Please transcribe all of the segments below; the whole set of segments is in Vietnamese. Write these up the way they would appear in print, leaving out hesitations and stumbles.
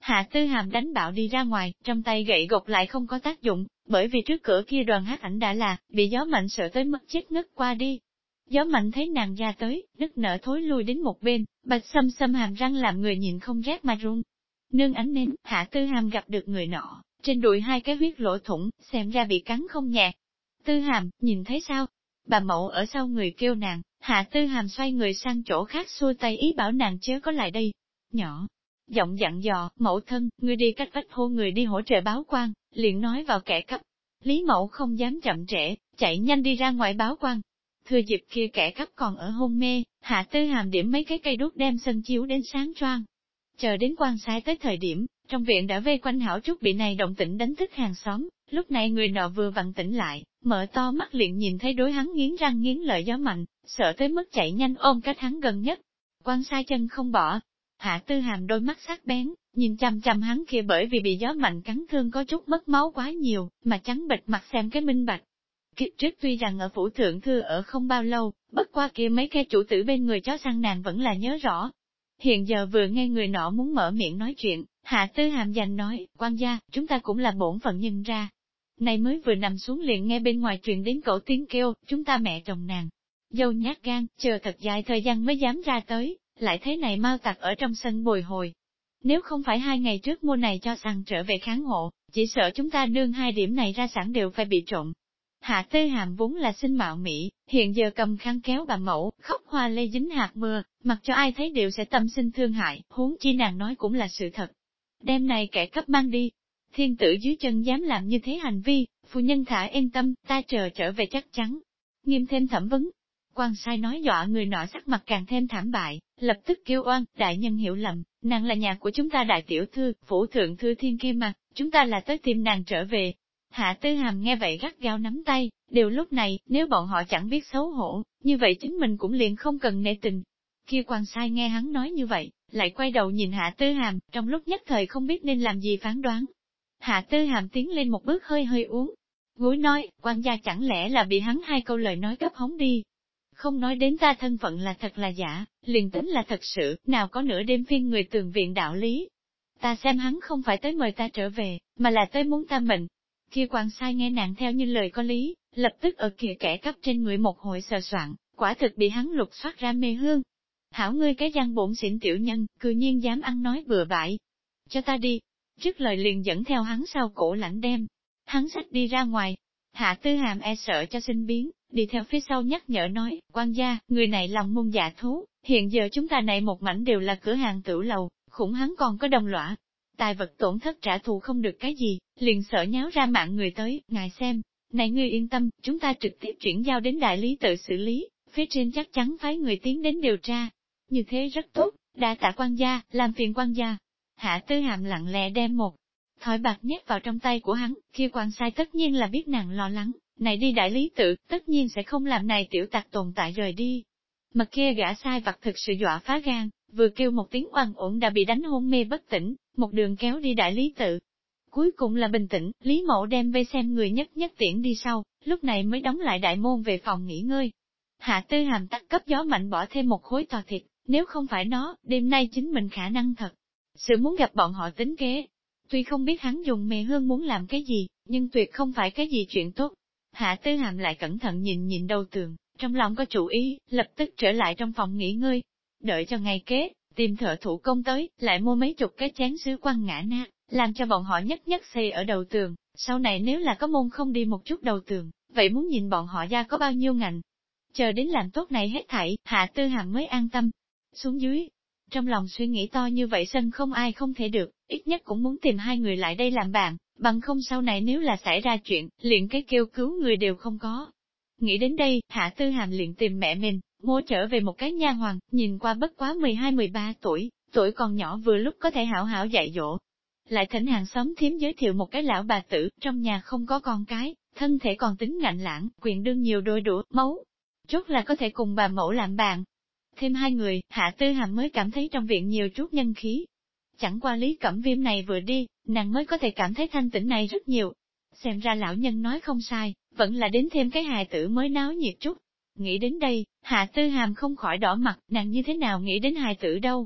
Hạ Tư Hàm đánh bạo đi ra ngoài, trong tay gậy gộc lại không có tác dụng, bởi vì trước cửa kia đoàn hắc ảnh đã bị gió mạnh sợ tới mức chết ngất qua đi. Gió mạnh thấy nàng ra tới, nức nở thối lui đến một bên, bạch xâm xâm hàm răng làm người nhìn không rét mà run. Nương ánh nến, Hạ Tư Hàm gặp được người nọ, trên đùi 2 cái huyết lỗ thủng, xem ra bị cắn không nhẹ. Tư Hàm, nhìn thấy sao? Bà mẫu ở sau người kêu nàng, Hạ Tư Hàm xoay người sang chỗ khác xua tay ý bảo nàng chớ có lại đây. Nhỏ, giọng dặn dò, mẫu thân, ngươi đi cách vách hô người đi hỗ trợ báo quan, liền nói vào kẻ cắp. Lý mẫu không dám chậm trễ, chạy nhanh đi ra ngoài báo quan. Thừa dịp kia kẻ cắp còn ở hôn mê, Hạ Tư Hàm điểm mấy cái cây đuốc đem sân chiếu đến sáng choang. Chờ đến quan sai tới thời điểm, trong viện đã vây quanh hảo chút bị này động tĩnh đánh thức hàng xóm, lúc này người nọ vừa vặn tỉnh lại, mở to mắt liền nhìn thấy đối hắn nghiến răng nghiến lợi gió mạnh, sợ tới mức chạy nhanh ôm cách hắn gần nhất. Quan sai chân không bỏ. Hạ Tư Hàm đôi mắt sắc bén, nhìn chằm chằm hắn kia bởi vì bị gió mạnh cắn thương có chút mất máu quá nhiều, mà trắng bệch mặt xem cái minh bạch. Kiếp trước tuy rằng ở phủ thượng thư ở không bao lâu, bất qua kia mấy cái chủ tử bên người chó săn nàng vẫn là nhớ rõ. Hiện giờ vừa nghe người nọ muốn mở miệng nói chuyện, Hạ Tư Hàm giành nói, quan gia, chúng ta cũng là bổn phận nhân ra. Này mới vừa nằm xuống liền nghe bên ngoài truyền đến cậu tiếng kêu, chúng ta mẹ chồng nàng. Dâu nhát gan, chờ thật dài thời gian mới dám ra tới, lại thấy này mau tặc ở trong sân bồi hồi. Nếu không phải 2 ngày trước mua này cho săn trở về kháng hộ, chỉ sợ chúng ta nương 2 điểm này ra sẵn đều phải bị trộm. Hạ Tư Hàm vốn là sinh mạo Mỹ, hiện giờ cầm khăn kéo bà mẫu, khóc hoa lê dính hạt mưa, mặc cho ai thấy đều sẽ tâm sinh thương hại, huống chi nàng nói cũng là sự thật. Đêm này kẻ cấp mang đi, thiên tử dưới chân dám làm như thế hành vi, phu nhân thả yên tâm, ta chờ trở về chắc chắn. Nghiêm thêm thẩm vấn, quan sai nói dọa người nọ sắc mặt càng thêm thảm bại, lập tức kêu oan, đại nhân hiểu lầm, nàng là nhà của chúng ta đại tiểu thư, phủ thượng thư thiên kim mà, chúng ta là tới tìm nàng trở về. Hạ Tư Hàm nghe vậy gắt gao nắm tay, đều lúc này, nếu bọn họ chẳng biết xấu hổ, như vậy chính mình cũng liền không cần nể tình. Kia quan sai nghe hắn nói như vậy, lại quay đầu nhìn Hạ Tư Hàm, trong lúc nhất thời không biết nên làm gì phán đoán. Hạ Tư Hàm tiến lên một bước hơi hơi uống. Gối nói, quan gia chẳng lẽ là bị hắn 2 câu lời nói cấp hống đi. Không nói đến ta thân phận là thật là giả, liền tính là thật sự, nào có nửa đêm phiên người tường viện đạo lý. Ta xem hắn không phải tới mời ta trở về, mà là tới muốn ta mệnh. Kia quan sai nghe nàng theo như lời có lý, lập tức ở kia kẻ cắp trên người một hồi sờ soạn, quả thực bị hắn lục soát ra mê hương. Hảo ngươi cái văn bổn xỉn tiểu nhân, cư nhiên dám ăn nói bừa bãi. Cho ta đi. Trước lời liền dẫn theo hắn sau cổ lãnh đem. Hắn xách đi ra ngoài. Hạ Tư Hàm e sợ cho sinh biến, đi theo phía sau nhắc nhở nói, quan gia, người này lòng môn dạ thú, hiện giờ chúng ta này một mảnh đều là cửa hàng tửu lầu, khủng hắn còn có đồng lõa. Tài vật tổn thất trả thù không được cái gì, liền sợ nháo ra mạng người tới, ngài xem, này ngươi yên tâm, chúng ta trực tiếp chuyển giao đến đại lý tự xử lý, phía trên chắc chắn phái người tiến đến điều tra. Như thế rất tốt, đã tạ quan gia, làm phiền quan gia. Hạ Tư Hàm lặng lẽ đem một thỏi bạc nhét vào trong tay của hắn, kia quan sai tất nhiên là biết nàng lo lắng, này đi đại lý tự, tất nhiên sẽ không làm này tiểu tặc tồn tại rời đi. Mà kia gã sai vặt thực sự dọa phá gan, vừa kêu một tiếng oan uổng đã bị đánh hôn mê bất tỉnh, một đường kéo đi đại lý tự. Cuối cùng là bình tĩnh, Lý Mẫu đem vây xem người nhất nhất tiễn đi sau, lúc này mới đóng lại đại môn về phòng nghỉ ngơi. Hạ Tư Hàm tắt cấp gió mạnh bỏ thêm một khối to thịt, nếu không phải nó, đêm nay chính mình khả năng thật. Sự muốn gặp bọn họ tính kế. Tuy không biết hắn dùng mề hương muốn làm cái gì, nhưng tuyệt không phải cái gì chuyện tốt. Hạ Tư Hàm lại cẩn thận nhìn nhìn đầu tường, trong lòng có chủ ý, lập tức trở lại trong phòng nghỉ ngơi. Đợi cho ngày kế, tìm thợ thủ công tới, lại mua mấy chục cái chén sứ quăng ngã nát, làm cho bọn họ nhất nhất xây ở đầu tường. Sau này nếu là có môn không đi một chút đầu tường, vậy muốn nhìn bọn họ ra có bao nhiêu ngành. Chờ đến làm tốt này hết thảy, Hạ Tư Hàm mới an tâm. Xuống dưới, trong lòng suy nghĩ to như vậy sân không ai không thể được, ít nhất cũng muốn tìm 2 người lại đây làm bạn, bằng không sau này nếu là xảy ra chuyện, liền cái kêu cứu người đều không có. Nghĩ đến đây, Hạ Tư Hàm liền tìm mẹ mình, mua trở về một cái nha hoàn, nhìn qua bất quá 12-13 tuổi, tuổi còn nhỏ vừa lúc có thể hảo hảo dạy dỗ. Lại thỉnh hàng xóm thím giới thiệu một cái lão bà tử, trong nhà không có con cái, thân thể còn tính ngạnh lãng, quyền đương nhiều đôi đũa, máu. Chốt là có thể cùng bà mẫu làm bạn. Thêm 2 người, Hạ Tư Hàm mới cảm thấy trong viện nhiều chút nhân khí. Chẳng qua Lý Cẩm Viêm này vừa đi, nàng mới có thể cảm thấy thanh tĩnh này rất nhiều. Xem ra lão nhân nói không sai, vẫn là đến thêm cái hài tử mới náo nhiệt chút. Nghĩ đến đây, Hạ Tư Hàm không khỏi đỏ mặt, nàng như thế nào nghĩ đến hài tử đâu.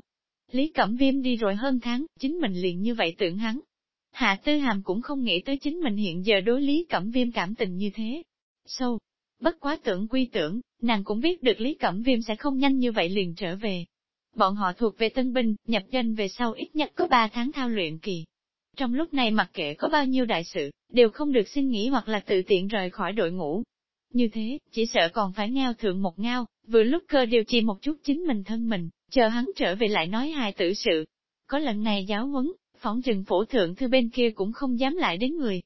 Lý Cẩm Viêm đi rồi hơn tháng, chính mình liền như vậy tưởng hắn. Hạ Tư Hàm cũng không nghĩ tới chính mình hiện giờ đối Lý Cẩm Viêm cảm tình như thế. Sâu, bất quá tưởng quy tưởng, nàng cũng biết được Lý Cẩm Viêm sẽ không nhanh như vậy liền trở về. Bọn họ thuộc về tân binh, nhập doanh về sau ít nhất có 3 tháng thao luyện kỳ. Trong lúc này mặc kệ có bao nhiêu đại sự, đều không được xin nghỉ hoặc là tự tiện rời khỏi đội ngũ. Như thế, chỉ sợ còn phải ngao thượng một ngao, vừa lúc cơ điều trị một chút chính mình thân mình, chờ hắn trở về lại nói hài tử sự. Có lần này giáo huấn, phỏng chừng phổ thượng thư bên kia cũng không dám lại đến người.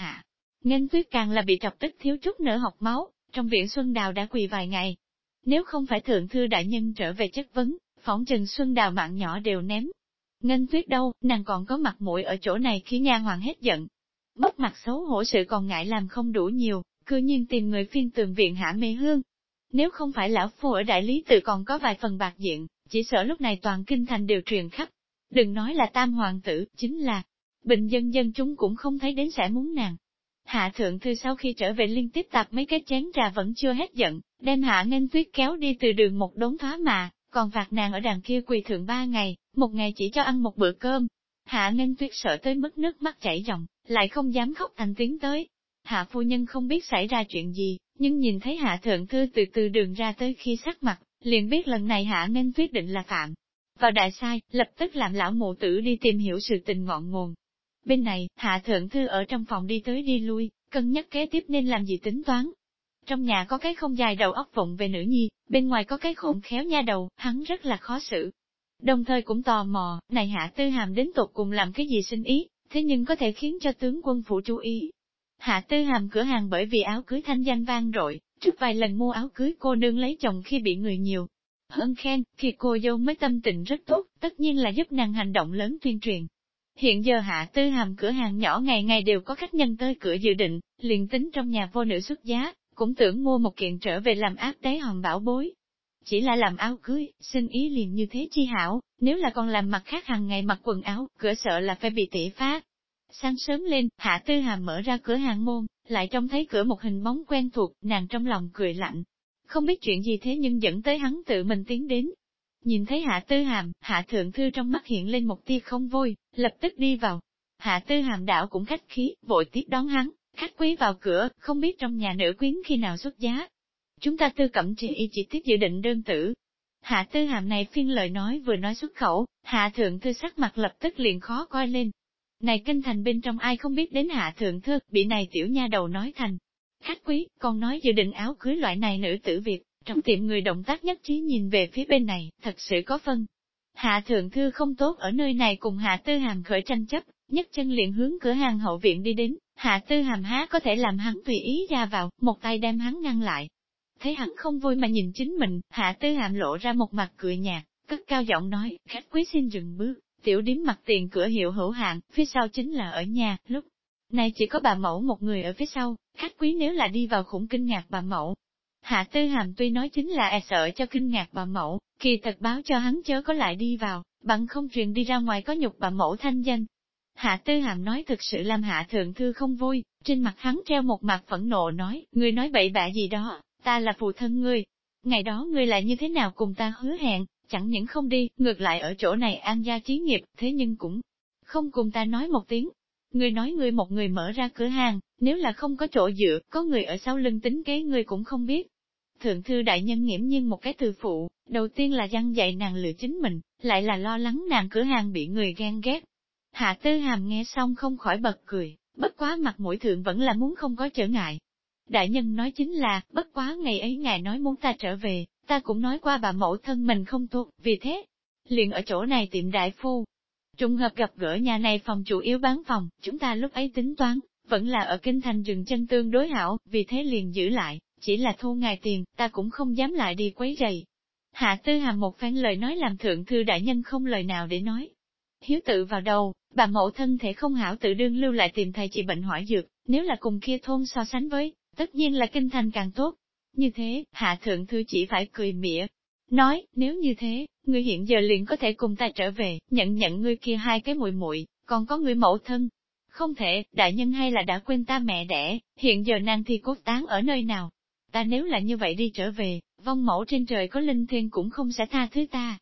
Nghênh Tuyết càng là bị trọc tức thiếu chút nữa học máu, trong viện Xuân Đào đã quỳ vài ngày. Nếu không phải thượng thư đại nhân trở về chất vấn, phỏng chừng Xuân Đào mạng nhỏ đều ném. Nghênh Tuyết đâu, nàng còn có mặt mũi ở chỗ này khiến nha hoàng hết giận. Mất mặt xấu hổ sự còn ngại làm không đủ nhiều, cư nhiên tìm người phiên tường viện hạ mê hương. Nếu không phải lão phu ở đại lý tự còn có vài phần bạc diện, chỉ sợ lúc này toàn kinh thành đều truyền khắp. Đừng nói là tam hoàng tử, chính là bình dân dân chúng cũng không thấy đến sẽ muốn nàng. Hạ thượng thư sau khi trở về liên tiếp tạp mấy cái chén trà vẫn chưa hết giận, đem Hạ Nghênh Tuyết kéo đi từ đường một đốn thoá mà, còn phạt nàng ở đàn kia quỳ thượng 3 ngày, một ngày chỉ cho ăn một bữa cơm. Hạ Nghênh Tuyết sợ tới mức nước mắt chảy ròng, lại không dám khóc thành tiếng tới. Hạ phu nhân không biết xảy ra chuyện gì, nhưng nhìn thấy Hạ thượng thư từ đường ra tới khi sắc mặt, liền biết lần này Hạ Nghênh Tuyết định là phạm vào đại sai, lập tức làm lão mụ tử đi tìm hiểu sự tình ngọn nguồn. Bên này, Hạ thượng thư ở trong phòng đi tới đi lui, cân nhắc kế tiếp nên làm gì tính toán. Trong nhà có cái không dài đầu óc vụng về nữ nhi, bên ngoài có cái khôn khéo nha đầu, hắn rất là khó xử. Đồng thời cũng tò mò, này Hạ Tư Hàm đến tột cùng làm cái gì sinh ý, thế nhưng có thể khiến cho tướng quân phủ chú ý. Hạ Tư Hàm cửa hàng bởi vì áo cưới thanh danh vang rội, trước vài lần mua áo cưới cô nương lấy chồng khi bị người nhiều hơn khen, khi cô dâu mới tâm tình rất tốt, tất nhiên là giúp nàng hành động lớn tuyên truyền. Hiện giờ Hạ Tư Hàm cửa hàng nhỏ ngày ngày đều có khách nhân tới cửa dự định, liền tính trong nhà vô nữ xuất giá, cũng tưởng mua một kiện trở về làm áp đáy hòm bảo bối. Chỉ là làm áo cưới, sinh ý liền như thế chi hảo, nếu là còn làm mặt khác hàng ngày mặc quần áo, cửa sợ là phải bị tỉ phá. Sáng sớm lên, Hạ Tư Hàm mở ra cửa hàng môn, lại trông thấy cửa một hình bóng quen thuộc, nàng trong lòng cười lạnh. Không biết chuyện gì thế nhưng dẫn tới hắn tự mình tiến đến. Nhìn thấy Hạ Tư Hàm, Hạ Thượng Thư trong mắt hiện lên một tia không vui, lập tức đi vào. Hạ Tư Hàm đảo cũng khách khí, vội tiếp đón hắn, khách quý vào cửa, không biết trong nhà nữ quyến khi nào xuất giá. Chúng ta Tư Cẩm Trì chỉ tiếp dự định đơn tử. Hạ Tư Hàm này phiên lời nói vừa nói xuất khẩu, Hạ Thượng Thư sắc mặt lập tức liền khó coi lên. Này kinh thành bên trong ai không biết đến Hạ Thượng Thư, bị này tiểu nha đầu nói thành. Khách quý, còn nói dự định áo cưới loại này nữ tử Việt. Trong tiệm người động tác nhất trí nhìn về phía bên này, thật sự có phân. Hạ Thượng Thư không tốt ở nơi này cùng Hạ Tư Hàm khởi tranh chấp, nhất chân liền hướng cửa hàng hậu viện đi đến, Hạ Tư Hàm há có thể làm hắn tùy ý ra vào, một tay đem hắn ngăn lại. Thấy hắn không vui mà nhìn chính mình, Hạ Tư Hàm lộ ra một mặt cười nhạt, cất cao giọng nói, khách quý xin dừng bước, tiểu điếm mặt tiền cửa hiệu hữu hạn, phía sau chính là ở nhà, lúc này chỉ có bà mẫu một người ở phía sau, khách quý nếu là đi vào khủng kinh ngạc bà mẫu. Hạ Tư Hàm tuy nói chính là sợ cho kinh ngạc bà mẫu, kỳ thật báo cho hắn chớ có lại đi vào, bằng không truyền đi ra ngoài có nhục bà mẫu thanh danh. Hạ Tư Hàm nói thực sự làm Hạ Thượng Thư không vui, trên mặt hắn treo một mặt phẫn nộ nói, ngươi nói bậy bạ gì đó, ta là phụ thân ngươi. Ngày đó ngươi lại như thế nào cùng ta hứa hẹn, chẳng những không đi, ngược lại ở chỗ này an gia chí nghiệp, thế nhưng cũng không cùng ta nói một tiếng. Ngươi nói ngươi một người mở ra cửa hàng, nếu là không có chỗ dựa, có người ở sau lưng tính kế ngươi cũng không biết. Thượng thư đại nhân nghiễm nhiên một cái từ phụ, đầu tiên là dăn dạy nàng lựa chính mình, lại là lo lắng nàng cửa hàng bị người ghen ghét. Hạ Tư Hàm nghe xong không khỏi bật cười, bất quá mặt mũi thượng vẫn là muốn không có trở ngại. Đại nhân nói chính là, bất quá ngày ấy ngài nói muốn ta trở về, ta cũng nói qua bà mẫu thân mình không tốt, vì thế, liền ở chỗ này tiệm đại phu. Trùng hợp gặp gỡ nhà này phòng chủ yếu bán phòng, chúng ta lúc ấy tính toán, vẫn là ở kinh thành rừng chân tương đối hảo, vì thế liền giữ lại. Chỉ là thu ngài tiền, ta cũng không dám lại đi quấy rầy. Hạ Tư Hàm một phen lời nói làm thượng thư đại nhân không lời nào để nói. Hiếu tự vào đầu, bà mẫu thân thể không hảo tự đương lưu lại tìm thầy trị bệnh hỏi dược, nếu là cùng kia thôn so sánh với, tất nhiên là kinh thành càng tốt. Như thế, Hạ Thượng Thư chỉ phải cười mỉa. Nói, nếu như thế, ngươi hiện giờ liền có thể cùng ta trở về, nhận ngươi kia hai cái muội muội, còn có người mẫu thân. Không thể, đại nhân hay là đã quên ta mẹ đẻ, hiện giờ nàng thì cốt tán ở nơi nào. Ta nếu là như vậy đi trở về, vong mẫu trên trời có linh thiên cũng không sẽ tha thứ ta.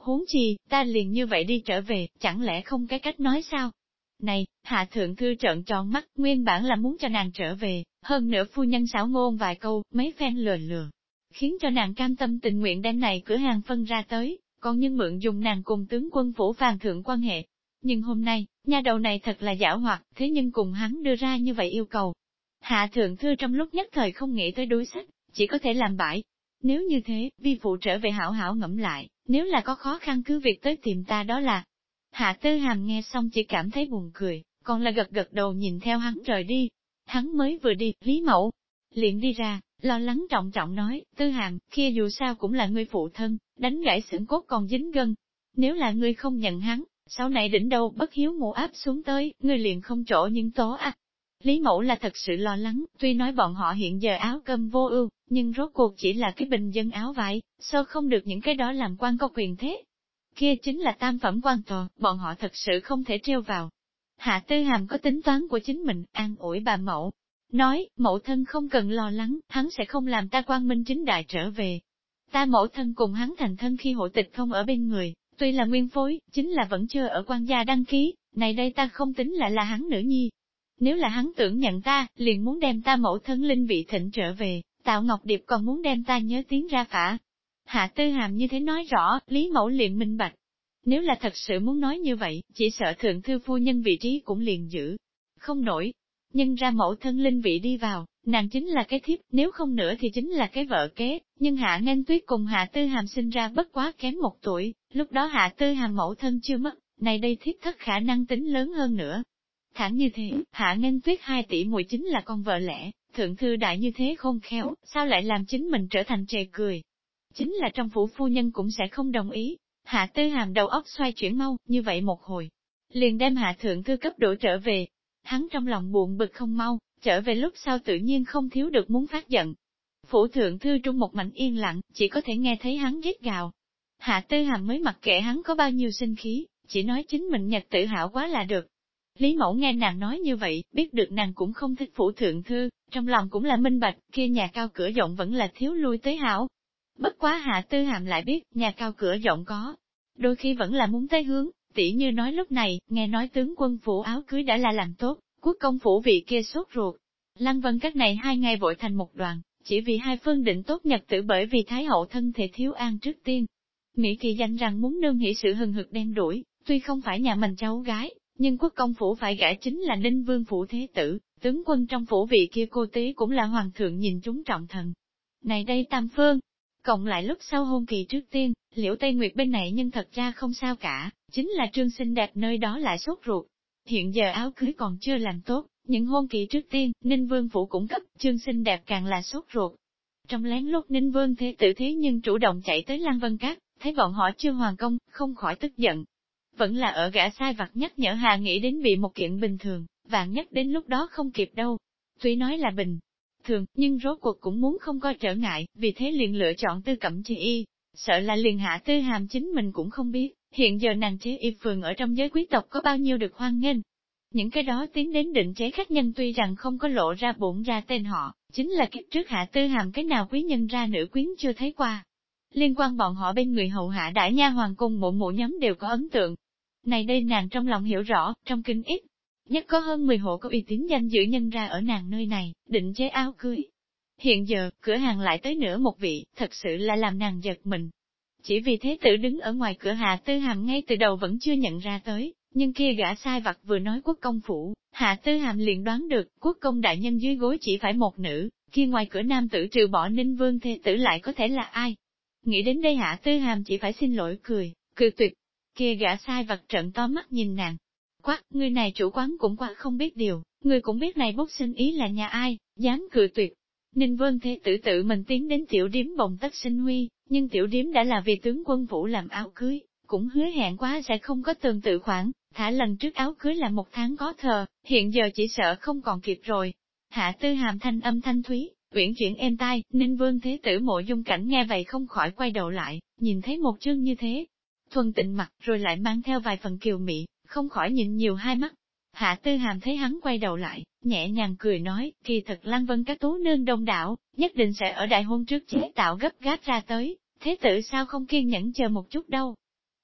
Huống chi, ta liền như vậy đi trở về, chẳng lẽ không cái cách nói sao? Này, hạ thượng thư trợn tròn mắt, nguyên bản là muốn cho nàng trở về, hơn nữa phu nhân xảo ngôn vài câu, mấy phen lừa, khiến cho nàng cam tâm tình nguyện đem này cửa hàng phân ra tới, còn nhân mượn dùng nàng cùng tướng quân phủ phàn thượng quan hệ. Nhưng hôm nay, nha đầu này thật là giảo hoạt, thế nhưng cùng hắn đưa ra như vậy yêu cầu. Hạ thượng thư trong lúc nhất thời không nghĩ tới đối sách, chỉ có thể làm bãi. Nếu như thế, vi phụ trở về hảo hảo ngẫm lại, nếu là có khó khăn cứ việc tới tìm ta đó là. Hạ Tư Hàm nghe xong chỉ cảm thấy buồn cười, còn là gật gật đầu nhìn theo hắn rời đi. Hắn mới vừa đi, Lý Mẫu liền đi ra, lo lắng trọng trọng nói, Tư Hàm, kia dù sao cũng là ngươi phụ thân, đánh gãy xương cốt còn dính gân. Nếu là ngươi không nhận hắn, sau này đỉnh đâu bất hiếu ngộ áp xuống tới, ngươi liền không chỗ những tố à. Lý Mẫu là thật sự lo lắng, tuy nói bọn họ hiện giờ áo cơm vô ưu, nhưng rốt cuộc chỉ là cái bình dân áo vải, sao không được những cái đó làm quan có quyền thế. Kia chính là tam phẩm quan tòa, bọn họ thật sự không thể treo vào. Hạ Tư Hàm có tính toán của chính mình, an ủi bà mẫu. Nói, mẫu thân không cần lo lắng, hắn sẽ không làm ta quang minh chính đại trở về. Ta mẫu thân cùng hắn thành thân khi hộ tịch không ở bên người, tuy là nguyên phối, chính là vẫn chưa ở quan gia đăng ký, này đây ta không tính lại là hắn nữ nhi. Nếu là hắn tưởng nhận ta, liền muốn đem ta mẫu thân linh vị thịnh trở về, Tạo Ngọc Điệp còn muốn đem ta nhớ tiếng ra phả. Hạ Tư Hàm như thế nói rõ, Lý Mẫu liền minh bạch. Nếu là thật sự muốn nói như vậy, chỉ sợ thượng thư phu nhân vị trí cũng liền giữ. Không nổi. Nhưng ra mẫu thân linh vị đi vào, nàng chính là cái thiếp, nếu không nữa thì chính là cái vợ kế, nhưng Hạ Nghênh Tuyết cùng Hạ Tư Hàm sinh ra bất quá kém 1 tuổi, lúc đó Hạ Tư Hàm mẫu thân chưa mất, này đây thiếp thất khả năng tính lớn hơn nữa. Thẳng như thế, Hạ Nghênh Tuyết 2 tỷ muội chính là con vợ lẽ, thượng thư đại như thế khôn khéo, sao lại làm chính mình trở thành trề cười. Chính là trong phủ phu nhân cũng sẽ không đồng ý. Hạ Tư Hàm đầu óc xoay chuyển mau, như vậy một hồi, liền đem Hạ thượng thư cấp đuổi trở về. Hắn trong lòng buồn bực không mau, trở về lúc sau tự nhiên không thiếu được muốn phát giận. Phủ thượng thư trung một mảnh yên lặng, chỉ có thể nghe thấy hắn rít gào. Hạ Tư Hàm mới mặc kệ hắn có bao nhiêu sinh khí, chỉ nói chính mình nhật tự hảo quá là được. Lý Mẫu nghe nàng nói như vậy, biết được nàng cũng không thích phủ thượng thư, trong lòng cũng là minh bạch, kia nhà cao cửa rộng vẫn là thiếu lui tới hảo. Bất quá Hạ Tư Hàm lại biết, nhà cao cửa rộng có, đôi khi vẫn là muốn tới hướng, tỉ như nói lúc này, nghe nói tướng quân phủ áo cưới đã là làm tốt, quốc công phủ vị kia sốt ruột. Lăng Vân các này 2 ngày vội thành một đoàn, chỉ vì hai phương định tốt nhật tử bởi vì Thái hậu thân thể thiếu an trước tiên. Mỹ Kỳ danh rằng muốn nương hỷ sự hừng hực đen đuổi, tuy không phải nhà mình cháu gái, nhưng quốc công phủ phải gả chính là Ninh Vương phủ thế tử, tướng quân trong phủ vị kia cô tí cũng là hoàng thượng nhìn chúng trọng thần. Này đây tam phương, cộng lại lúc sau hôn kỳ trước tiên, Liễu Tây Nguyệt bên này nhưng thật ra không sao cả, chính là Trương xinh đẹp nơi đó lại sốt ruột. Hiện giờ áo cưới còn chưa làm tốt, những hôn kỳ trước tiên, Ninh Vương phủ cũng cấp, Trương xinh đẹp càng là sốt ruột. Trong lén lút Ninh Vương thế tử thế nhưng chủ động chạy tới Lăng Vân Các, thấy bọn họ chưa hoàn công, không khỏi tức giận. Vẫn là ở gã sai vặt nhắc nhở Hà nghĩ đến bị một kiện bình thường, vạn nhất đến lúc đó không kịp đâu. Tuy nói là bình thường, nhưng rốt cuộc cũng muốn không coi trở ngại, vì thế liền lựa chọn Tư Cẩm Chế Y. Sợ là liền Hạ Tư Hàm chính mình cũng không biết, hiện giờ nàng chế y phường ở trong giới quý tộc có bao nhiêu được hoan nghênh. Những cái đó tiến đến định chế khách nhân tuy rằng không có lộ ra bổn ra tên họ, chính là kiếp trước Hạ Tư Hàm cái nào quý nhân ra nữ quyến chưa thấy qua. Liên quan bọn họ bên người hầu hạ đại nha hoàng cung mộ mộ nhóm đều có ấn tượng. Này đây nàng trong lòng hiểu rõ, trong kinh ít, nhất có hơn 10 hộ có uy tín danh dự nhân ra ở nàng nơi này, định chế áo cưới. Hiện giờ, cửa hàng lại tới nữa một vị, thật sự là làm nàng giật mình. Chỉ vì thế tử đứng ở ngoài cửa Hạ Tư Hàm ngay từ đầu vẫn chưa nhận ra tới, nhưng kia gã sai vặt vừa nói quốc công phủ, Hạ Tư Hàm liền đoán được, quốc công đại nhân dưới gối chỉ phải một nữ, kia ngoài cửa nam tử trừ bỏ Ninh Vương thế tử lại có thể là ai. Nghĩ đến đây Hạ Tư Hàm chỉ phải xin lỗi cười tuyệt. Kia gã sai vặt trận to mắt nhìn nàng. Quát, người này chủ quán cũng quá không biết điều, người cũng biết này bốc sinh ý là nhà ai, dám cười tuyệt. Ninh Vương thế tử tự mình tiến đến tiểu điếm bồng tất sinh huy, nhưng tiểu điếm đã là vì tướng quân phủ làm áo cưới, cũng hứa hẹn quá sẽ không có tương tự khoản, thả lần trước áo cưới là 1 tháng có thờ, hiện giờ chỉ sợ không còn kịp rồi. Hạ Tư Hàm thanh âm thanh thúy, uyển chuyển êm tai, Ninh Vương thế tử Mộ Dung Cảnh nghe vậy không khỏi quay đầu lại, nhìn thấy một chương như thế, thuần tịnh mặt rồi lại mang theo vài phần kiều mị, không khỏi nhìn nhiều hai mắt. Hạ Tư Hàm thấy hắn quay đầu lại, nhẹ nhàng cười nói, kỳ thật Lăng Vân các tú nương đông đảo, nhất định sẽ ở đại hôn trước chế tạo gấp gáp ra tới, thế tử sao không kiên nhẫn chờ một chút đâu.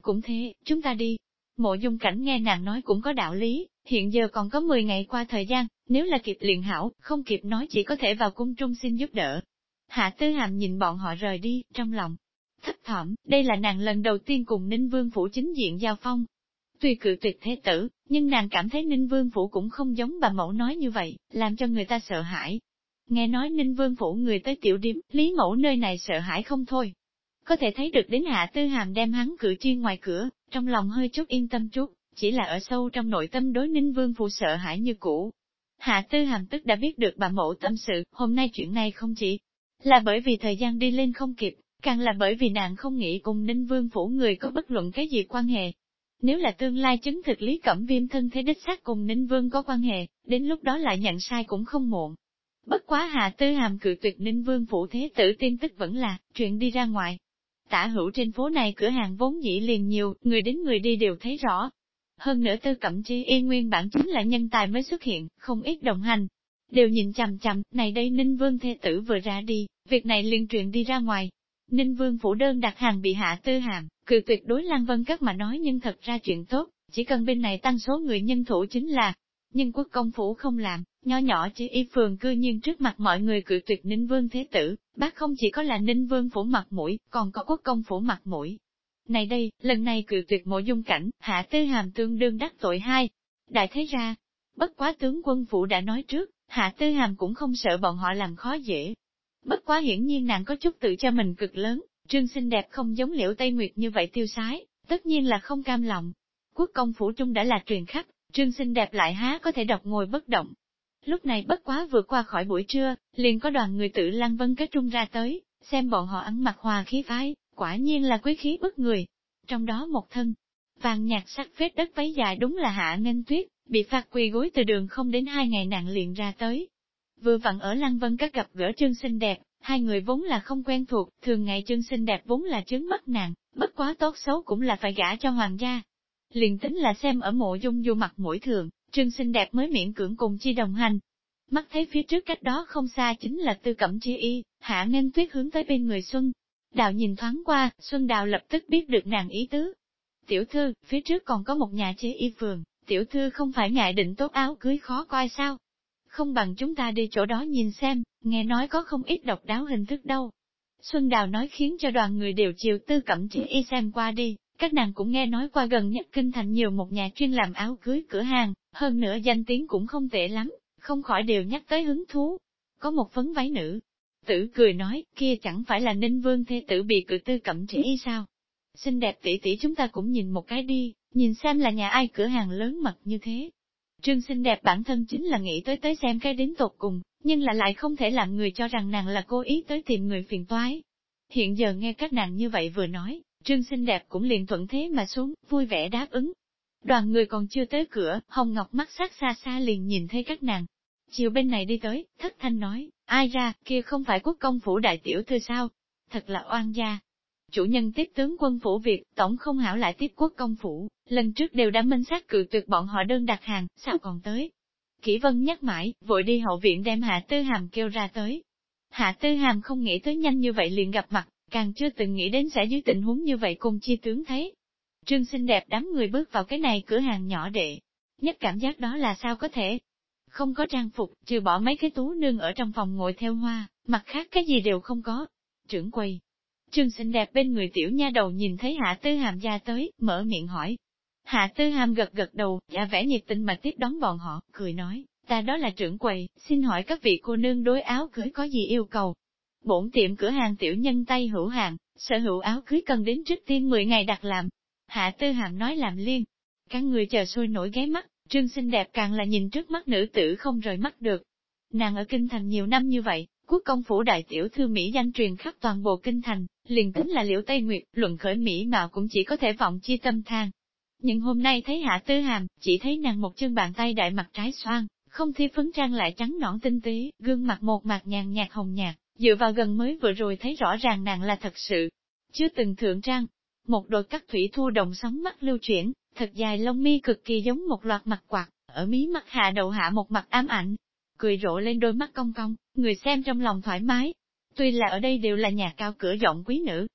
cũng thế, chúng ta đi. Mộ Dung Cảnh nghe nàng nói cũng có đạo lý, hiện giờ còn có 10 ngày qua thời gian, nếu là kịp liền hảo, không kịp nói chỉ có thể vào cung trung xin giúp đỡ. Hạ Tư Hàm nhìn bọn họ rời đi, trong lòng thấp thỏm, đây là nàng lần đầu tiên cùng Ninh Vương phủ chính diện giao phong. Tuy cự tuyệt thế tử, nhưng nàng cảm thấy Ninh Vương phủ cũng không giống bà mẫu nói như vậy, làm cho người ta sợ hãi. Nghe nói Ninh Vương phủ người tới tiểu điếm, Lý Mẫu nơi này sợ hãi không thôi. Có thể thấy được đến Hạ Tư Hàm đem hắn cử tri ngoài cửa, trong lòng hơi chút yên tâm chút, chỉ là ở sâu trong nội tâm đối Ninh Vương phủ sợ hãi như cũ. Hạ Tư Hàm tức đã biết được bà mẫu tâm sự, hôm nay chuyện này không chỉ là bởi vì thời gian đi lên không kịp, càng là bởi vì nàng không nghĩ cùng Ninh Vương phủ người có bất luận cái gì quan hệ. Nếu là tương lai chứng thực Lý Cẩm Viêm thân thế đích xác cùng Ninh Vương có quan hệ, đến lúc đó lại nhận sai cũng không muộn. Bất quá Hạ Tư Hàm cự tuyệt Ninh Vương phủ thế tử tin tức vẫn là, chuyện đi ra ngoài. Tả hữu trên phố này cửa hàng vốn dĩ liền nhiều, người đến người đi đều thấy rõ. Hơn nữa Tư Cẩm Chi y nguyên bản chính là nhân tài mới xuất hiện, không ít đồng hành. Đều nhìn chằm chằm, này đây Ninh Vương thế tử vừa ra đi, việc này liền truyền đi ra ngoài. Ninh Vương phủ đơn đặt hàng bị Hạ Tư Hàm, cự tuyệt đối Lăng Vân Các mà nói nhưng thật ra chuyện tốt, chỉ cần bên này tăng số người nhân thủ chính là. Nhưng Quốc công phủ không làm, nho nhỏ chỉ y phường cư nhiên trước mặt mọi người cự tuyệt Ninh Vương thế tử, bác không chỉ có là Ninh Vương phủ mặt mũi, còn có Quốc công phủ mặt mũi. Này đây, lần này cự tuyệt Mộ Dung Cảnh, Hạ Tư Hàm tương đương đắc tội hai. Đại thế ra, bất quá tướng quân phủ đã nói trước, Hạ Tư Hàm cũng không sợ bọn họ làm khó dễ. Bất quá hiển nhiên nàng có chút tự cho mình cực lớn, Trương xinh đẹp không giống Liễu Tây Nguyệt như vậy tiêu sái, tất nhiên là không cam lòng. Quốc công phủ trung đã là truyền khắp, Trương xinh đẹp lại há có thể độc ngồi bất động. Lúc này bất quá vừa qua khỏi buổi trưa, liền có đoàn người tự Lăng Vân Các trung ra tới, xem bọn họ ăn mặc hòa khí phái, quả nhiên là quý khí bức người. Trong đó một thân, vàng nhạt sắc phết đất váy dài đúng là Hạ Nghênh Tuyết, bị phạt quỳ gối từ đường không đến 2 ngày nàng liền ra tới. Vừa vặn ở Lăng Vân Các gặp gỡ Trương xinh đẹp, hai người vốn là không quen thuộc, thường ngày Trương xinh đẹp vốn là trướng mắt nàng, bất quá tốt xấu cũng là phải gả cho hoàng gia. Liền tính là xem ở Mộ Dung Du mặt mũi thường, Trương xinh đẹp mới miễn cưỡng cùng chi đồng hành. Mắt thấy phía trước cách đó không xa chính là Tư Cẩm Chi y, Hạ Nghênh Tuyết hướng tới bên người Xuân Đào nhìn thoáng qua, Xuân Đào lập tức biết được nàng ý tứ. Tiểu thư, phía trước còn có một nhà chế y phường, tiểu thư không phải ngại định tốt áo cưới khó coi sao? Không bằng chúng ta đi chỗ đó nhìn xem, nghe nói có không ít độc đáo hình thức đâu. Xuân Đào nói khiến cho đoàn người đều chiều Tư Cẩm Chi y xem qua đi, các nàng cũng nghe nói qua gần nhất kinh thành nhiều một nhà chuyên làm áo cưới cửa hàng, hơn nữa danh tiếng cũng không tệ lắm, không khỏi đều nhắc tới hứng thú. Có một phấn váy nữ tử cười nói, kia chẳng phải là Ninh Vương thê tử bị cự Tư Cẩm Chi y sao? Xinh đẹp tỷ tỷ chúng ta cũng nhìn một cái đi, nhìn xem là nhà ai cửa hàng lớn mật như thế. Trương xinh đẹp bản thân chính là nghĩ tới xem cái đến tột cùng, nhưng lại không thể làm người cho rằng nàng là cố ý tới tìm người phiền toái. Hiện giờ nghe các nàng như vậy vừa nói, Trương xinh đẹp cũng liền thuận thế mà xuống, vui vẻ đáp ứng. Đoàn người còn chưa tới cửa, Hồng Ngọc mắt sắc xa xa liền nhìn thấy các nàng. Chiều bên này đi tới, thất thanh nói, ai ra, kia không phải Quốc công phủ đại tiểu thư sao? Thật là oan gia. Chủ nhân tiếp tướng quân phủ Việt, tổng không hảo lại tiếp Quốc công phủ, lần trước đều đã minh xác cự tuyệt bọn họ đơn đặt hàng, sao còn tới? Kỷ Vân nhắc mãi, vội đi hậu viện đem Hạ Tư Hàm kêu ra tới. Hạ Tư Hàm không nghĩ tới nhanh như vậy liền gặp mặt, càng chưa từng nghĩ đến sẽ dưới tình huống như vậy cùng chi tướng thấy. Trương xinh đẹp đám người bước vào cái này cửa hàng nhỏ đệ. Nhất cảm giác đó là sao có thể? Không có trang phục, trừ bỏ mấy cái tú nương ở trong phòng ngồi theo hoa, mặt khác cái gì đều không có. Trưởng quầy. Trương xinh đẹp bên người tiểu nha đầu nhìn thấy Hạ Tư Hàm ra tới, mở miệng hỏi. Hạ Tư Hàm gật gật đầu, giả vẻ nhiệt tình mà tiếp đón bọn họ, cười nói, ta đó là trưởng quầy, xin hỏi các vị cô nương đối áo cưới có gì yêu cầu? Bổn tiệm cửa hàng tiểu nhân tay hữu hàng, sở hữu áo cưới cần đến trước tiên 10 ngày đặt làm. Hạ Tư Hàm nói làm liên. Các người chờ sôi nổi ghé mắt, Trương xinh đẹp càng là nhìn trước mắt nữ tử không rời mắt được. Nàng ở kinh thành nhiều năm như vậy, Quốc công phủ đại tiểu thư Mỹ danh truyền khắp toàn bộ kinh thành, liền tính là Liễu Tây Nguyệt, luận khởi Mỹ mạo cũng chỉ có thể vọng chi tâm than. Nhưng hôm nay thấy Hạ Tư Hàm, chỉ thấy nàng một chân bàn tay đại mặt trái xoan, không thi phấn trang lại trắng nõn tinh tế, gương mặt một mặt nhàn nhạt hồng nhạt, dựa vào gần mới vừa rồi thấy rõ ràng nàng là thật sự chưa từng thượng trang. Một đôi cắt thủy thu đồng sóng mắt lưu chuyển, thật dài lông mi cực kỳ giống một loạt mặt quạt, ở mí mắt hạ đầu hạ một mặt ám ảnh, cười rộ lên đôi mắt cong cong, người xem trong lòng thoải mái. Tuy là ở đây đều là nhà cao cửa rộng quý nữ,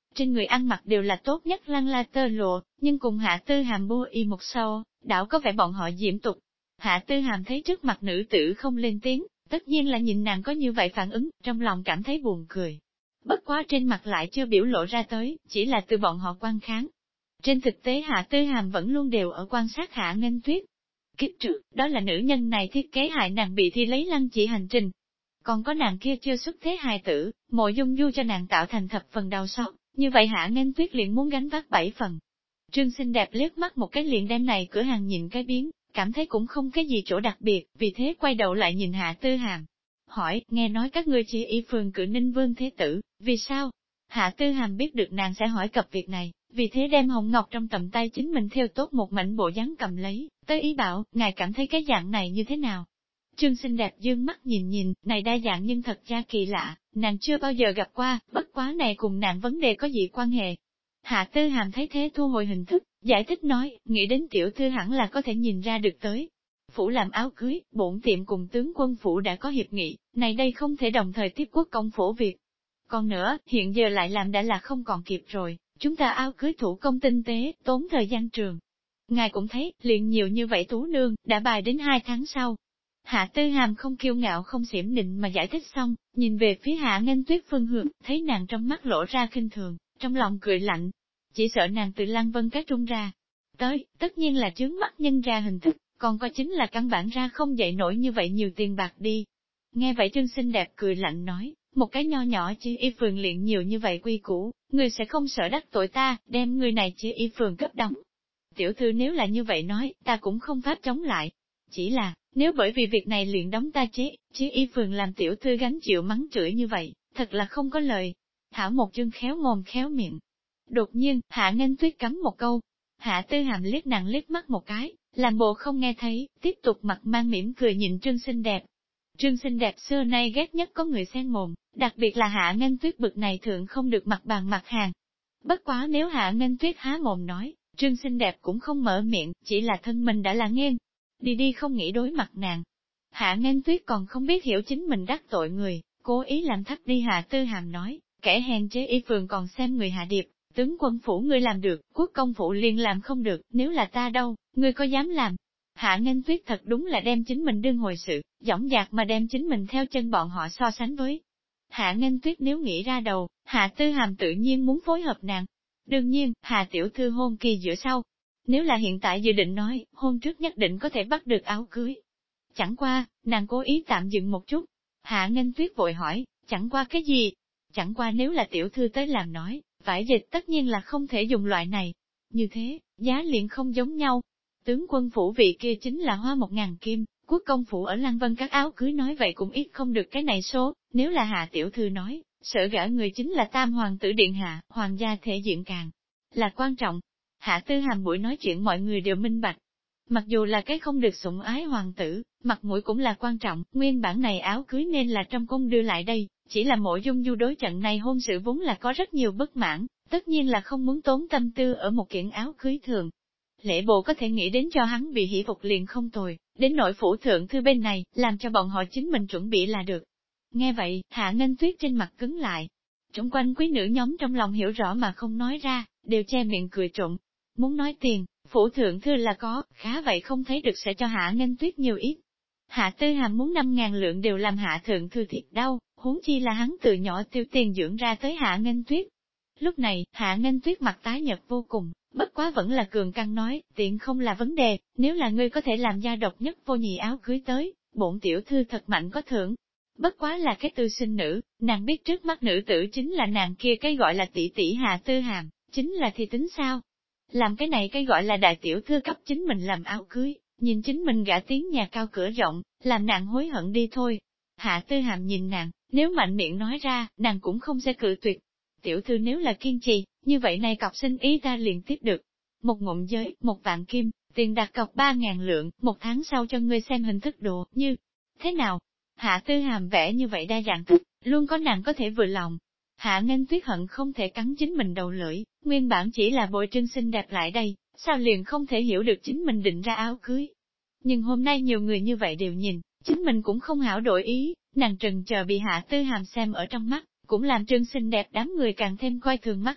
trên người ăn mặc đều là tốt nhất lăng la tơ lụa, nhưng cùng Hạ Tư Hàm bô y một sâu, đảo có vẻ bọn họ diễm tục. Hạ Tư Hàm thấy trước mặt nữ tử không lên tiếng, tất nhiên là nhìn nàng có như vậy phản ứng, trong lòng cảm thấy buồn cười. Bất quá trên mặt lại chưa biểu lộ ra tới, chỉ là từ bọn họ quan kháng. Trên thực tế Hạ Tư Hàm vẫn luôn đều ở quan sát Hạ Nghênh Tuyết. Kiếp trước, đó là nữ nhân này thiết kế hại nàng bị thi lấy lăng chỉ hành trình. Còn có nàng kia chưa xuất thế hài tử, Mộ Dung Du cho nàng tạo thành thập phần đau xót, như vậy Hạ Nghênh Tuyết liền muốn gánh vác 7 phần. Trương xinh đẹp liếc mắt một cái liền đem này cửa hàng nhìn cái biến, cảm thấy cũng không cái gì chỗ đặc biệt, vì thế quay đầu lại nhìn Hạ Tư Hàm. Hỏi, nghe nói các ngươi chỉ y phường cử Ninh Vương Thế Tử, vì sao? Hạ Tư Hàm biết được nàng sẽ hỏi cập việc này, vì thế đem hồng ngọc trong tầm tay chính mình theo tốt một mảnh bộ dáng cầm lấy, tới ý bảo, ngài cảm thấy cái dạng này như thế nào? Trương xinh đẹp dương mắt nhìn nhìn, này đa dạng nhưng thật ra kỳ lạ, nàng chưa bao giờ gặp qua, bất quá này cùng nàng vấn đề có gì quan hệ. Hạ Tư Hàm thấy thế thu hồi hình thức, giải thích nói, nghĩ đến tiểu thư hẳn là có thể nhìn ra được tới. Phủ làm áo cưới, bổn tiệm cùng tướng quân phủ đã có hiệp nghị, này đây không thể đồng thời tiếp quốc công phủ việc. Còn nữa, hiện giờ lại làm đã là không còn kịp rồi, chúng ta áo cưới thủ công tinh tế, tốn thời gian trường. Ngài cũng thấy, liền nhiều như vậy tú nương, đã bài đến 2 tháng sau. Hạ Tư Hàm không kiêu ngạo không xiểm nịnh mà giải thích xong, nhìn về phía Hạ Nghênh Tuyết phương hướng, thấy nàng trong mắt lộ ra khinh thường, trong lòng cười lạnh. Chỉ sợ nàng từ Lăng Vân Các trung ra. Tới, tất nhiên là chướng mắt nhân ra hình thức, còn có chính là căn bản ra không dậy nổi như vậy nhiều tiền bạc đi. Nghe vậy Trương xinh đẹp cười lạnh nói, một cái nho nhỏ chỉ y phường luyện nhiều như vậy quy củ, người sẽ không sợ đắc tội ta, đem người này chỉ y phường cấp đóng. Tiểu thư nếu là như vậy nói, ta cũng không pháp chống lại. Chỉ là, nếu bởi vì việc này luyện đóng ta chỉ y phường làm tiểu thư gánh chịu mắng chửi như vậy, thật là không có lời. Thảo một chương khéo mồm khéo miệng. Đột nhiên, Hạ Nghênh Tuyết cắm một câu. Hạ Tư Hàm liếc nàng liếc mắt một cái, làm bộ không nghe thấy, tiếp tục mặt mang mỉm cười nhìn Trương xinh đẹp. Trương xinh đẹp xưa nay ghét nhất có người xen mồm, đặc biệt là Hạ Nghênh Tuyết bực này thượng không được mặt bàn mặt hàng. Bất quá nếu Hạ Nghênh Tuyết há mồm nói, Trương xinh đẹp cũng không mở miệng, chỉ là thân mình đã là nghiêng. Đi không nghĩ đối mặt nàng. Hạ Nghênh Tuyết còn không biết hiểu chính mình đắc tội người, cố ý làm thấp đi Hạ Tư Hàm nói, kẻ hèn chế y phường còn xem người hạ điệp. Tướng quân phủ ngươi làm được, quốc công phủ liền làm không được, nếu là ta đâu, ngươi có dám làm? Hạ Nghênh Tuyết thật đúng là đem chính mình đương hồi sự, dõng dạc mà đem chính mình theo chân bọn họ so sánh với. Hạ Nghênh Tuyết nếu nghĩ ra đầu, Hạ Tư Hàm tự nhiên muốn phối hợp nàng. Đương nhiên, Hạ tiểu thư hôn kỳ giữa sau. Nếu là hiện tại dự định nói, hôn trước nhất định có thể bắt được áo cưới. Chẳng qua, nàng cố ý tạm dừng một chút. Hạ Nghênh Tuyết vội hỏi, chẳng qua cái gì? Chẳng qua nếu là tiểu thư tới làm nói, vải dịch tất nhiên là không thể dùng loại này. Như thế, giá liền không giống nhau. Tướng quân phủ vị kia chính là hoa 1.000 kim, quốc công phủ ở Lăng Vân các áo cưới nói vậy cũng ít không được cái này số, nếu là Hạ tiểu thư nói, sợ gã người chính là tam hoàng tử điện hạ, hoàng gia thể diện càng là quan trọng. Hạ Tư Hàm buổi nói chuyện mọi người đều minh bạch. Mặc dù là cái không được sủng ái hoàng tử, mặt mũi cũng là quan trọng, nguyên bản này áo cưới nên là trong cung đưa lại đây, chỉ là Mộ Dung Du đối trận này hôn sự vốn là có rất nhiều bất mãn, tất nhiên là không muốn tốn tâm tư ở một kiện áo cưới thường. Lễ bộ có thể nghĩ đến cho hắn bị hỷ phục liền không tồi, đến nội phủ thượng thư bên này, làm cho bọn họ chính mình chuẩn bị là được. Nghe vậy, Hạ Nghênh Tuyết trên mặt cứng lại. Trung quanh quý nữ nhóm trong lòng hiểu rõ mà không nói ra, đều che miệng cười trộm. Muốn nói tiền, phủ thượng thư là có, khá vậy không thấy được sẽ cho Hạ Nghênh Tuyết nhiều ít. Hạ Tư Hàm muốn 5.000 lượng đều làm Hạ thượng thư thiệt đau, huống chi là hắn từ nhỏ tiêu tiền dưỡng ra tới Hạ Nghênh Tuyết. Lúc này, Hạ Nghênh Tuyết mặt tái nhợt vô cùng, bất quá vẫn là cường căng nói, tiền không là vấn đề, nếu là ngươi có thể làm gia độc nhất vô nhị áo cưới tới, bổn tiểu thư thật mạnh có thưởng. Bất quá là cái tư sinh nữ, nàng biết trước mắt nữ tử chính là nàng kia cái gọi là tỷ tỷ Hạ Tư Hàm, chính là thì tính sao? Làm cái này cái gọi là đại tiểu thư cấp chính mình làm áo cưới, nhìn chính mình gả tiếng nhà cao cửa rộng, làm nàng hối hận đi thôi. Hạ Tư Hàm nhìn nàng, nếu mạnh miệng nói ra, nàng cũng không sẽ cự tuyệt. Tiểu thư nếu là kiên trì, như vậy này cọc sinh ý ta liền tiếp được. Một ngụm giới, 1.000 kim, tiền đặt cọc 3.000 lượng, 1 tháng sau cho ngươi xem hình thức đồ, như thế nào? Hạ Tư Hàm vẽ như vậy đa dạng thức, luôn có nàng có thể vừa lòng. Hạ Nghênh Tuyết hận không thể cắn chính mình đầu lưỡi, nguyên bản chỉ là bội trưng xinh đẹp lại đây, sao liền không thể hiểu được chính mình định ra áo cưới. Nhưng hôm nay nhiều người như vậy đều nhìn, chính mình cũng không hảo đổi ý, nàng trần chờ bị Hạ Tư Hàm xem ở trong mắt, cũng làm trương xinh đẹp đám người càng thêm coi thường mắt.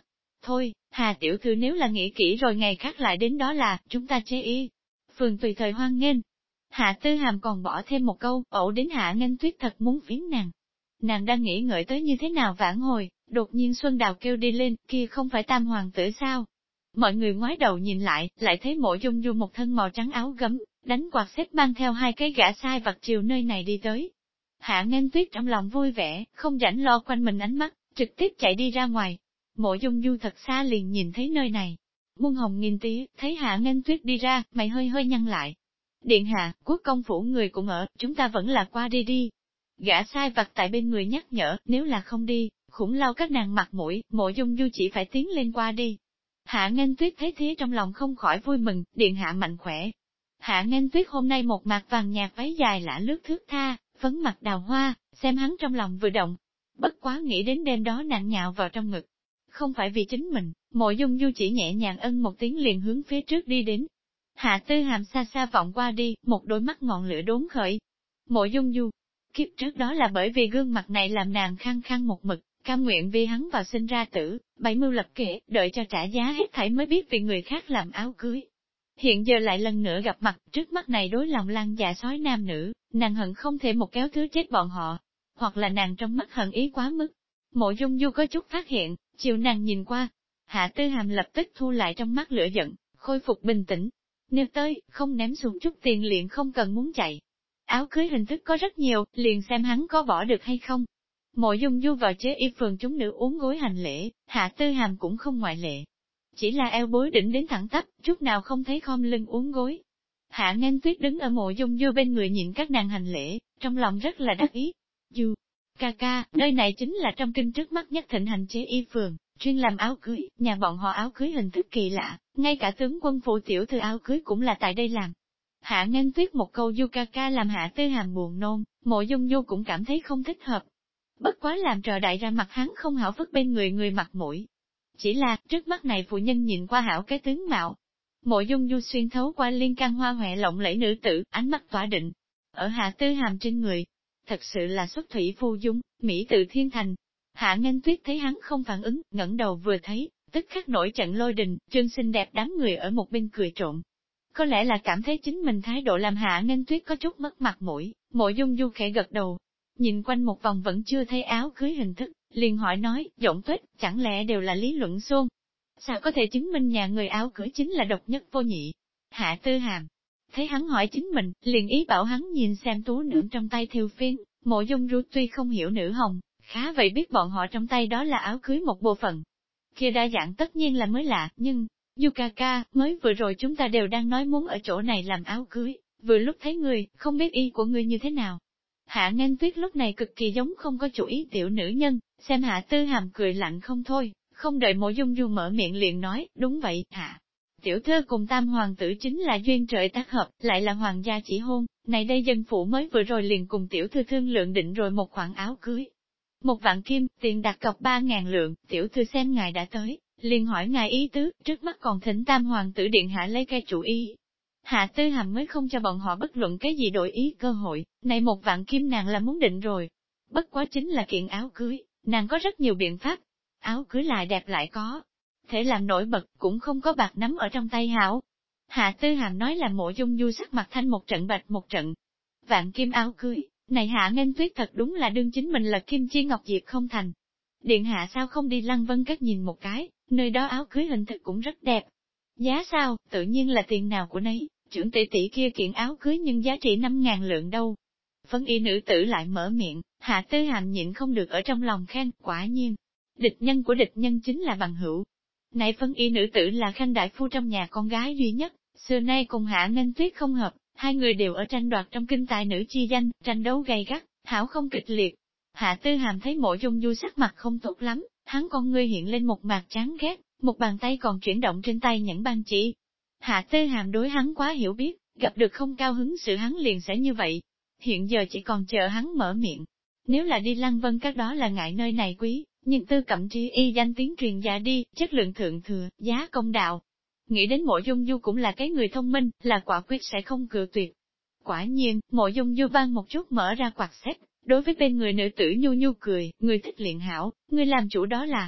Thôi, Hà tiểu thư nếu là nghĩ kỹ rồi ngày khác lại đến đó là, chúng ta chế y. Phường tùy thời hoan nghênh. Hạ Tư Hàm còn bỏ thêm một câu, ẩu đến Hạ Nghênh Tuyết thật muốn phiến nàng. Nàng đang nghĩ ngợi tới như thế nào vãn hồi, đột nhiên Xuân Đào kêu đi lên, kia không phải tam hoàng tử sao? Mọi người ngoái đầu nhìn lại thấy Mộ Dung Du một thân màu trắng áo gấm, đánh quạt xếp mang theo hai cái gã sai vặt chiều nơi này đi tới. Hạ Nghênh Tuyết trong lòng vui vẻ, không rảnh lo quanh mình ánh mắt, trực tiếp chạy đi ra ngoài. Mộ Dung Du thật xa liền nhìn thấy nơi này. Muôn hồng nghìn tía, thấy Hạ Nghênh Tuyết đi ra, mày hơi hơi nhăn lại. Điện hạ, quốc công phủ người cũng ở, chúng ta vẫn là qua đi đi. Gã sai vặt tại bên người nhắc nhở, nếu là không đi, khủng lau các nàng mặt mũi, Mộ Dung Du chỉ phải tiến lên qua đi. Hạ Nghênh Tuyết thấy thế trong lòng không khỏi vui mừng, điện hạ mạnh khỏe. Hạ Nghênh Tuyết hôm nay một mặt vàng nhạt váy dài lả lướt thướt tha, phấn mặt đào hoa, xem hắn trong lòng vừa động. Bất quá nghĩ đến đêm đó nàng nhạo vào trong ngực. Không phải vì chính mình, Mộ Dung Du chỉ nhẹ nhàng ân một tiếng liền hướng phía trước đi đến. Hạ Tư Hàm xa xa vọng qua đi, một đôi mắt ngọn lửa đốn khởi. Mộ Dung Du, kiếp trước đó là bởi vì gương mặt này làm nàng khăng khăng một mực, cam nguyện vì hắn vào sinh ra tử, bảy mưu lập kế, đợi cho trả giá hết thảy mới biết vì người khác làm áo cưới. Hiện giờ lại lần nữa gặp mặt, trước mắt này đối lòng lăng dạ sói nam nữ, nàng hận không thể một kéo thứ chết bọn họ, hoặc là nàng trong mắt hận ý quá mức. Mộ Dung Du có chút phát hiện, chiều nàng nhìn qua, Hạ Tư Hàm lập tức thu lại trong mắt lửa giận, khôi phục bình tĩnh. Nếu tới, không ném xuống chút tiền liền không cần muốn chạy. Áo cưới hình thức có rất nhiều, liền xem hắn có bỏ được hay không. Mộ Dung Du vào chế y phường chúng nữ uống gối hành lễ, Hạ Tư Hàm cũng không ngoại lệ. Chỉ là eo bối đỉnh đến thẳng tắp, chút nào không thấy khom lưng uống gối. Hạ Nghênh Tuyết đứng ở Mộ Dung Du bên người nhìn các nàng hành lễ, trong lòng rất là đắc ý. Du, ca, nơi này chính là trong kinh trước mắt nhất thịnh hành chế y phường, chuyên làm áo cưới, nhà bọn họ áo cưới hình thức kỳ lạ, ngay cả tướng quân phụ tiểu thư áo cưới cũng là tại đây làm. Hạ Nghênh Tuyết một câu Du ca làm Hạ Tư Hàm buồn nôn, Mộ Dung Du cũng cảm thấy không thích hợp. Bất quá làm trò đại ra mặt hắn không hảo phất bên người mặt mũi. Chỉ là, trước mắt này phụ nhân nhìn qua hảo cái tướng mạo. Mộ Dung Du xuyên thấu qua liên can hoa hòe lộng lẫy nữ tử, ánh mắt tỏa định. Ở Hạ Tư Hàm trên người, thật sự là xuất thủy phu dung, mỹ tự thiên thành. Hạ Nghênh Tuyết thấy hắn không phản ứng, ngẩng đầu vừa thấy, tức khắc nổi trận lôi đình, trương xinh đẹp đám người ở một bên cười trộm. Có lẽ là cảm thấy chính mình thái độ làm Hạ Nghênh Tuyết có chút mất mặt mũi, Mộ Dung Du khẽ gật đầu. Nhìn quanh một vòng vẫn chưa thấy áo cưới hình thức, liền hỏi nói, Giọng Tuyết, chẳng lẽ đều là lý luận xôn? Sao có thể chứng minh nhà người áo cưới chính là độc nhất vô nhị? Hạ Tư Hàm thấy hắn hỏi chính mình, liền ý bảo hắn nhìn xem tú nữ trong tay thiêu phiên. Mộ Dung Du tuy không hiểu nữ hồng, khá vậy biết bọn họ trong tay đó là áo cưới một bộ phận. Kia đa dạng tất nhiên là mới lạ, nhưng, Du ca, mới vừa rồi chúng ta đều đang nói muốn ở chỗ này làm áo cưới, vừa lúc thấy người, không biết y của người như thế nào. Hạ Nghênh Tuyết lúc này cực kỳ giống không có chủ ý tiểu nữ nhân, xem Hạ Tư Hàm cười lạnh không thôi, không đợi Mộ Dung Du mở miệng liền nói, đúng vậy, Hạ. Tiểu thư cùng tam hoàng tử chính là duyên trời tác hợp, lại là hoàng gia chỉ hôn, này đây dân phụ mới vừa rồi liền cùng tiểu thư thương lượng định rồi một khoản áo cưới. 1.000 kim, tiền đặt cọc 3.000 lượng, tiểu thư xem ngài đã tới, liền hỏi ngài ý tứ, trước mắt còn thỉnh tam hoàng tử điện hạ lấy cái chủ ý. Hạ Tư Hàm mới không cho bọn họ bất luận cái gì đổi ý cơ hội, này 1.000 kim nàng là muốn định rồi. Bất quá chính là kiện áo cưới, nàng có rất nhiều biện pháp. Áo cưới lại đẹp lại có thể làm nổi bật, cũng không có bạc nắm ở trong tay hảo. Hạ Tư Hàm nói là Mộ Dung Du sắc mặt thanh một trận bạch một trận. Vạn kim áo cưới, này Hạ Nghênh Tuyết thật đúng là đương chính mình là kim chi ngọc diệp không thành. Điện hạ sao không đi Lăng Vân Các nhìn một cái, nơi đó áo cưới hình thức cũng rất đẹp. Giá sao, tự nhiên là tiền nào của nấy, trưởng tỷ tỷ kia kiện áo cưới nhưng giá trị 5.000 lượng đâu. Phấn y nữ tử lại mở miệng, Hạ Tư Hàm nhịn không được ở trong lòng khen, quả nhiên. Địch nhân của địch nhân chính là bằng hữu. Này phân y nữ tử là Khanh đại phu trong nhà con gái duy nhất, xưa nay cùng Hạ Nghênh Tuyết không hợp, hai người đều ở tranh đoạt trong kinh tài nữ chi danh, tranh đấu gay gắt, hảo không kịch liệt. Hạ Tư Hàm thấy Mộ Dung Du sắc mặt không tốt lắm, hắn con ngươi hiện lên một mặt chán ghét, một bàn tay còn chuyển động trên tay nhẫn ban chỉ. Hạ Tư Hàm đối hắn quá hiểu biết, gặp được không cao hứng sự hắn liền sẽ như vậy. Hiện giờ chỉ còn chờ hắn mở miệng. Nếu là đi Lăng Vân Các đó là ngại nơi này quý, nhưng Tư Cẩm Tri y danh tiếng truyền ra đi, chất lượng thượng thừa, giá công đạo. Nghĩ đến Mộ Dung Du cũng là cái người thông minh, là quả quyết sẽ không cự tuyệt. Quả nhiên, Mộ Dung Du ban một chút mở ra quạt xếp, đối với bên người nữ tử nhu nhu cười, người thích luyện hảo, người làm chủ đó là.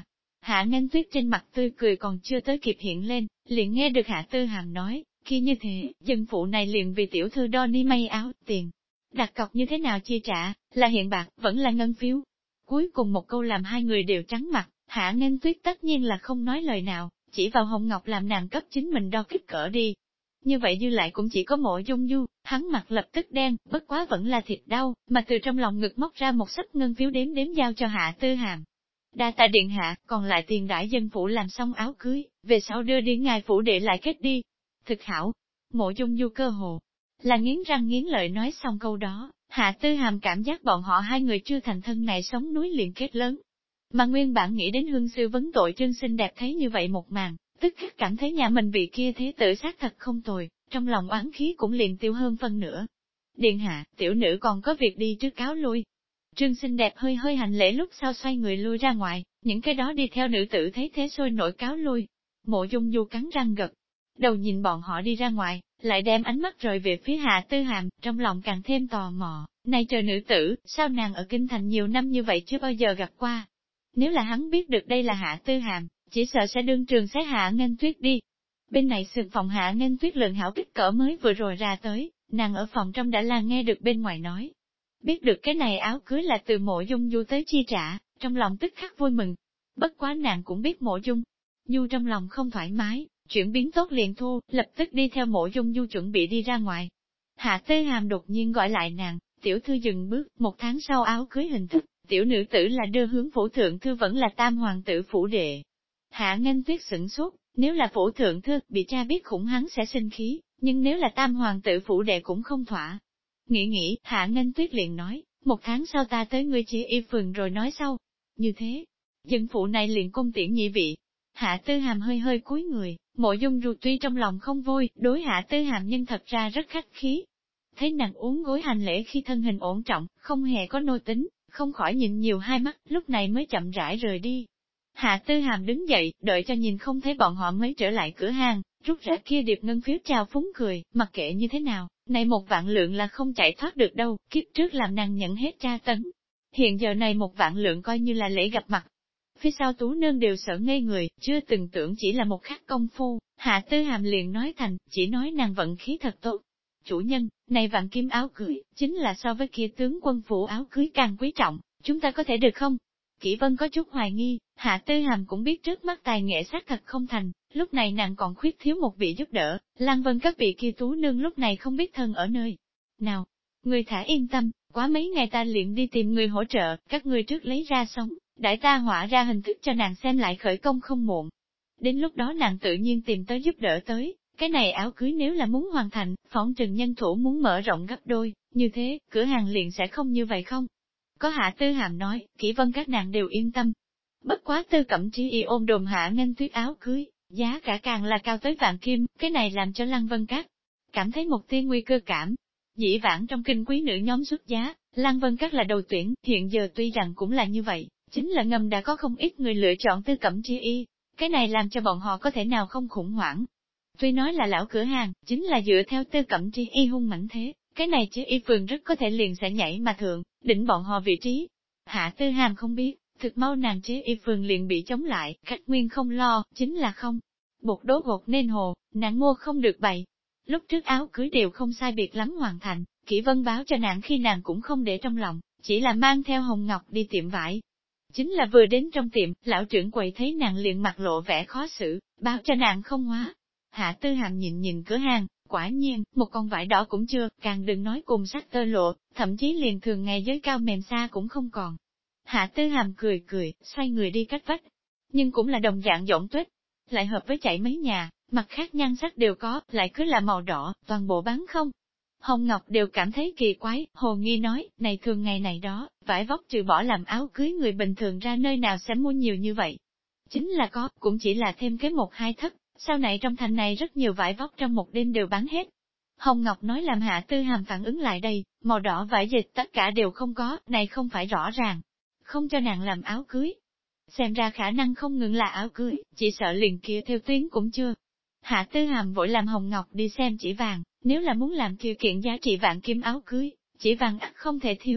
Hạ Nghênh Tuyết trên mặt tươi cười còn chưa tới kịp hiện lên, liền nghe được Hạ Tư Hàm nói, khi như thế, dân phụ này liền vì tiểu thư đo ni may áo, tiền. Đặt cọc như thế nào chi trả, là hiện bạc, vẫn là ngân phiếu. Cuối cùng một câu làm hai người đều trắng mặt, Hạ Nghênh Tuyết tất nhiên là không nói lời nào, chỉ vào Hồng Ngọc làm nàng cấp chính mình đo kích cỡ đi. Như vậy dư lại cũng chỉ có Mộ Dung Du, hắn mặt lập tức đen, bất quá vẫn là thịt đau, mà từ trong lòng ngực móc ra một sấp ngân phiếu đếm giao cho Hạ Tư Hàm. Đa tạ điện hạ, còn lại tiền đãi dân phủ làm xong áo cưới, về sau đưa đi ngài phủ để lại kết đi. Thực hảo, Mộ Dung Du cơ hồ là nghiến răng nghiến lợi nói xong câu đó, Hạ Tư Hàm cảm giác bọn họ hai người chưa thành thân này sống núi liền kết lớn. Mà nguyên bản nghĩ đến hương sư vấn tội Trương xinh đẹp thấy như vậy một màn, tức khắc cảm thấy nhà mình vị kia thế tử xác thật không tồi, trong lòng oán khí cũng liền tiêu hơn phân nửa. Điện hạ, tiểu nữ còn có việc đi trước cáo lui. Trương xinh đẹp hơi hơi hành lễ lúc sau xoay người lui ra ngoài, những cái đó đi theo nữ tử thấy thế sôi nổi cáo lui. Mộ Dung Du cắn răng gật đầu nhìn bọn họ đi ra ngoài, lại đem ánh mắt rời về phía Hạ Tư Hàm, trong lòng càng thêm tò mò, này trời nữ tử, sao nàng ở kinh thành nhiều năm như vậy chưa bao giờ gặp qua. Nếu là hắn biết được đây là Hạ Tư Hàm, chỉ sợ sẽ đương trường xé Hạ Nghênh Tuyết đi. Bên này sườn phòng Hạ Nghênh Tuyết lượng hảo kích cỡ mới vừa rồi ra tới, nàng ở phòng trong đã là nghe được bên ngoài nói. Biết được cái này áo cưới là từ Mộ Dung Du tới chi trả, trong lòng tức khắc vui mừng. Bất quá nàng cũng biết Mộ Dung Du trong lòng không thoải mái, chuyển biến tốt liền thu, lập tức đi theo Mộ Dung Du chuẩn bị đi ra ngoài. Hạ Tư Hàm đột nhiên gọi lại nàng, tiểu thư dừng bước, 1 tháng sau áo cưới hình thức, tiểu nữ tử là đưa hướng phủ thượng thư vẫn là tam hoàng tử phủ đệ. Hạ Nghênh Tuyết sửng sốt, nếu là phủ thượng thư, bị cha biết khủng hắn sẽ sinh khí, nhưng nếu là tam hoàng tử phủ đệ cũng không thỏa. Nghĩ, Hạ Nghênh Tuyết liền nói, 1 tháng sau ta tới ngươi chỉ y phường rồi nói sau. Như thế, dân phụ này liền cung tiễn nhị vị. Hạ Tư Hàm hơi hơi cúi người, Mộ Dung Du tuy trong lòng không vui, đối Hạ Tư Hàm nhưng thật ra rất khách khí. Thấy nàng uống gối hành lễ khi thân hình ổn trọng, không hề có nô tính, không khỏi nhìn nhiều hai mắt, lúc này mới chậm rãi rời đi. Hạ Tư Hàm đứng dậy, đợi cho nhìn không thấy bọn họ mới trở lại cửa hàng, rút rẽ kia điệp ngân phiếu chào phúng cười, mặc kệ như thế nào, này 1 vạn lượng là không chạy thoát được đâu, kiếp trước làm nàng nhận hết tra tấn. Hiện giờ này 1 vạn lượng coi như là lễ gặp mặt. Phía sau Tú Nương đều sợ ngây người, chưa từng tưởng chỉ là một khắc công phu, Hạ Tư Hàm liền nói thành, chỉ nói nàng vận khí thật tốt. Chủ nhân, này vạn kim áo cưới, chính là so với kia tướng quân phủ áo cưới càng quý trọng, chúng ta có thể được không? Kỷ Vân có chút hoài nghi, Hạ Tư Hàm cũng biết trước mắt tài nghệ xác thật không thành, lúc này nàng còn khuyết thiếu một vị giúp đỡ, Lăng Vân các vị kia Tú Nương lúc này không biết thân ở nơi nào. Người thả yên tâm, quá mấy ngày ta liền đi tìm người hỗ trợ, các ngươi trước lấy ra xong, đại ta họa ra hình thức cho nàng xem lại khởi công không muộn. Đến lúc đó nàng tự nhiên tìm tới giúp đỡ tới, cái này áo cưới nếu là muốn hoàn thành, phỏng trừng nhân thủ muốn mở rộng gấp đôi, như thế, cửa hàng liền sẽ không như vậy không? Có Hạ Tư Hàm nói, Kỷ Vân các nàng đều yên tâm. Bất quá Tư Cẩm Chí y ôm đồn Hạ Nghênh Tuyết áo cưới, giá cả càng là cao tới vạn kim, cái này làm cho Lăng Vân Các cảm thấy một tia nguy cơ cảm. Dĩ vãng trong kinh quý nữ nhóm xuất giá, Lăng Vân Các là đầu tuyển, hiện giờ tuy rằng cũng là như vậy, chính là ngầm đã có không ít người lựa chọn Tư Cẩm Chí y, cái này làm cho bọn họ có thể nào không khủng hoảng. Tuy nói là lão cửa hàng, chính là dựa theo Tư Cẩm Chí y hung mãnh thế, cái này chứ y phường rất có thể liền sẽ nhảy mà thượng, đỉnh bọn họ vị trí. Hạ Tư Hàm không biết, thực mau nàng chế y phường liền bị chống lại, khách nguyên không lo, chính là không. Bột đố gột nên hồ, nàng mua không được bày. Lúc trước áo cưới đều không sai biệt lắm hoàn thành, Kỷ Vân báo cho nàng khi nàng cũng không để trong lòng, chỉ là mang theo Hồng Ngọc đi tiệm vải. Chính là vừa đến trong tiệm, lão trưởng quầy thấy nàng liền mặt lộ vẻ khó xử, báo cho nàng không hóa. Hạ Tư Hàm nhìn cửa hàng, quả nhiên, một con vải đỏ cũng chưa, càng đừng nói cùng sắc tơ lộ, thậm chí liền thường ngày giới cao mềm xa cũng không còn. Hạ Tư Hàm cười, xoay người đi cách vách. Nhưng cũng là đồng dạng giọng tuếch, lại hợp với chạy mấy nhà, mặt khác nhan sắc đều có, lại cứ là màu đỏ, toàn bộ bán không. Hồng Ngọc đều cảm thấy kỳ quái, hồ nghi nói, này thường ngày này đó, vải vóc trừ bỏ làm áo cưới người bình thường ra nơi nào sẽ mua nhiều như vậy. Chính là có, cũng chỉ là thêm cái 1-2 thất, sau này trong thành này rất nhiều vải vóc trong một đêm đều bán hết. Hồng Ngọc nói làm Hạ Tư Hàm phản ứng lại đây, màu đỏ vải dệt tất cả đều không có, này không phải rõ ràng, không cho nàng làm áo cưới. Xem ra khả năng không ngừng là áo cưới, chỉ sợ liền kia theo tuyến cũng chưa. Hạ Tư Hàm vội làm Hồng Ngọc đi xem chỉ vàng, nếu là muốn làm kia kiện giá trị vạn kim áo cưới, chỉ vàng ắt không thể thiếu.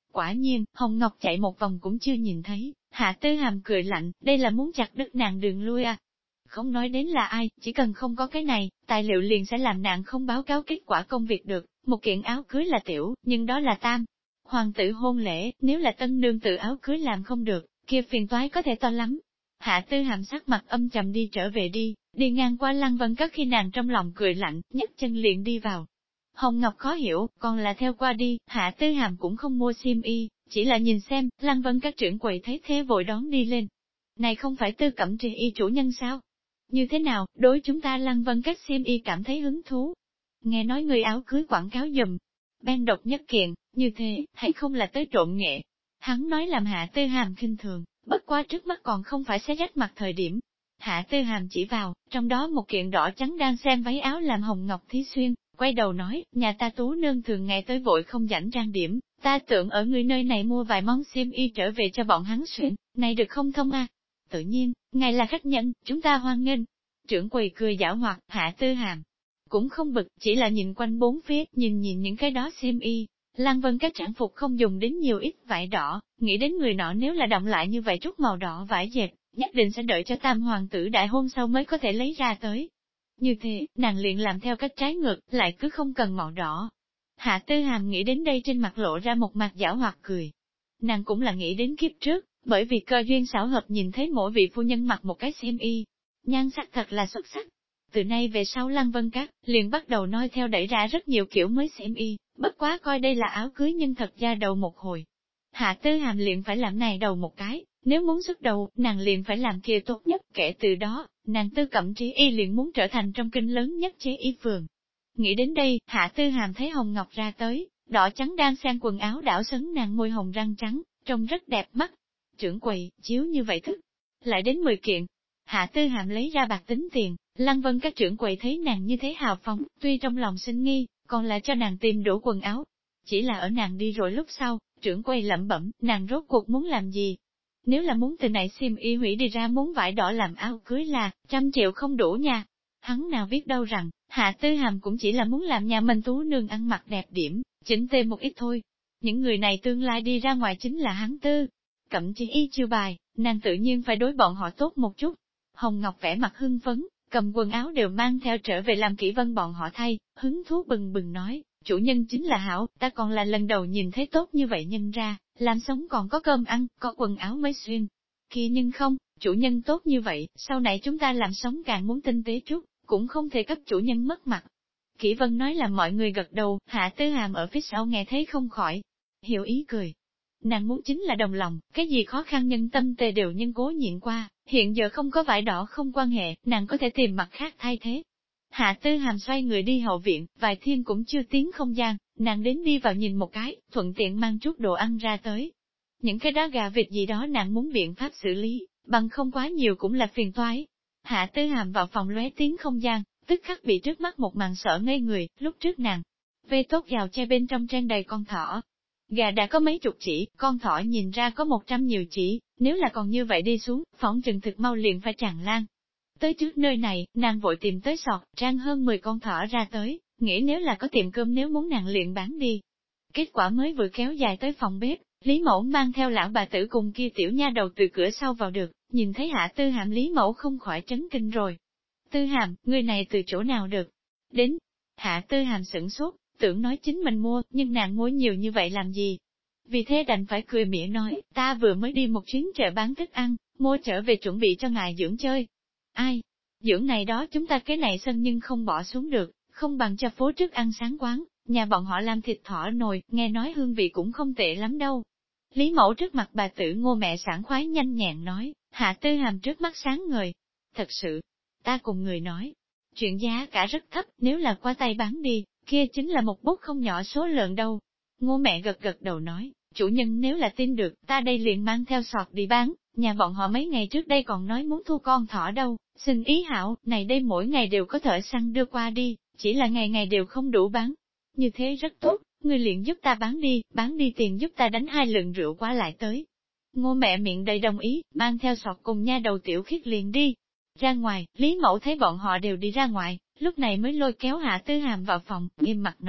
Quả nhiên, Hồng Ngọc chạy một vòng cũng chưa nhìn thấy, Hạ Tư Hàm cười lạnh, đây là muốn chặt đứt nàng đường lui à. Không nói đến là ai, chỉ cần không có cái này, tài liệu liền sẽ làm nàng không báo cáo kết quả công việc được, một kiện áo cưới là tiểu, nhưng đó là tam. Hoàng tử hôn lễ, nếu là tân nương tự áo cưới làm không được, kia phiền toái có thể to lắm. Hạ Tư Hàm sắc mặt âm trầm đi trở về đi ngang qua Lăng Vân Các khi nàng trong lòng cười lạnh, nhấc chân liền đi vào. Hồng Ngọc khó hiểu, còn là theo qua đi, Hạ Tư Hàm cũng không mua xiêm y, chỉ là nhìn xem, Lăng Vân Các trưởng quầy thấy thế vội đón đi lên. Này không phải Tư Cẩm Trì y chủ nhân sao? Như thế nào, đối chúng ta Lăng Vân Các xiêm y cảm thấy hứng thú? Nghe nói người áo cưới quảng cáo dùm, ben độc nhất kiện, như thế, hay không là tới trộm nghệ? Hắn nói làm Hạ Tư Hàm khinh thường, bất quá trước mắt còn không phải xé rách mặt thời điểm. Hạ Tư Hàm chỉ vào, trong đó một kiện đỏ trắng đang xem váy áo làm Hồng Ngọc thí xuyên, quay đầu nói, nhà ta Tú nương thường ngày tới vội không rảnh trang điểm, ta tưởng ở người nơi này mua vài món xiêm y trở về cho bọn hắn xuyên, này được không thông à? Tự nhiên, ngài là khách nhân, chúng ta hoan nghênh. Trưởng quầy cười giảo hoạt, Hạ Tư Hàm cũng không bực, chỉ là nhìn quanh bốn phía, nhìn những cái đó xiêm y. Lăng Vân các trang phục không dùng đến nhiều ít vải đỏ, nghĩ đến người nọ nếu là động lại như vậy chút màu đỏ vải dệt, nhất định sẽ đợi cho tam hoàng tử đại hôn sau mới có thể lấy ra tới. Như thế, nàng liền làm theo cách trái ngược, lại cứ không cần màu đỏ. Hạ Tư Hàm nghĩ đến đây trên mặt lộ ra một mặt giảo hoạt cười. Nàng cũng là nghĩ đến kiếp trước, bởi vì cơ duyên xảo hợp nhìn thấy mỗi vị phu nhân mặc một cái xiêm y. Nhan sắc thật là xuất sắc. Từ nay về sau Lăng Vân Các, liền bắt đầu nói theo đẩy ra rất nhiều kiểu mới xiêm y, bất quá coi đây là áo cưới nhưng thật ra đầu một hồi. Hạ Tư Hàm liền phải làm này đầu một cái, nếu muốn xuất đầu, nàng liền phải làm kia tốt nhất, kể từ đó, nàng Tư Cẩm Trí y liền muốn trở thành trong kinh lớn nhất chế y phường. Nghĩ đến đây, Hạ Tư Hàm thấy Hồng Ngọc ra tới, đỏ trắng đang xen quần áo đảo sấn nàng môi hồng răng trắng, trông rất đẹp mắt. Trưởng quầy, chiếu như vậy thức, lại đến 10 kiện. Hạ Tư Hàm lấy ra bạc tính tiền, Lăng Vân các trưởng quầy thấy nàng như thế hào phóng, tuy trong lòng sinh nghi, còn lại cho nàng tìm đủ quần áo. Chỉ là ở nàng đi rồi lúc sau, trưởng quầy lẩm bẩm, nàng rốt cuộc muốn làm gì? Nếu là muốn từ này xiêm y hủy đi ra muốn vải đỏ làm áo cưới là, 100 triệu không đủ nha. Hắn nào biết đâu rằng, Hạ Tư Hàm cũng chỉ là muốn làm nhà mình Tú nương ăn mặc đẹp điểm, chỉnh tề một ít thôi. Những người này tương lai đi ra ngoài chính là hắn Tư Cẩm Trí y chiêu bài, nàng tự nhiên phải đối bọn họ tốt một chút. Hồng Ngọc vẻ mặt hưng phấn, cầm quần áo đều mang theo trở về làm Kỷ Vân bọn họ thay, hứng thú bừng bừng nói, chủ nhân chính là hảo, ta còn là lần đầu nhìn thấy tốt như vậy nhân ra, làm sống còn có cơm ăn, có quần áo mới xuyên. Kia nhưng không, chủ nhân tốt như vậy, sau này chúng ta làm sống càng muốn tinh tế chút, cũng không thể cấp chủ nhân mất mặt. Kỷ Vân nói là mọi người gật đầu, Hạ Tư Hàm ở phía sau nghe thấy không khỏi, hiểu ý cười. Nàng muốn chính là đồng lòng, cái gì khó khăn nhân tâm tề đều nhân cố nhịn qua, hiện giờ không có vải đỏ không quan hệ, nàng có thể tìm mặt khác thay thế. Hạ Tư Hàm xoay người đi hậu viện, vài thiên cũng chưa tiến không gian, nàng đến đi vào nhìn một cái, thuận tiện mang chút đồ ăn ra tới. Những cái đá gà vịt gì đó nàng muốn biện pháp xử lý, bằng không quá nhiều cũng là phiền toái. Hạ Tư Hàm vào phòng lóe tiếng không gian, tức khắc bị trước mắt một màn sợ ngây người, lúc trước nàng vê tốt vào che bên trong trang đầy con thỏ. Gà đã có mấy chục chỉ, con thỏ nhìn ra có 100 nhiều chỉ, nếu là còn như vậy đi xuống, phỏng chừng thực mau liền phải tràn lan. Tới trước nơi này, nàng vội tìm tới sọt, trang hơn 10 con thỏ ra tới, nghĩ nếu là có tiệm cơm nếu muốn nàng liền bán đi. Kết quả mới vừa kéo dài tới phòng bếp, Lý Mẫu mang theo lão bà tử cùng kia tiểu nha đầu từ cửa sau vào được, nhìn thấy Hạ Tư Hàm Lý Mẫu không khỏi chấn kinh rồi. Tư Hàm, người này từ chỗ nào được? Đến, Hạ Tư Hàm sửng sốt, tưởng nói chính mình mua, nhưng nàng mua nhiều như vậy làm gì? Vì thế đành phải cười mỉa nói, ta vừa mới đi một chuyến chợ bán thức ăn, mua trở về chuẩn bị cho ngài dưỡng chơi. Ai? Dưỡng này đó chúng ta cái này sân nhưng không bỏ xuống được, không bằng cho phố trước ăn sáng quán, nhà bọn họ làm thịt thỏ nồi, nghe nói hương vị cũng không tệ lắm đâu. Lý Mẫu trước mặt bà tử Ngô mẹ sảng khoái nhanh nhẹn nói, Hạ Tư Hàm trước mắt sáng ngời. Thật sự, ta cùng người nói, chuyện giá cả rất thấp, nếu là qua tay bán đi, kia chính là một bút không nhỏ số lượng đâu. Ngô mẹ gật gật đầu nói, chủ nhân nếu là tin được, ta đây liền mang theo sọt đi bán, nhà bọn họ mấy ngày trước đây còn nói muốn thu con thỏ đâu, xin ý hảo, này đây mỗi ngày đều có thợ săn đưa qua đi, chỉ là ngày ngày đều không đủ bán. Như thế rất tốt, ngươi liền giúp ta bán đi tiền giúp ta đánh 2 lượng rượu qua lại tới. Ngô mẹ miệng đầy đồng ý, mang theo sọt cùng nha đầu tiểu khiết liền đi. Ra ngoài, Lý Mẫu thấy bọn họ đều đi ra ngoài, lúc này mới lôi kéo Hạ Tư Hàm vào phòng, nghiêm mặt nói,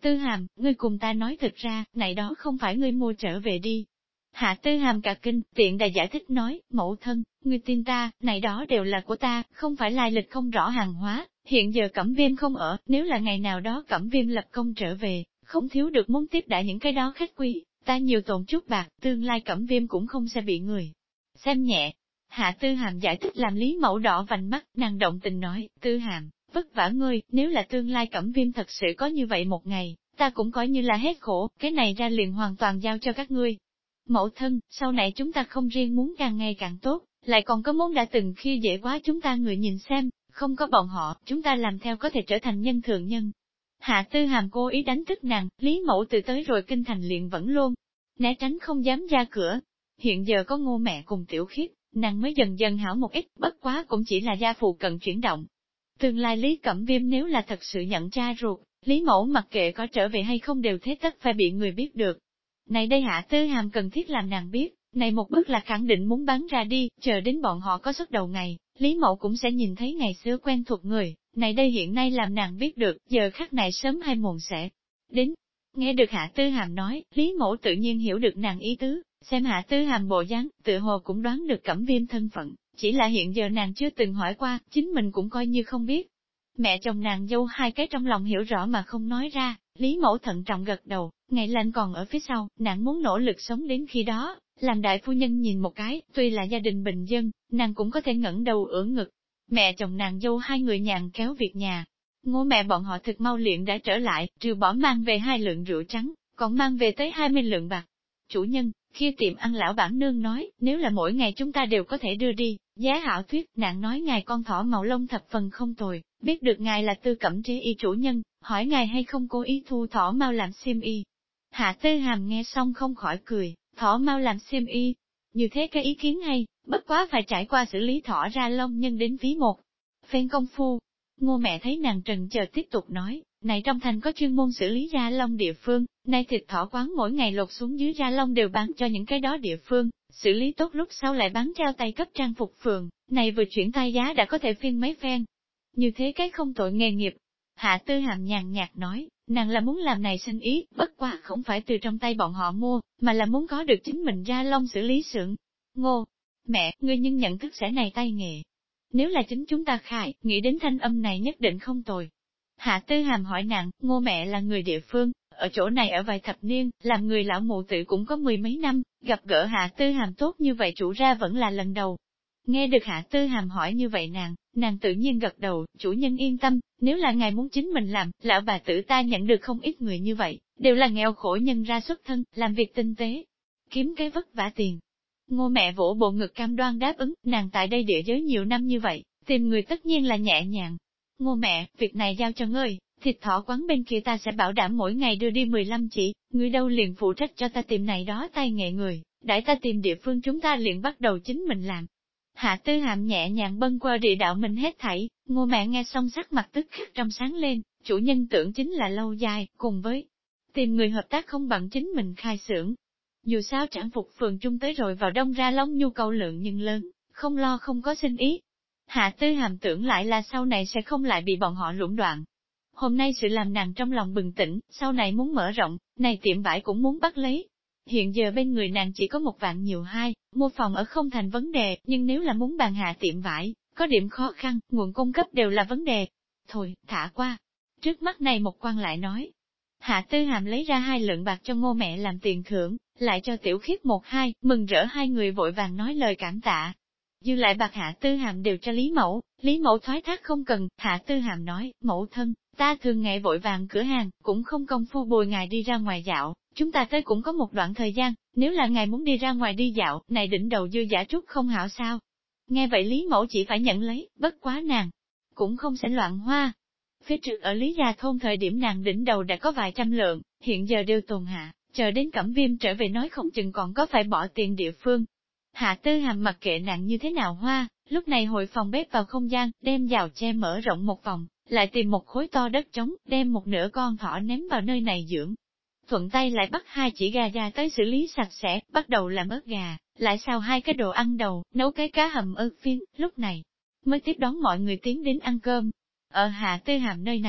Tư Hàm, ngươi cùng ta nói thật ra, này đó không phải ngươi mua trở về đi. Hạ Tư Hàm cả kinh, tiện đà giải thích nói, mẫu thân, ngươi tin ta, này đó đều là của ta, không phải lai lịch không rõ hàng hóa, hiện giờ Cẩm Viêm không ở, nếu là ngày nào đó Cẩm Viêm lập công trở về, không thiếu được muốn tiếp đãi những cái đó khách quý, ta nhiều tổn chút bạc, tương lai Cẩm Viêm cũng không sẽ bị người xem nhẹ. Hạ Tư Hàm giải thích làm Lý Mẫu đỏ vành mắt, nàng động tình nói, Tư Hàm, vất vả ngươi, nếu là tương lai Cẩm Viêm thật sự có như vậy một ngày, ta cũng coi như là hết khổ, cái này ra liền hoàn toàn giao cho các ngươi. Mẫu thân, sau này chúng ta không riêng muốn càng ngày càng tốt, lại còn có muốn đã từng khi dễ quá chúng ta người nhìn xem, không có bọn họ, chúng ta làm theo có thể trở thành nhân thượng nhân. Hạ Tư Hàm cố ý đánh thức nàng, Lý Mẫu từ tới rồi kinh thành liền vẫn luôn, né tránh không dám ra cửa. Hiện giờ có Ngô mẹ cùng Tiểu Khiết, nàng mới dần dần hảo một ít, bất quá cũng chỉ là gia phụ cận chuyển động. Tương lai Lý Cẩm Viêm nếu là thật sự nhận cha ruột, Lý Mẫu mặc kệ có trở về hay không đều thế tất phải bị người biết được. Này đây Hạ Tư Hàm cần thiết làm nàng biết, này một bước là khẳng định muốn bán ra đi, chờ đến bọn họ có xuất đầu ngày, Lý Mẫu cũng sẽ nhìn thấy ngày xưa quen thuộc người, này đây hiện nay làm nàng biết được, giờ khắc này sớm hay muộn sẽ đến. Nghe được Hạ Tư Hàm nói, Lý Mẫu tự nhiên hiểu được nàng ý tứ, xem Hạ Tư Hàm bộ dáng, tự hồ cũng đoán được Cẩm Viêm thân phận, chỉ là hiện giờ nàng chưa từng hỏi qua, chính mình cũng coi như không biết. Mẹ chồng nàng dâu hai cái trong lòng hiểu rõ mà không nói ra, Lý Mẫu thận trọng gật đầu, ngày lành còn ở phía sau, nàng muốn nỗ lực sống đến khi đó, làm đại phu nhân nhìn một cái, tuy là gia đình bình dân, nàng cũng có thể ngẩng đầu ưỡn ngực. Mẹ chồng nàng dâu hai người nhàn kéo việc nhà. Ngô mẹ bọn họ thực mau liền đã trở lại, trừ bỏ mang về 2 lượng rượu trắng, còn mang về tới 20 lượng bạc. Chủ nhân, khi tiệm ăn lão bản nương nói, nếu là mỗi ngày chúng ta đều có thể đưa đi, giá hảo thuyết, nàng nói ngài con thỏ màu lông thập phần không tồi, biết được ngài là Tư Cẩm Chế y chủ nhân, hỏi ngài hay không cố ý thu thỏ mau làm xiêm y. Hạ Tư Hàm nghe xong không khỏi cười, thỏ mau làm xiêm y, như thế cái ý kiến hay, bất quá phải trải qua xử lý thỏ ra lông nhân đến phí một phen công phu. Ngô mẹ thấy nàng trần chờ tiếp tục nói, này trong thành có chuyên môn xử lý ra lông địa phương, nay thịt thỏ quán mỗi ngày lột xuống dưới ra lông đều bán cho những cái đó địa phương, xử lý tốt lúc sau lại bán trao tay cấp trang phục phường, này vừa chuyển tay giá đã có thể phiên mấy phen. Như thế cái không tội nghề nghiệp. Hạ Tư Hàm nhàn nhạt nói, nàng là muốn làm này sinh ý, bất quá không phải từ trong tay bọn họ mua, mà là muốn có được chính mình ra lông xử lý xưởng. Ngô, mẹ, ngươi nhưng nhận thức sẽ này tay nghề. Nếu là chính chúng ta khai, nghĩ đến thanh âm này nhất định không tồi. Hạ Tư Hàm hỏi nàng, Ngô mẹ là người địa phương, ở chỗ này ở vài thập niên, làm người lão mụ tự cũng có 10 mấy năm, gặp gỡ Hạ Tư Hàm tốt như vậy chủ ra vẫn là lần đầu. Nghe được Hạ Tư Hàm hỏi như vậy nàng tự nhiên gật đầu, chủ nhân yên tâm, nếu là ngài muốn chính mình làm, lão bà tử ta nhận được không ít người như vậy, đều là nghèo khổ nhân ra xuất thân, làm việc tinh tế, kiếm cái vất vả tiền. Ngô mẹ vỗ bộ ngực cam đoan đáp ứng, nàng tại đây địa giới nhiều năm như vậy, tìm người tất nhiên là nhẹ nhàng. Ngô mẹ, việc này giao cho ngươi, thịt thỏ quán bên kia ta sẽ bảo đảm mỗi ngày đưa đi 15 chỉ, ngươi đâu liền phụ trách cho ta tìm này đó tay nghệ người, đãi ta tìm địa phương chúng ta liền bắt đầu chính mình làm. Hạ Tư Hàm nhẹ nhàng bâng quơ địa đạo mình hết thảy, Ngô mẹ nghe xong sắc mặt tức khắc trong sáng lên, chủ nhân tưởng chính là lâu dài, cùng với tìm người hợp tác không bằng chính mình khai xưởng. Dù sao trang phục phường trung tới rồi vào đông ra lông nhu cầu lượng nhưng lớn, không lo không có sinh ý. Hạ Tư Hàm tưởng lại là sau này sẽ không lại bị bọn họ lũng đoạn. Hôm nay sự làm nàng trong lòng bừng tỉnh, sau này muốn mở rộng, này tiệm vải cũng muốn bắt lấy. Hiện giờ bên người nàng chỉ có 1 vạn nhiều hai, mua phòng ở không thành vấn đề, nhưng nếu là muốn bàn hạ tiệm vải, có điểm khó khăn, nguồn cung cấp đều là vấn đề. Thôi, thả qua. Trước mắt này một quan lại nói. Hạ Tư Hàm lấy ra 2 lượng bạc cho Ngô mẹ làm tiền thưởng, lại cho Tiểu Khiết 1-2, mừng rỡ hai người vội vàng nói lời cảm tạ. Dư lại bạc Hạ Tư Hàm đều cho Lý Mẫu thoái thác không cần, Hạ Tư Hàm nói, mẫu thân, ta thường ngày vội vàng cửa hàng, cũng không công phu bồi ngài đi ra ngoài dạo, chúng ta tới cũng có một đoạn thời gian, nếu là ngài muốn đi ra ngoài đi dạo, này đỉnh đầu dư giả trút không hảo sao. Nghe vậy Lý Mẫu chỉ phải nhận lấy, bất quá nàng, cũng không sẽ loạn hoa. Phía trước ở Lý Gia Thôn thời điểm nàng đỉnh đầu đã có vài trăm lượng, hiện giờ đều tồn hạ, chờ đến Cẩm Viêm trở về nói không chừng còn có phải bỏ tiền địa phương. Hạ Tư Hàm mặc kệ nàng như thế nào hoa, lúc này hội phòng bếp vào không gian, đem rào che mở rộng một vòng, lại tìm một khối to đất trống, đem một nửa con thỏ ném vào nơi này dưỡng. Thuận tay lại bắt 2 chỉ gà ra tới xử lý sạch sẽ, bắt đầu làm ớt gà, lại xào 2 cái đồ ăn đầu, nấu cái cá hầm ớt phiên, lúc này mới tiếp đón mọi người tiến đến ăn cơm. Ở Hạ Tư Hàm nơi này,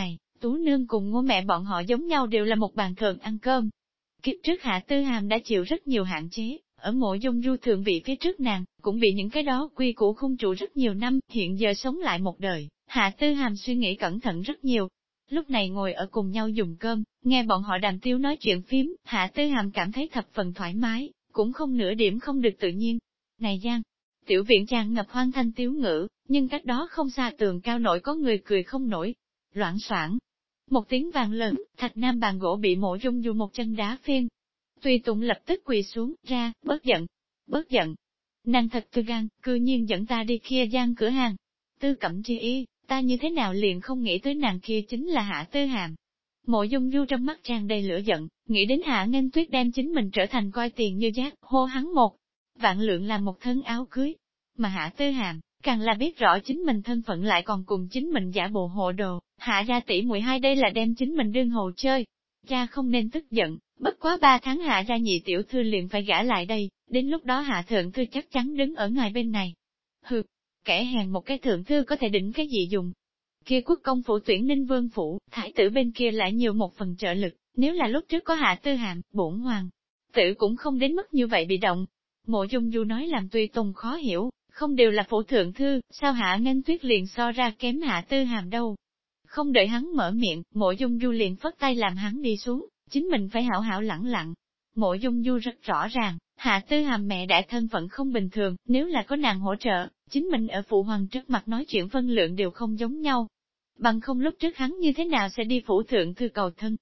Tú Nương cùng Ngô mẹ bọn họ giống nhau đều là một bàn thượng ăn cơm. Kiếp trước Hạ Tư Hàm đã chịu rất nhiều hạn chế, ở Mộ Dung Du thượng vị phía trước nàng, cũng bị những cái đó quy củ khung trụ rất nhiều năm, hiện giờ sống lại một đời, Hạ Tư Hàm suy nghĩ cẩn thận rất nhiều. Lúc này ngồi ở cùng nhau dùng cơm, nghe bọn họ đàm tiếu nói chuyện phím, Hạ Tư Hàm cảm thấy thập phần thoải mái, cũng không nửa điểm không được tự nhiên. Này Giang, tiểu viện tràn ngập hoang thanh tiếu ngữ, nhưng cách đó không xa tường cao nổi có người cười không nổi. Loảng xoảng, một tiếng vang lớn, thạch nam bàn gỗ bị Mộ Dung Du một chân đá phiên. Tùy Tùng lập tức quỳ xuống, ra, bớt giận, bớt giận. Nàng thật tư gan, cư nhiên dẫn ta đi kia Giang cửa hàng. Tư Cẩm Chi y, ta như thế nào liền không nghĩ tới nàng kia chính là Hạ Tư Hàm. Mộ Dung Du trong mắt tràn đầy lửa giận, nghĩ đến Hạ Nghênh Tuyết đem chính mình trở thành coi tiền như rác, hô hắn một vạn lượng làm một thân áo cưới. Mà Hạ Tư Hàm, càng là biết rõ chính mình thân phận lại còn cùng chính mình giả bộ hộ đồ, Hạ gia tỷ muội hai đây là đem chính mình đương hồ chơi. Cha không nên tức giận, bất quá 3 tháng Hạ gia nhị tiểu thư liền phải gả lại đây, đến lúc đó Hạ thượng thư chắc chắn đứng ở ngài bên này. Hừ, kẻ hèn một cái thượng thư có thể đỉnh cái gì dùng. Kia quốc công phủ tuyển Ninh Vương phủ, thái tử bên kia lại nhiều một phần trợ lực, nếu là lúc trước có Hạ Tư Hàm, bổn hoàng tử cũng không đến mức như vậy bị động. Mộ Dung Du nói làm Tùy Tùng khó hiểu, không đều là phủ thượng thư, sao Hạ Nghênh Tuyết liền so ra kém Hạ Tư Hàm đâu. Không đợi hắn mở miệng, Mộ Dung Du liền phất tay làm hắn đi xuống, chính mình phải hảo hảo lẳng lặng. Mộ Dung Du rất rõ ràng, Hạ Tư Hàm mẹ đẻ thân phận không bình thường, nếu là có nàng hỗ trợ, chính mình ở phụ hoàng trước mặt nói chuyện phân lượng đều không giống nhau. Bằng không lúc trước hắn như thế nào sẽ đi phủ thượng thư cầu thân,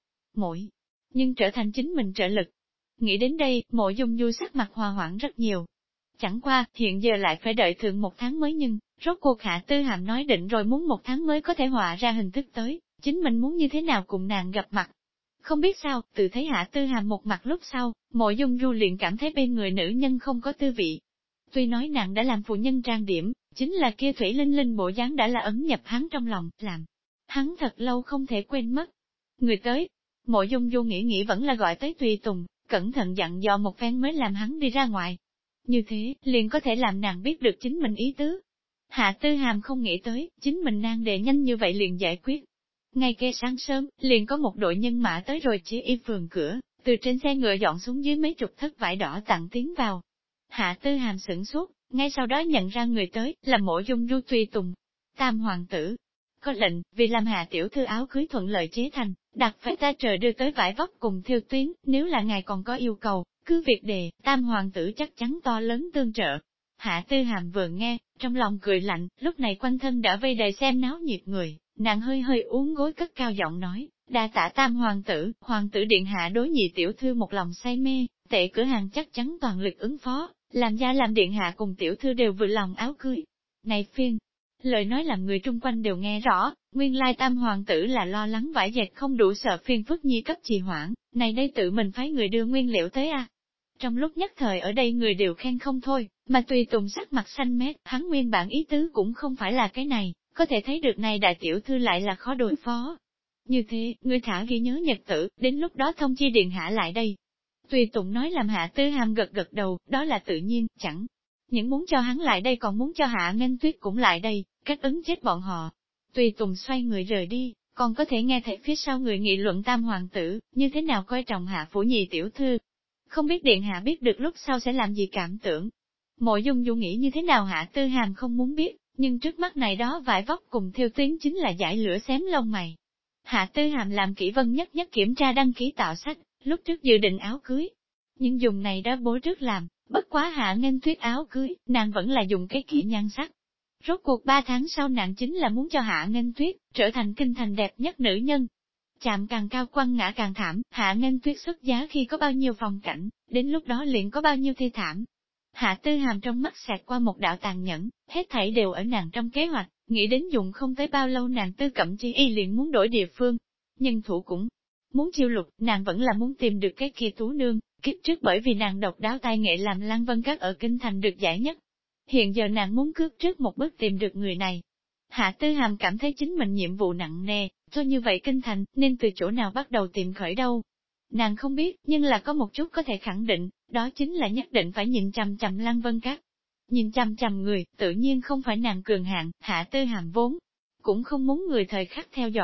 nhưng trở thành chính mình trợ lực. Nghĩ đến đây, Mộ Dung Du sắc mặt hòa hoãn rất nhiều. Chẳng qua, hiện giờ lại phải đợi thượng 1 tháng mới nhưng, rốt cuộc Hạ Tư Hàm nói định rồi muốn 1 tháng mới có thể họa ra hình thức tới, chính mình muốn như thế nào cùng nàng gặp mặt. Không biết sao, từ thấy Hạ Tư Hàm một mặt lúc sau, Mộ Dung Du liền cảm thấy bên người nữ nhân không có tư vị. Tuy nói nàng đã làm phụ nhân trang điểm, chính là kia thủy linh linh bộ dáng đã là ấn nhập hắn trong lòng, làm hắn thật lâu không thể quên mất. Người tới, Mộ Dung Du nghĩ vẫn là gọi tới Tùy Tùng, cẩn thận dặn dò một phen mới làm hắn đi ra ngoài. Như thế, liền có thể làm nàng biết được chính mình ý tứ. Hạ Tư Hàm không nghĩ tới, chính mình nàng đệ nhanh như vậy liền giải quyết. Ngay kia sáng sớm, liền có một đội nhân mã tới rồi chỉ y phường cửa, từ trên xe ngựa dọn xuống dưới mấy chục thất vải đỏ tặng tiến vào. Hạ Tư Hàm sửng sốt, ngay sau đó nhận ra người tới, là Mộ Dung Du Tùy Tùng. Tam hoàng tử, có lệnh, vì làm Hạ tiểu thư áo cưới thuận lợi chế thành, đặt phải ta chờ đưa tới vải vóc cùng thiêu tuyến, nếu là ngài còn có yêu cầu, cứ việc đề, Tam hoàng tử chắc chắn to lớn tương trợ. Hạ Tư Hàm vừa nghe, trong lòng cười lạnh, lúc này quanh thân đã vây đầy xem náo nhiệt người, nàng hơi hơi uốn gối cất cao giọng nói, đa tạ Tam hoàng tử điện hạ đối nhị tiểu thư một lòng say mê, tệ cửa hàng chắc chắn toàn lực ứng phó, làm gia làm điện hạ cùng tiểu thư đều vừa lòng áo cưới. Này phiên, lời nói làm người chung quanh đều nghe rõ, nguyên lai Tam hoàng tử là lo lắng vải dệt không đủ sợ phiên phức nhi cấp trì hoãn, này đây tự mình phái người đưa nguyên liệu tới à. Trong lúc nhất thời ở đây người đều khen không thôi, mà Tùy Tùng sắc mặt xanh mét, hắn nguyên bản ý tứ cũng không phải là cái này, có thể thấy được này đại tiểu thư lại là khó đối phó. Như thế, ngươi thả ghi nhớ nhật tử, đến lúc đó thông chi điện hạ lại đây. Tùy Tùng nói làm Hạ Tư Hàm gật gật đầu, đó là tự nhiên, chẳng những muốn cho hắn lại đây còn muốn cho Hạ Nghênh Tuyết cũng lại đây, cách ứng chết bọn họ. Tùy Tùng xoay người rời đi, còn có thể nghe thấy phía sau người nghị luận Tam hoàng tử, như thế nào coi trọng Hạ phủ nhị tiểu thư. Không biết điện hạ biết được lúc sau sẽ làm gì cảm tưởng. Mộ Dung Du nghĩ như thế nào Hạ Tư Hàm không muốn biết, nhưng trước mắt này đó vải vóc cùng thiêu tuyến chính là giải lửa xém lông mày. Hạ Tư Hàm làm kỹ vân nhất nhất kiểm tra đăng ký tạo sách, lúc trước dự định áo cưới. Nhưng dùng này đó bố trước làm, bất quá Hạ Nghênh Tuyết áo cưới, nàng vẫn là dùng cái kỹ nhan sắc. Rốt cuộc 3 tháng sau nàng chính là muốn cho Hạ Nghênh Tuyết trở thành kinh thành đẹp nhất nữ nhân. Chạm càng cao quăng ngã càng thảm, Hạ Nghênh Tuyết xuất giá khi có bao nhiêu phong cảnh, đến lúc đó liền có bao nhiêu thê thảm. Hạ Tư Hàm trong mắt xẹt qua một đạo tàn nhẫn, hết thảy đều ở nàng trong kế hoạch, nghĩ đến dùng không tới bao lâu nàng Tư Cẩm Chi y liền muốn đổi địa phương. Nhân thủ cũng muốn chiêu lục, nàng vẫn là muốn tìm được cái kia Tú Nương, kiếp trước bởi vì nàng độc đáo tài nghệ làm Lăng Vân Các ở kinh thành được giải nhất. Hiện giờ nàng muốn cướp trước một bước tìm được người này. Hạ Tư Hàm cảm thấy chính mình nhiệm vụ nặng nề, cho như vậy kinh thành, nên từ chỗ nào bắt đầu tìm khởi đâu. Nàng không biết, nhưng là có một chút có thể khẳng định, đó chính là nhất định phải nhìn chằm chằm Lăng Vân Các. Nhìn chằm chằm người, tự nhiên không phải nàng cường hạn, Hạ Tư Hàm vốn cũng không muốn người thời khắc theo dõi,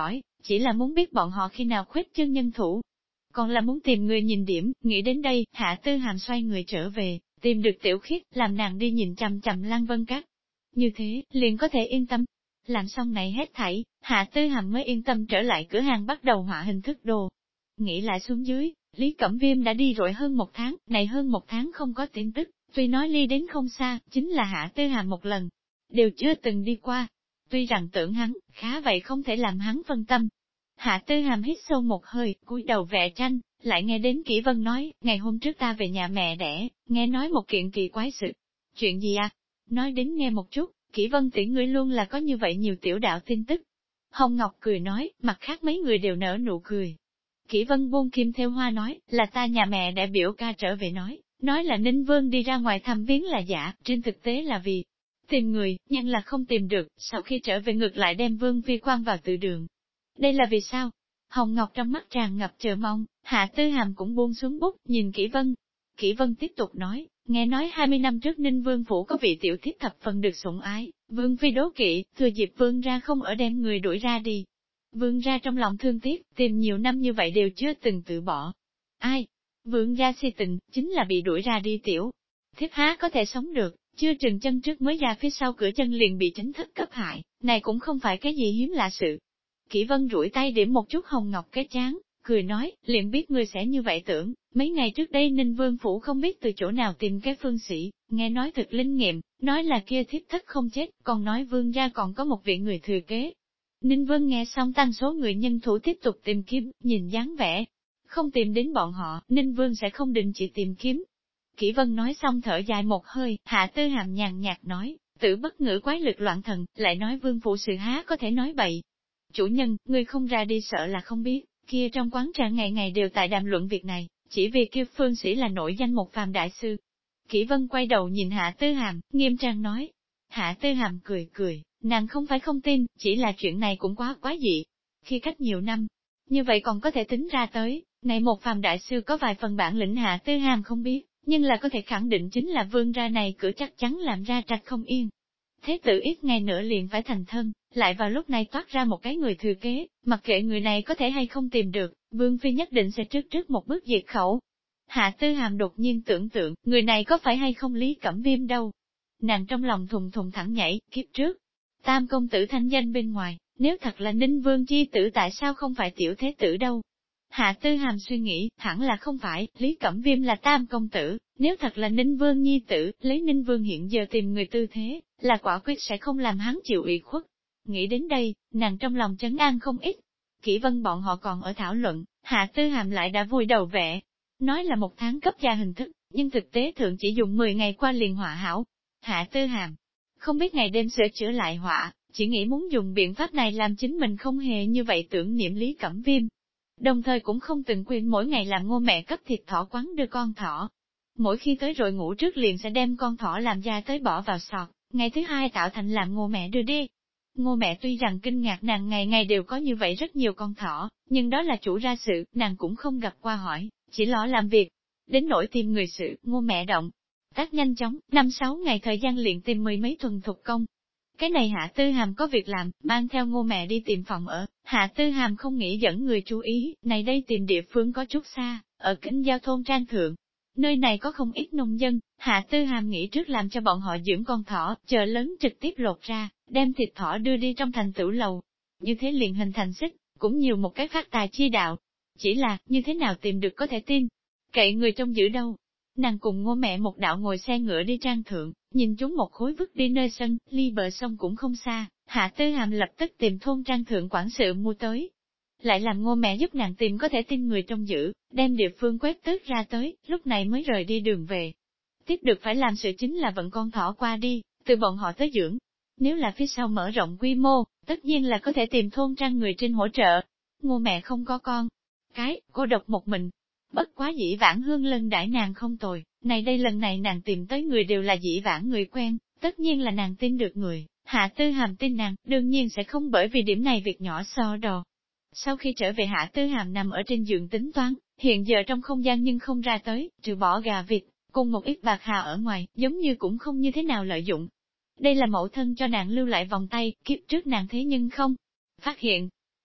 chỉ là muốn biết bọn họ khi nào khuếch chân nhân thủ. Còn là muốn tìm người nhìn điểm, nghĩ đến đây, Hạ Tư Hàm xoay người trở về, tìm được Tiểu Khiết, làm nàng đi nhìn chằm chằm Lăng Vân Các. Như thế, liền có thể yên tâm. Làm xong này hết thảy, Hạ Tư Hàm mới yên tâm trở lại cửa hàng bắt đầu họa hình thức đồ. Nghĩ lại xuống dưới, Lý Cẩm Viêm đã đi rồi hơn 1 tháng, này hơn 1 tháng không có tin tức, tuy nói ly đến không xa, chính là Hạ Tư Hàm một lần, đều chưa từng đi qua. Tuy rằng tưởng hắn, khá vậy không thể làm hắn phân tâm. Hạ Tư Hàm hít sâu một hơi, cúi đầu vẽ tranh, lại nghe đến Kỷ Vân nói, ngày hôm trước ta về nhà mẹ đẻ, nghe nói một kiện kỳ quái sự. Chuyện gì à? Nói đến nghe một chút, Kỷ Vân tỷ ngươi luôn là có như vậy nhiều tiểu đạo tin tức. Hồng Ngọc cười nói, mặt khác mấy người đều nở nụ cười. Kỷ Vân buông kim theo hoa nói, là ta nhà mẹ đẻ biểu ca trở về nói là Ninh Vương đi ra ngoài thăm viếng là giả, trên thực tế là vì tìm người, nhưng là không tìm được, sau khi trở về ngược lại đem Vương Phi quan vào tự đường. Đây là vì sao? Hồng Ngọc trong mắt tràn ngập chờ mong, Hạ Tư Hàm cũng buông xuống bút, nhìn Kỷ Vân. Kỷ Vân tiếp tục nói, nghe nói 20 năm trước Ninh Vương Phủ có vị tiểu thiếp thập phần được sủng ái, Vương Phi đố kỵ, thừa dịp Vương ra không ở đem người đuổi ra đi. Vương ra trong lòng thương tiếc, tìm nhiều năm như vậy đều chưa từng tự bỏ. Ai? Vương ra si tình, chính là bị đuổi ra đi tiểu. Thiếp há có thể sống được, chưa trừng chân trước mới ra phía sau cửa chân liền bị chính thất cấp hại, này cũng không phải cái gì hiếm lạ sự. Kỷ Vân duỗi tay điểm một chút Hồng Ngọc cái chán, cười nói, liền biết ngươi sẽ như vậy tưởng, mấy ngày trước đây Ninh Vương Phủ không biết từ chỗ nào tìm cái phương sĩ, nghe nói thực linh nghiệm, nói là kia thiếp thất không chết, còn nói Vương gia còn có một vị người thừa kế. Ninh Vương nghe xong tăng số người nhân thủ tiếp tục tìm kiếm, nhìn dáng vẻ. Không tìm đến bọn họ, Ninh Vương sẽ không định chỉ tìm kiếm. Kỷ Vân nói xong thở dài một hơi, Hạ Tư Hàm nhàn nhạt nói, tử bất ngữ quái lực loạn thần, lại nói Vương Phủ sự há có thể nói bậy. Chủ nhân, ngươi không ra đi sợ là không biết, kia trong quán trà ngày ngày đều tại đàm luận việc này, chỉ vì kia phương sĩ là nổi danh một phàm đại sư. Kỷ Vân quay đầu nhìn Hạ Tư Hàm, nghiêm trang nói. Hạ Tư Hàm cười cười, nàng không phải không tin, chỉ là chuyện này cũng quá dị. Khi cách nhiều năm, như vậy còn có thể tính ra tới, này một phàm đại sư có vài phần bản lĩnh Hạ Tư Hàm không biết, nhưng là có thể khẳng định chính là vương ra này cửa chắc chắn làm ra trạch không yên. Thế tử ít ngày nữa liền phải thành thân, lại vào lúc này toát ra một cái người thừa kế, mặc kệ người này có thể hay không tìm được, Vương Phi nhất định sẽ trước một bước diệt khẩu. Hạ Tư Hàm đột nhiên tưởng tượng, người này có phải hay không Lý Cẩm Viêm đâu. Nàng trong lòng thùng thùng thẳng nhảy, kiếp trước. Tam công tử thanh danh bên ngoài, nếu thật là Ninh Vương chi tử tại sao không phải tiểu thế tử đâu. Hạ Tư Hàm suy nghĩ, hẳn là không phải, Lý Cẩm Viêm là tam công tử, nếu thật là Ninh Vương nhi tử, lấy Ninh Vương hiện giờ tìm người tư thế, là quả quyết sẽ không làm hắn chịu ủy khuất. Nghĩ đến đây, nàng trong lòng trấn an không ít. Kỷ Vân bọn họ còn ở thảo luận, Hạ Tư Hàm lại đã vui đầu vẽ. Nói là 1 tháng cấp gia hình thức, nhưng thực tế thượng chỉ dùng 10 ngày qua liền họa hảo. Hạ Tư Hàm không biết ngày đêm sửa chữa lại họa, chỉ nghĩ muốn dùng biện pháp này làm chính mình không hề như vậy tưởng niệm Lý Cẩm Viêm. Đồng thời cũng không từng quên mỗi ngày làm Ngô mẹ cấp thịt thỏ quán đưa con thỏ. Mỗi khi tới rồi ngủ trước liền sẽ đem con thỏ làm ra tới bỏ vào sọt, ngày thứ hai tạo thành làm Ngô mẹ đưa đi. Ngô mẹ tuy rằng kinh ngạc nàng ngày ngày đều có như vậy rất nhiều con thỏ, nhưng đó là chủ ra sự, nàng cũng không gặp qua hỏi, chỉ lo làm việc. Đến nỗi tìm người sự, Ngô mẹ động tác nhanh chóng, 5-6 ngày thời gian liền tìm 10 mấy thuần thục công. Cái này Hạ Tư Hàm có việc làm, mang theo Ngô mẹ đi tìm phòng ở, Hạ Tư Hàm không nghĩ dẫn người chú ý, này đây tìm địa phương có chút xa, ở Kinh Giao thôn Trang Thượng. Nơi này có không ít nông dân, Hạ Tư Hàm nghĩ trước làm cho bọn họ dưỡng con thỏ, chờ lớn trực tiếp lột ra, đem thịt thỏ đưa đi trong thành tửu lầu. Như thế liền hình thành xích, cũng nhiều một cái phát tài chi đạo. Chỉ là, như thế nào tìm được có thể tin, cậy người trong giữ đâu. Nàng cùng Ngô mẹ một đạo ngồi xe ngựa đi Trang Thượng, nhìn chúng một khối vứt đi nơi sân, ly bờ sông cũng không xa, Hạ Tư Hàm lập tức tìm thôn Trang Thượng quản sự mua tới. Lại làm Ngô mẹ giúp nàng tìm có thể tin người trong giữ, đem địa phương quét tước ra tới, lúc này mới rời đi đường về. Tiếp được phải làm sự chính là vận con thỏ qua đi, từ bọn họ tới dưỡng. Nếu là phía sau mở rộng quy mô, tất nhiên là có thể tìm thôn Trang người trên hỗ trợ. Ngô mẹ không có con cái, cô độc một mình. Bất quá dĩ vãng Hương Lân đãi nàng không tồi, này đây lần này nàng tìm tới người đều là dĩ vãng người quen, tất nhiên là nàng tin được người, Hạ Tư Hàm tin nàng, đương nhiên sẽ không bởi vì điểm này việc nhỏ so đo. Sau khi trở về Hạ Tư Hàm nằm ở trên giường tính toán, hiện giờ trong không gian nhưng không ra tới, trừ bỏ gà vịt, cùng một ít bạc hà ở ngoài, giống như cũng không như thế nào lợi dụng. Đây là mẫu thân cho nàng lưu lại vòng tay, kiếp trước nàng thế nhưng không phát hiện.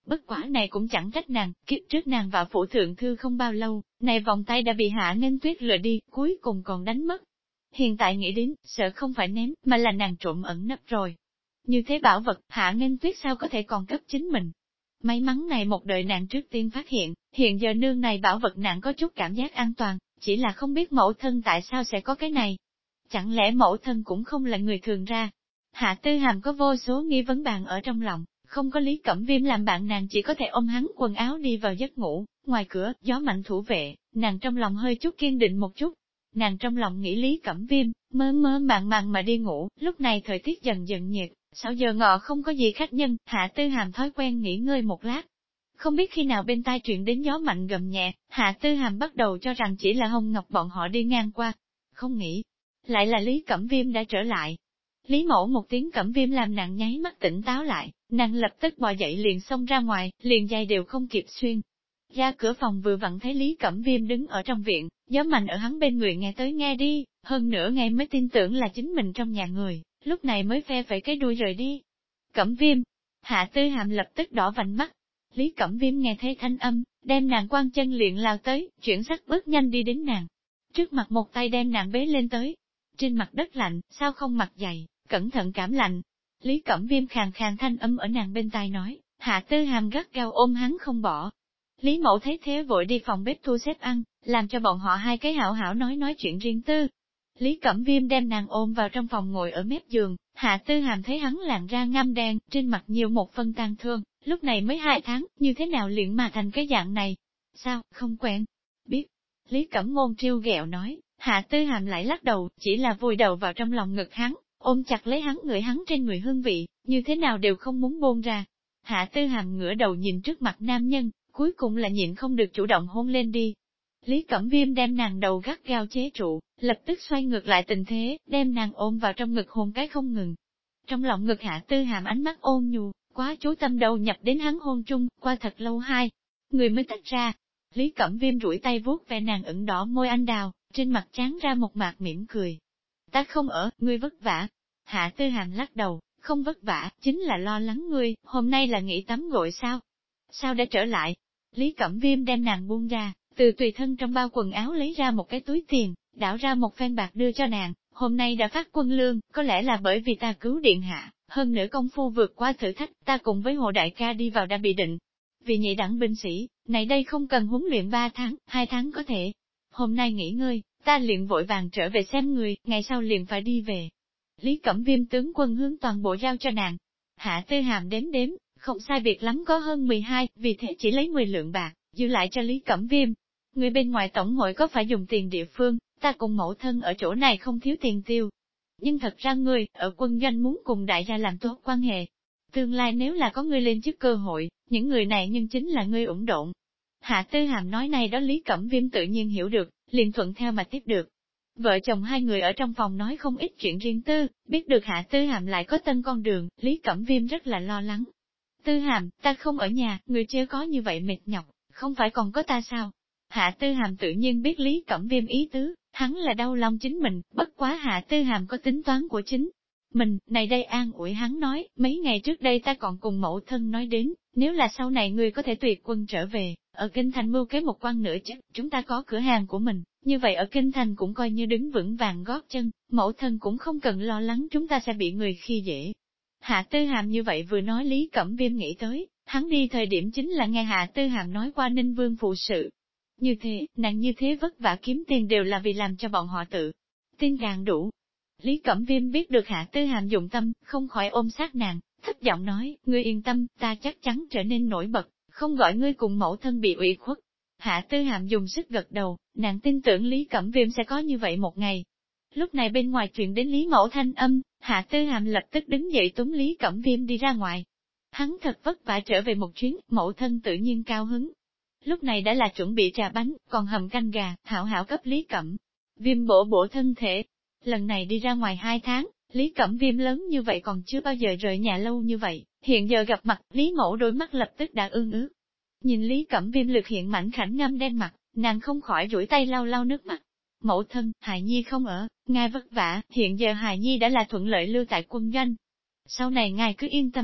Bất quả này cũng chẳng trách nàng, kiếp trước nàng vào phủ thượng thư không bao lâu, này vòng tay đã bị Hạ Nghênh Tuyết lừa đi, cuối cùng còn đánh mất. Hiện tại nghĩ đến, sợ không phải ném, mà là nàng trộm ẩn nấp rồi. Như thế bảo vật, Hạ Nghênh Tuyết sao có thể còn cấp chính mình. May mắn này một đời nàng trước tiên phát hiện giờ nương này bảo vật nàng có chút cảm giác an toàn, chỉ là không biết mẫu thân tại sao sẽ có cái này. Chẳng lẽ mẫu thân cũng không là người thường ra? Hạ Tư Hàm có vô số nghi vấn bàn ở trong lòng, không có Lý Cẩm Viêm làm bạn nàng chỉ có thể ôm hắn quần áo đi vào giấc ngủ, ngoài cửa, gió mạnh thủ vệ, nàng trong lòng hơi chút kiên định một chút. Nàng trong lòng nghĩ Lý Cẩm Viêm, mơ mơ màng màng mà đi ngủ, lúc này thời tiết dần dần nhiệt, 6 giờ ngọ không có gì khách nhân, Hạ Tư Hàm thói quen nghỉ ngơi một lát. Không biết khi nào bên tai truyền đến gió mạnh gầm nhẹ, Hạ Tư Hàm bắt đầu cho rằng chỉ là Hồng Ngọc bọn họ đi ngang qua. Không nghĩ, lại là Lý Cẩm Viêm đã trở lại. Lý Mẫu một tiếng Cẩm Viêm làm nàng nháy mắt tỉnh táo lại, nàng lập tức bò dậy liền xông ra ngoài, liền giày đều không kịp xuyên. Ra cửa phòng vừa vặn thấy Lý Cẩm Viêm đứng ở trong viện, gió mạnh ở hắn bên người nghe tới nghe đi, hơn nửa ngày mới tin tưởng là chính mình trong nhà người, lúc này mới phe phẩy cái đuôi rời đi. Cẩm Viêm, Hạ Tư Hàm lập tức đỏ vành mắt. Lý Cẩm Viêm nghe thấy thanh âm, đem nàng quan chân liền lao tới, chuyển sắc bước nhanh đi đến nàng. Trước mặt một tay đem nàng bế lên tới. Trên mặt đất lạnh, sao không mặc giày, cẩn thận cảm lạnh. Lý Cẩm Viêm khàn khàn thanh âm ở nàng bên tai nói, Hạ Tư Hàm gắt gao ôm hắn không bỏ. Lý Mẫu thấy thế vội đi phòng bếp thu xếp ăn, làm cho bọn họ hai cái hảo hảo nói chuyện riêng tư. Lý Cẩm Viêm đem nàng ôm vào trong phòng ngồi ở mép giường, Hạ Tư Hàm thấy hắn làn da ngăm đen, trên mặt nhiều một phân tang thương, lúc này mới 2 tháng, như thế nào liền mà thành cái dạng này? Sao, không quen? Biết. Lý Cẩm Ngôn trêu ghẹo nói, Hạ Tư Hàm lại lắc đầu, chỉ là vùi đầu vào trong lòng ngực hắn, ôm chặt lấy hắn ngửi hắn trên người hương vị, như thế nào đều không muốn buông ra. Hạ Tư Hàm ngửa đầu nhìn trước mặt nam nhân, cuối cùng là nhịn không được chủ động hôn lên đi. Lý Cẩm Viêm đem nàng đầu gắt gao chế trụ, lập tức xoay ngược lại tình thế, đem nàng ôm vào trong ngực hôn cái không ngừng. Trong lòng ngực Hạ Tư Hàm ánh mắt ôn nhu, quá chú tâm đầu nhập đến hắn hôn chung, qua thật lâu hai người mới tách ra. Lý Cẩm Viêm duỗi tay vuốt ve nàng ửng đỏ môi anh đào, trên mặt trán ra một mạt mỉm cười. Ta không ở, ngươi vất vả. Hạ Tư Hàm lắc đầu, không vất vả, chính là lo lắng ngươi, hôm nay là nghỉ tắm gội sao? Sao đã trở lại? Lý Cẩm Viêm đem nàng buông ra, từ tùy thân trong bao quần áo lấy ra một cái túi tiền, đảo ra một phen bạc đưa cho nàng, hôm nay đã phát quân lương, có lẽ là bởi vì ta cứu điện hạ, hơn nữa công phu vượt qua thử thách, ta cùng với Hồ Đại ca đi vào đã bị định. Vì nhị đẳng binh sĩ, này đây không cần huấn luyện 3 tháng, 2 tháng có thể. Hôm nay nghỉ ngơi, ta liền vội vàng trở về xem người, ngày sau liền phải đi về. Lý Cẩm Viêm tướng quân hướng toàn bộ giao cho nàng. Hạ Tư Hàm đếm, không sai biệt lắm có hơn 12, vì thế chỉ lấy 10 lượng bạc, dư lại cho Lý Cẩm Viêm. Người bên ngoài tổng hội có phải dùng tiền địa phương, ta cùng mẫu thân ở chỗ này không thiếu tiền tiêu. Nhưng thật ra ngươi, ở quân doanh muốn cùng đại gia làm tốt quan hệ. Tương lai nếu là có ngươi lên chức cơ hội, những người này nhưng chính là ngươi ủng độn. Hạ Tư Hàm nói này đó Lý Cẩm Viêm tự nhiên hiểu được, liền thuận theo mà tiếp được. Vợ chồng hai người ở trong phòng nói không ít chuyện riêng tư, biết được Hạ Tư Hàm lại có tân con đường, Lý Cẩm Viêm rất là lo lắng. Tư Hàm, ta không ở nhà, người chưa có như vậy mệt nhọc, không phải còn có ta sao? Hạ Tư Hàm tự nhiên biết Lý Cẩm Viêm ý tứ, hắn là đau lòng chính mình, bất quá Hạ Tư Hàm có tính toán của chính mình, này đây an ủi hắn nói, mấy ngày trước đây ta còn cùng mẫu thân nói đến, nếu là sau này ngươi có thể tuyệt quân trở về, ở Kinh Thành mưu kế một quan nữa chứ, chúng ta có cửa hàng của mình, như vậy ở Kinh Thành cũng coi như đứng vững vàng gót chân, mẫu thân cũng không cần lo lắng chúng ta sẽ bị người khi dễ. Hạ Tư Hàm như vậy vừa nói Lý Cẩm Viêm nghĩ tới, hắn đi thời điểm chính là nghe Hạ Tư Hàm nói qua Ninh Vương phụ sự. Như thế, nàng như thế vất vả kiếm tiền đều là vì làm cho bọn họ tự tin càng đủ. Lý Cẩm Viêm biết được Hạ Tư Hàm dụng tâm, không khỏi ôm sát nàng, thấp giọng nói, ngươi yên tâm, ta chắc chắn trở nên nổi bật, không gọi ngươi cùng mẫu thân bị ủy khuất. Hạ Tư Hàm dùng sức gật đầu, nàng tin tưởng Lý Cẩm Viêm sẽ có như vậy một ngày. Lúc này bên ngoài truyền đến Lý Mẫu thanh âm, Hạ Tư Hàm lập tức đứng dậy túm Lý Cẩm Viêm đi ra ngoài. Hắn thật vất vả trở về một chuyến, mẫu thân tự nhiên cao hứng. Lúc này đã là chuẩn bị trà bánh, còn hầm canh gà, hảo hảo cấp Lý Cẩm Viêm bổ thân thể. Lần này đi ra ngoài 2 tháng, Lý Cẩm Viêm lớn như vậy còn chưa bao giờ rời nhà lâu như vậy, hiện giờ gặp mặt, Lý Mẫu đôi mắt lập tức đã ương ướt. Nhìn Lý Cẩm Viêm lực hiện mảnh khảnh ngâm đen mặt, nàng không khỏi duỗi tay lau lau nước mắt. Mẫu thân, Hài Nhi không ở, ngài vất vả, hiện giờ Hài Nhi đã là thuận lợi lưu tại quân doanh. Sau này ngài cứ yên tâm đi,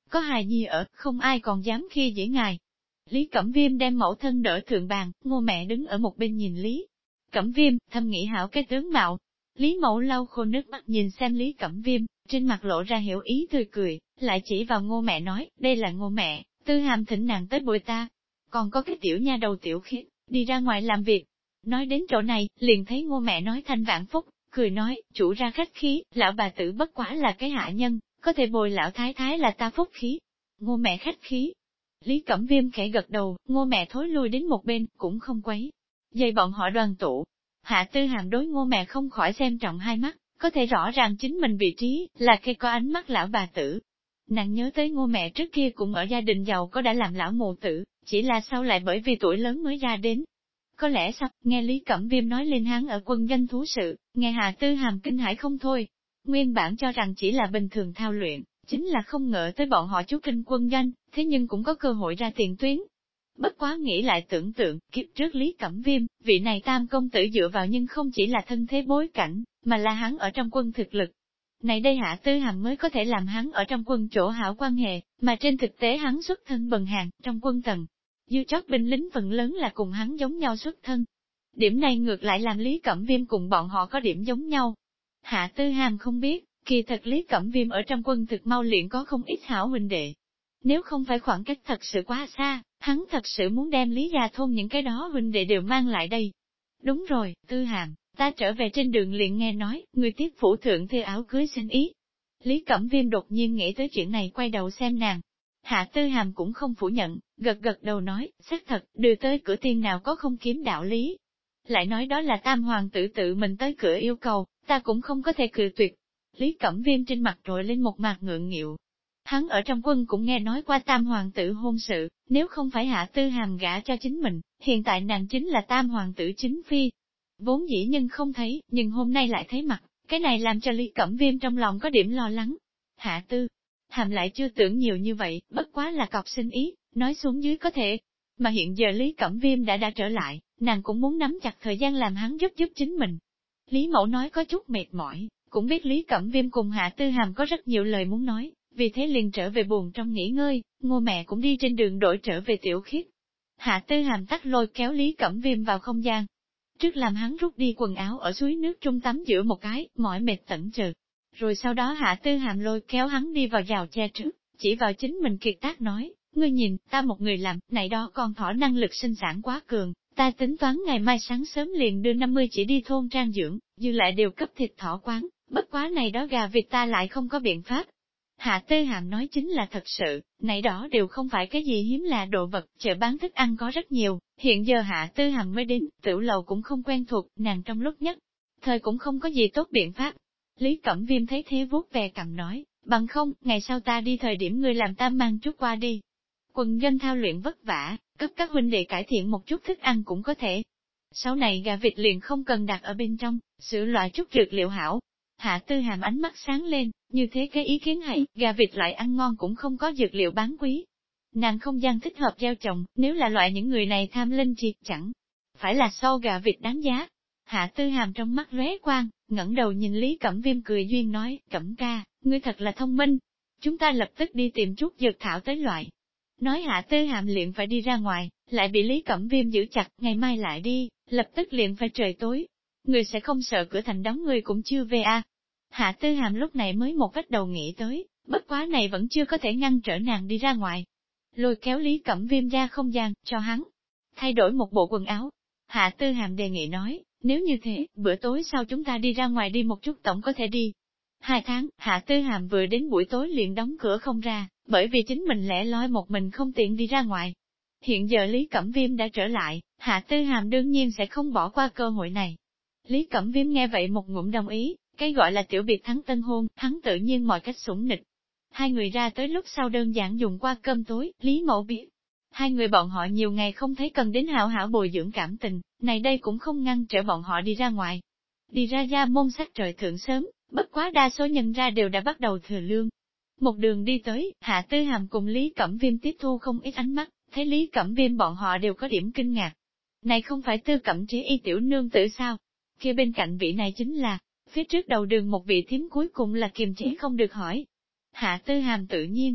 có hài nhi ở, không ai còn dám khi dễ ngài. Lý Cẩm Viêm đem mẫu thân đỡ thượng bàn, Ngô mẹ đứng ở một bên nhìn Lý Cẩm Viêm, thầm nghĩ hảo cái tướng mạo. Lý mẫu lau khô nước mắt nhìn xem Lý Cẩm Viêm, trên mặt lộ ra hiểu ý tươi cười, lại chỉ vào Ngô mẹ nói, đây là Ngô mẹ, Tư Hàm thỉnh nàng tới bồi ta. Còn có cái tiểu nha đầu Tiểu Khiết, đi ra ngoài làm việc. Nói đến chỗ này, liền thấy Ngô mẹ nói thanh vãn phúc, cười nói, chủ ra khách khí, lão bà tử bất quá là cái hạ nhân, có thể bồi lão thái thái là ta phúc khí. Ngô mẹ khách khí. Lý Cẩm Viêm khẽ gật đầu, Ngô mẹ thối lui đến một bên, cũng không quấy. Dây bọn họ đoàn tụ. Hạ Tư Hàm đối Ngô mẹ không khỏi xem trọng hai mắt, có thể rõ ràng chính mình vị trí, là cây có ánh mắt lão bà tử. Nàng nhớ tới Ngô mẹ trước kia cũng ở gia đình giàu có đã làm lão mụ tử, chỉ là sau lại bởi vì tuổi lớn mới ra đến. Có lẽ sao, nghe Lý Cẩm Viêm nói lên hắn ở quân doanh thú sự, nghe Hạ Tư Hàm kinh hãi không thôi. Nguyên bản cho rằng chỉ là bình thường thao luyện, chính là không ngờ tới bọn họ chú kinh quân doanh, thế nhưng cũng có cơ hội ra tiền tuyến. Bất quá nghĩ lại tưởng tượng, kiếp trước Lý Cẩm Viêm, vị này tam công tử dựa vào nhưng không chỉ là thân thế bối cảnh, mà là hắn ở trong quân thực lực. Này đây Hạ Tư Hàm mới có thể làm hắn ở trong quân chỗ hảo quan hệ, mà trên thực tế hắn xuất thân bần hàng, trong quân tầng. Dư chót binh lính phần lớn là cùng hắn giống nhau xuất thân. Điểm này ngược lại làm Lý Cẩm Viêm cùng bọn họ có điểm giống nhau. Hạ Tư Hàm không biết, kỳ thật Lý Cẩm Viêm ở trong quân thực mau luyện có không ít hảo huynh đệ. Nếu không phải khoảng cách thật sự quá xa, hắn thật sự muốn đem Lý gia thôn những cái đó huynh đệ đều mang lại đây. Đúng rồi, Tư Hàm, ta trở về trên đường liền nghe nói, người tiếp phủ thượng thê áo cưới xin ý. Lý Cẩm Viêm đột nhiên nghĩ tới chuyện này quay đầu xem nàng. Hạ Tư Hàm cũng không phủ nhận, gật gật đầu nói, xác thật, đưa tới cửa tiên nào có không kiếm đạo lý. Lại nói đó là tam hoàng tử tự mình tới cửa yêu cầu, ta cũng không có thể cự tuyệt. Lý Cẩm Viêm trên mặt trội lên một mặt ngượng nghịu. Hắn ở trong quân cũng nghe nói qua tam hoàng tử hôn sự, nếu không phải Hạ Tư Hàm gả cho chính mình, hiện tại nàng chính là tam hoàng tử chính phi. Vốn dĩ nhân không thấy, nhưng hôm nay lại thấy mặt, cái này làm cho Lý Cẩm Viêm trong lòng có điểm lo lắng. Hạ Tư Hàm lại chưa tưởng nhiều như vậy, bất quá là cọc xin ý, nói xuống dưới có thể. Mà hiện giờ Lý Cẩm Viêm đã trở lại, nàng cũng muốn nắm chặt thời gian làm hắn giúp chính mình. Lý Mẫu nói có chút mệt mỏi, cũng biết Lý Cẩm Viêm cùng Hạ Tư Hàm có rất nhiều lời muốn nói, vì thế liền trở về buồn trong nghỉ ngơi, Ngô mẹ cũng đi trên đường đổi trở về Tiểu Khiết. Hạ Tư Hàm tắt lôi kéo Lý Cẩm Viêm vào không gian. Trước làm hắn rút đi quần áo ở suối nước trung tắm giữa một cái, mỏi mệt tận trừ. Rồi sau đó Hạ Tư Hàm lôi kéo hắn đi vào rào che trước, chỉ vào chính mình kiệt tác nói, ngươi nhìn, ta một người làm, này đó con thỏ năng lực sinh sản quá cường, ta tính toán ngày mai sáng sớm liền đưa 50 chỉ đi thôn trang dưỡng, dư lại đều cấp thịt thỏ quán, bất quá này đó gà vịt ta lại không có biện pháp. Hạ Tư Hàm nói chính là thật sự, này đó đều không phải cái gì hiếm lạ đồ vật, chợ bán thức ăn có rất nhiều, hiện giờ Hạ Tư Hàm mới đến, tiểu lầu cũng không quen thuộc, nàng trong lúc nhất, thời cũng không có gì tốt biện pháp. Lý Cẩm Viêm thấy thế vuốt về cầm nói, bằng không, ngày sau ta đi thời điểm ngươi làm ta mang chút qua đi. Quần doanh thao luyện vất vả, cấp các huynh đệ cải thiện một chút thức ăn cũng có thể. Sau này gà vịt liền không cần đặt ở bên trong, sửa loại chút dược liệu hảo. Hạ Tư Hàm ánh mắt sáng lên, như thế cái ý kiến hay, gà vịt loại ăn ngon cũng không có dược liệu bán quý. Nàng không gian thích hợp gieo trồng, nếu là loại những người này tham linh triệt chẳng phải là so gà vịt đáng giá. Hạ Tư Hàm trong mắt lóe quang, ngẩng đầu nhìn Lý Cẩm Viêm cười duyên nói, Cẩm ca, ngươi thật là thông minh. Chúng ta lập tức đi tìm chút dược thảo tới loại. Nói Hạ Tư Hàm liền phải đi ra ngoài, lại bị Lý Cẩm Viêm giữ chặt, ngày mai lại đi, lập tức liền phải trời tối. Người sẽ không sợ cửa thành đóng người cũng chưa về à. Hạ Tư Hàm lúc này mới một vết đầu nghĩ tới, bất quá này vẫn chưa có thể ngăn trở nàng đi ra ngoài. Lôi kéo Lý Cẩm Viêm ra không gian, cho hắn thay đổi một bộ quần áo. Hạ Tư Hàm đề nghị nói, nếu như thế, bữa tối sau chúng ta đi ra ngoài đi một chút tổng có thể đi. 2 tháng, Hạ Tư Hàm vừa đến buổi tối liền đóng cửa không ra, bởi vì chính mình lẻ loi một mình không tiện đi ra ngoài. Hiện giờ Lý Cẩm Viêm đã trở lại, Hạ Tư Hàm đương nhiên sẽ không bỏ qua cơ hội này. Lý Cẩm Viêm nghe vậy một ngụm đồng ý, cái gọi là tiểu biệt thắng tân hôn, hắn tự nhiên mọi cách sủng nịch. Hai người ra tới lúc sau đơn giản dùng qua cơm tối, Lý Mẫu biết. Hai người bọn họ nhiều ngày không thấy cần đến hảo hảo bồi dưỡng cảm tình, này đây cũng không ngăn trở bọn họ đi ra ngoài. Đi ra gia môn sắc trời thượng sớm, bất quá đa số nhân ra đều đã bắt đầu thừa lương. Một đường đi tới, Hạ Tư Hàm cùng Lý Cẩm Viêm tiếp thu không ít ánh mắt, thấy Lý Cẩm Viêm bọn họ đều có điểm kinh ngạc. Này không phải Tư Cẩm Trí y tiểu nương tử sao? Kia bên cạnh vị này chính là, phía trước đầu đường một vị thím cuối cùng là kiềm chế không được hỏi. Hạ Tư Hàm tự nhiên,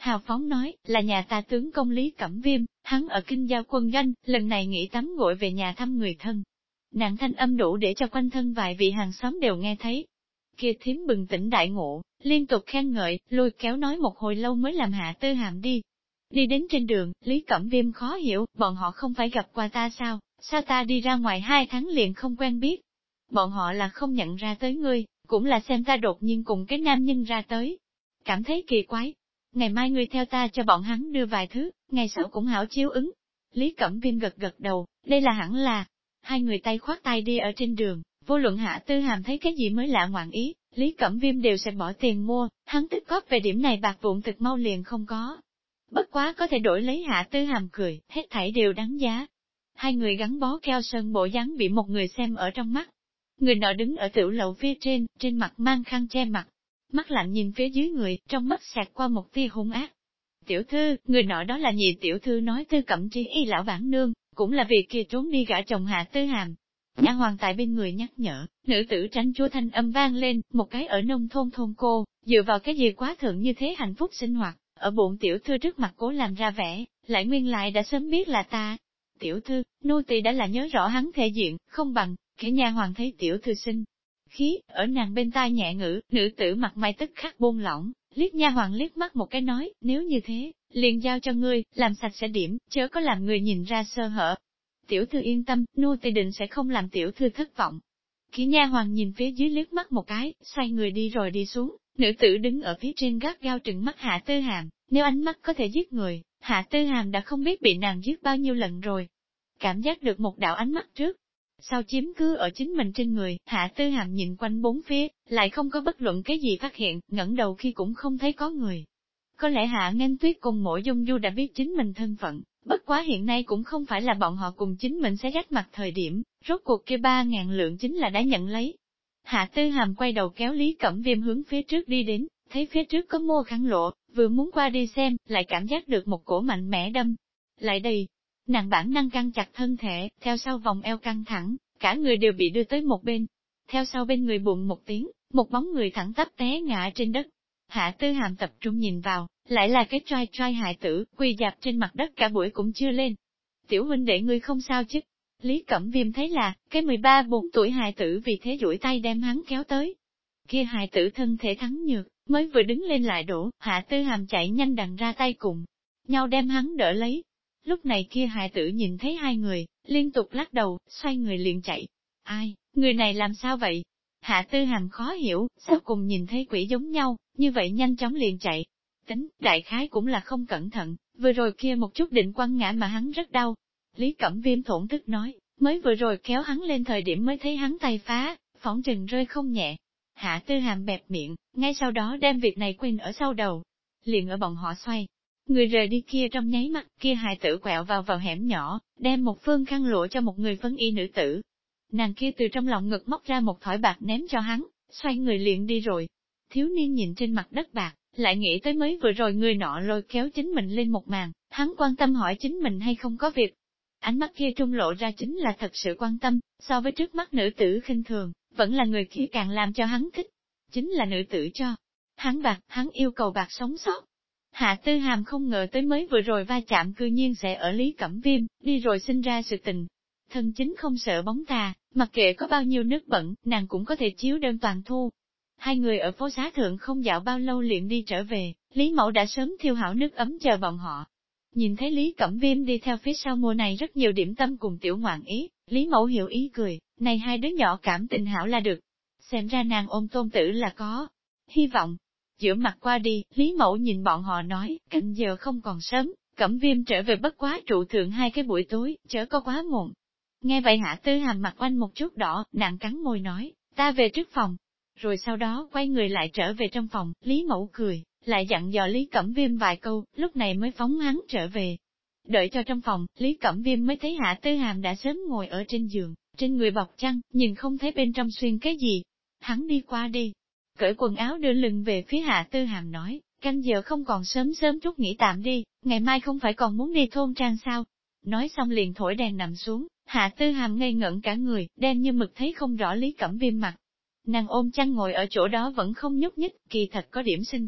hào phóng nói, là nhà ta tướng công Lý Cẩm Viêm, hắn ở kinh giao quân doanh, lần này nghỉ tắm gội về nhà thăm người thân. Nàng thanh âm đủ để cho quanh thân vài vị hàng xóm đều nghe thấy. Kia thím bừng tỉnh đại ngộ, liên tục khen ngợi, lôi kéo nói một hồi lâu mới làm Hạ Tư Hàm đi. Đi đến trên đường, Lý Cẩm Viêm khó hiểu, bọn họ không phải gặp qua ta sao ta đi ra ngoài 2 tháng liền không quen biết. Bọn họ là không nhận ra tới ngươi, cũng là xem ta đột nhiên cùng cái nam nhân ra tới. Cảm thấy kỳ quái. Ngày mai ngươi theo ta cho bọn hắn đưa vài thứ, ngày sau cũng hảo chiếu ứng. Lý Cẩm Viêm gật gật đầu, đây là hẳn là. Hai người tay khoác tay đi ở trên đường, vô luận Hạ Tư Hàm thấy cái gì mới lạ ngoạn ý, Lý Cẩm Viêm đều sẽ bỏ tiền mua, hắn tích góp về điểm này bạc vụn thực mau liền không có. Bất quá có thể đổi lấy Hạ Tư Hàm cười, hết thảy đều đáng giá. Hai người gắn bó keo sơn bộ dáng bị một người xem ở trong mắt. Người nọ đứng ở tiểu lầu phía trên mặt mang khăn che mặt. Mắt lạnh nhìn phía dưới người, trong mắt xẹt qua một tia hung ác. Tiểu thư, người nọ đó là nhị tiểu thư nói Tư Cẩm Tri y lão bản nương, cũng là vì kia trốn đi gả chồng Hạ Tư Hàm. Nha hoàn tại bên người nhắc nhở, nữ tử tránh chúa thanh âm vang lên, một cái ở nông thôn cô, dựa vào cái gì quá thượng như thế hạnh phúc sinh hoạt, ở bụng tiểu thư trước mặt cố làm ra vẻ, lại nguyên lại đã sớm biết là ta. Tiểu thư, nô tỳ đã là nhớ rõ hắn thể diện, không bằng, kẻ nha hoàn thấy tiểu thư sinh. Khí, ở nàng bên tai nhẹ ngữ, nữ tử mặt mày tức khắc buông lỏng, liếc nha hoàn liếc mắt một cái nói, nếu như thế, liền giao cho ngươi, làm sạch sẽ điểm, chớ có làm người nhìn ra sơ hở. Tiểu thư yên tâm, nô tỳ định sẽ không làm tiểu thư thất vọng. Khi nha hoàn nhìn phía dưới liếc mắt một cái, xoay người đi rồi đi xuống, nữ tử đứng ở phía trên gác gao trừng mắt Hạ Tư Hàm, nếu ánh mắt có thể giết người, Hạ Tư Hàm đã không biết bị nàng giết bao nhiêu lần rồi. Cảm giác được một đạo ánh mắt trước, sau chiếm cứ ở chính mình trên người, Hạ Tư Hàm nhìn quanh bốn phía, lại không có bất luận cái gì phát hiện, ngẩng đầu khi cũng không thấy có người. Có lẽ Hạ Nghênh Tuyết cùng Mộ Dung Du đã biết chính mình thân phận, bất quá hiện nay cũng không phải là bọn họ cùng chính mình sẽ rách mặt thời điểm, rốt cuộc kia 3.000 lượng chính là đã nhận lấy. Hạ Tư Hàm quay đầu kéo Lý Cẩm Viêm hướng phía trước đi đến, thấy phía trước có mô khăn lộ, vừa muốn qua đi xem, lại cảm giác được một cổ mạnh mẽ đâm. Lại đây, nàng bản năng căng chặt thân thể, theo sau vòng eo căng thẳng, cả người đều bị đưa tới một bên. Theo sau bên người bụng một tiếng, một bóng người thẳng tắp té ngã trên đất. Hạ Tư Hàm tập trung nhìn vào, lại là cái trai hài tử, quỳ dạp trên mặt đất cả buổi cũng chưa lên. Tiểu huynh đệ ngươi không sao chứ? Lý Cẩm Viêm thấy là, cái 13-14 tuổi hài tử vì thế duỗi tay đem hắn kéo tới. Kia hài tử thân thể thắng nhược, mới vừa đứng lên lại đổ, Hạ Tư Hàm chạy nhanh đằng ra tay cùng nhau đem hắn đỡ lấy. Lúc này kia hài tử nhìn thấy hai người, liên tục lắc đầu, xoay người liền chạy. Ai, người này làm sao vậy? Hạ Tư Hàm khó hiểu, sao cùng nhìn thấy quỷ giống nhau, như vậy nhanh chóng liền chạy. Tính, đại khái cũng là không cẩn thận, vừa rồi kia một chút định quăng ngã mà hắn rất đau. Lý Cẩm Viêm thổn thức nói, mới vừa rồi kéo hắn lên thời điểm mới thấy hắn tay phá, phỏng trừng rơi không nhẹ. Hạ Tư Hàm bẹp miệng, ngay sau đó đem việc này quên ở sau đầu. Liền ở bọn họ xoay. Người rời đi kia trong nháy mắt, kia hài tử quẹo vào hẻm nhỏ, đem một phương khăn lụa cho một người phấn y nữ tử. Nàng kia từ trong lòng ngực móc ra một thỏi bạc ném cho hắn, xoay người liền đi rồi. Thiếu niên nhìn trên mặt đất bạc, lại nghĩ tới mới vừa rồi người nọ lôi kéo chính mình lên một màn, hắn quan tâm hỏi chính mình hay không có việc. Ánh mắt kia trung lộ ra chính là thật sự quan tâm, so với trước mắt nữ tử khinh thường, vẫn là người kia càng làm cho hắn thích. Chính là nữ tử cho hắn bạc, hắn yêu cầu bạc sống sót. Hạ Tư Hàm không ngờ tới mới vừa rồi va chạm cư nhiên sẽ ở Lý Cẩm Viêm, đi rồi sinh ra sự tình. Thân chính không sợ bóng tà, mặc kệ có bao nhiêu nước bẩn, nàng cũng có thể chiếu đơn toàn thu. Hai người ở phố xá thượng không dạo bao lâu liền đi trở về, Lý Mẫu đã sớm thiêu hảo nước ấm chờ bọn họ. Nhìn thấy Lý Cẩm Viêm đi theo phía sau mùa này rất nhiều điểm tâm cùng tiểu ngoạn ý, Lý Mẫu hiểu ý cười, này hai đứa nhỏ cảm tình hảo là được. Xem ra nàng ôm tôn tử là có hy vọng. Giữa mặt qua đi, Lý Mẫu nhìn bọn họ nói, cạnh giờ không còn sớm, Cẩm Viêm trở về bất quá trụ thượng 2 cái buổi tối, chớ có quá muộn. Nghe vậy Hạ Tư Hàm mặt oanh một chút đỏ, nàng cắn môi nói, ta về trước phòng. Rồi sau đó quay người lại trở về trong phòng, Lý Mẫu cười, lại dặn dò Lý Cẩm Viêm vài câu, lúc này mới phóng hắn trở về. Đợi cho trong phòng, Lý Cẩm Viêm mới thấy Hạ Tư Hàm đã sớm ngồi ở trên giường, trên người bọc chăn, nhìn không thấy bên trong xuyên cái gì. Hắn đi qua đi, cởi quần áo đưa lưng về phía Hạ Tư Hàm nói, canh giờ không còn sớm sớm chút nghỉ tạm đi, ngày mai không phải còn muốn đi thôn trang sao. Nói xong liền thổi đèn nằm xuống, Hạ Tư Hàm ngây ngẩn cả người, đen như mực thấy không rõ Lý Cẩm Viêm mặt. Nàng ôm chăn ngồi ở chỗ đó vẫn không nhúc nhích, kỳ thật có điểm sinh khí,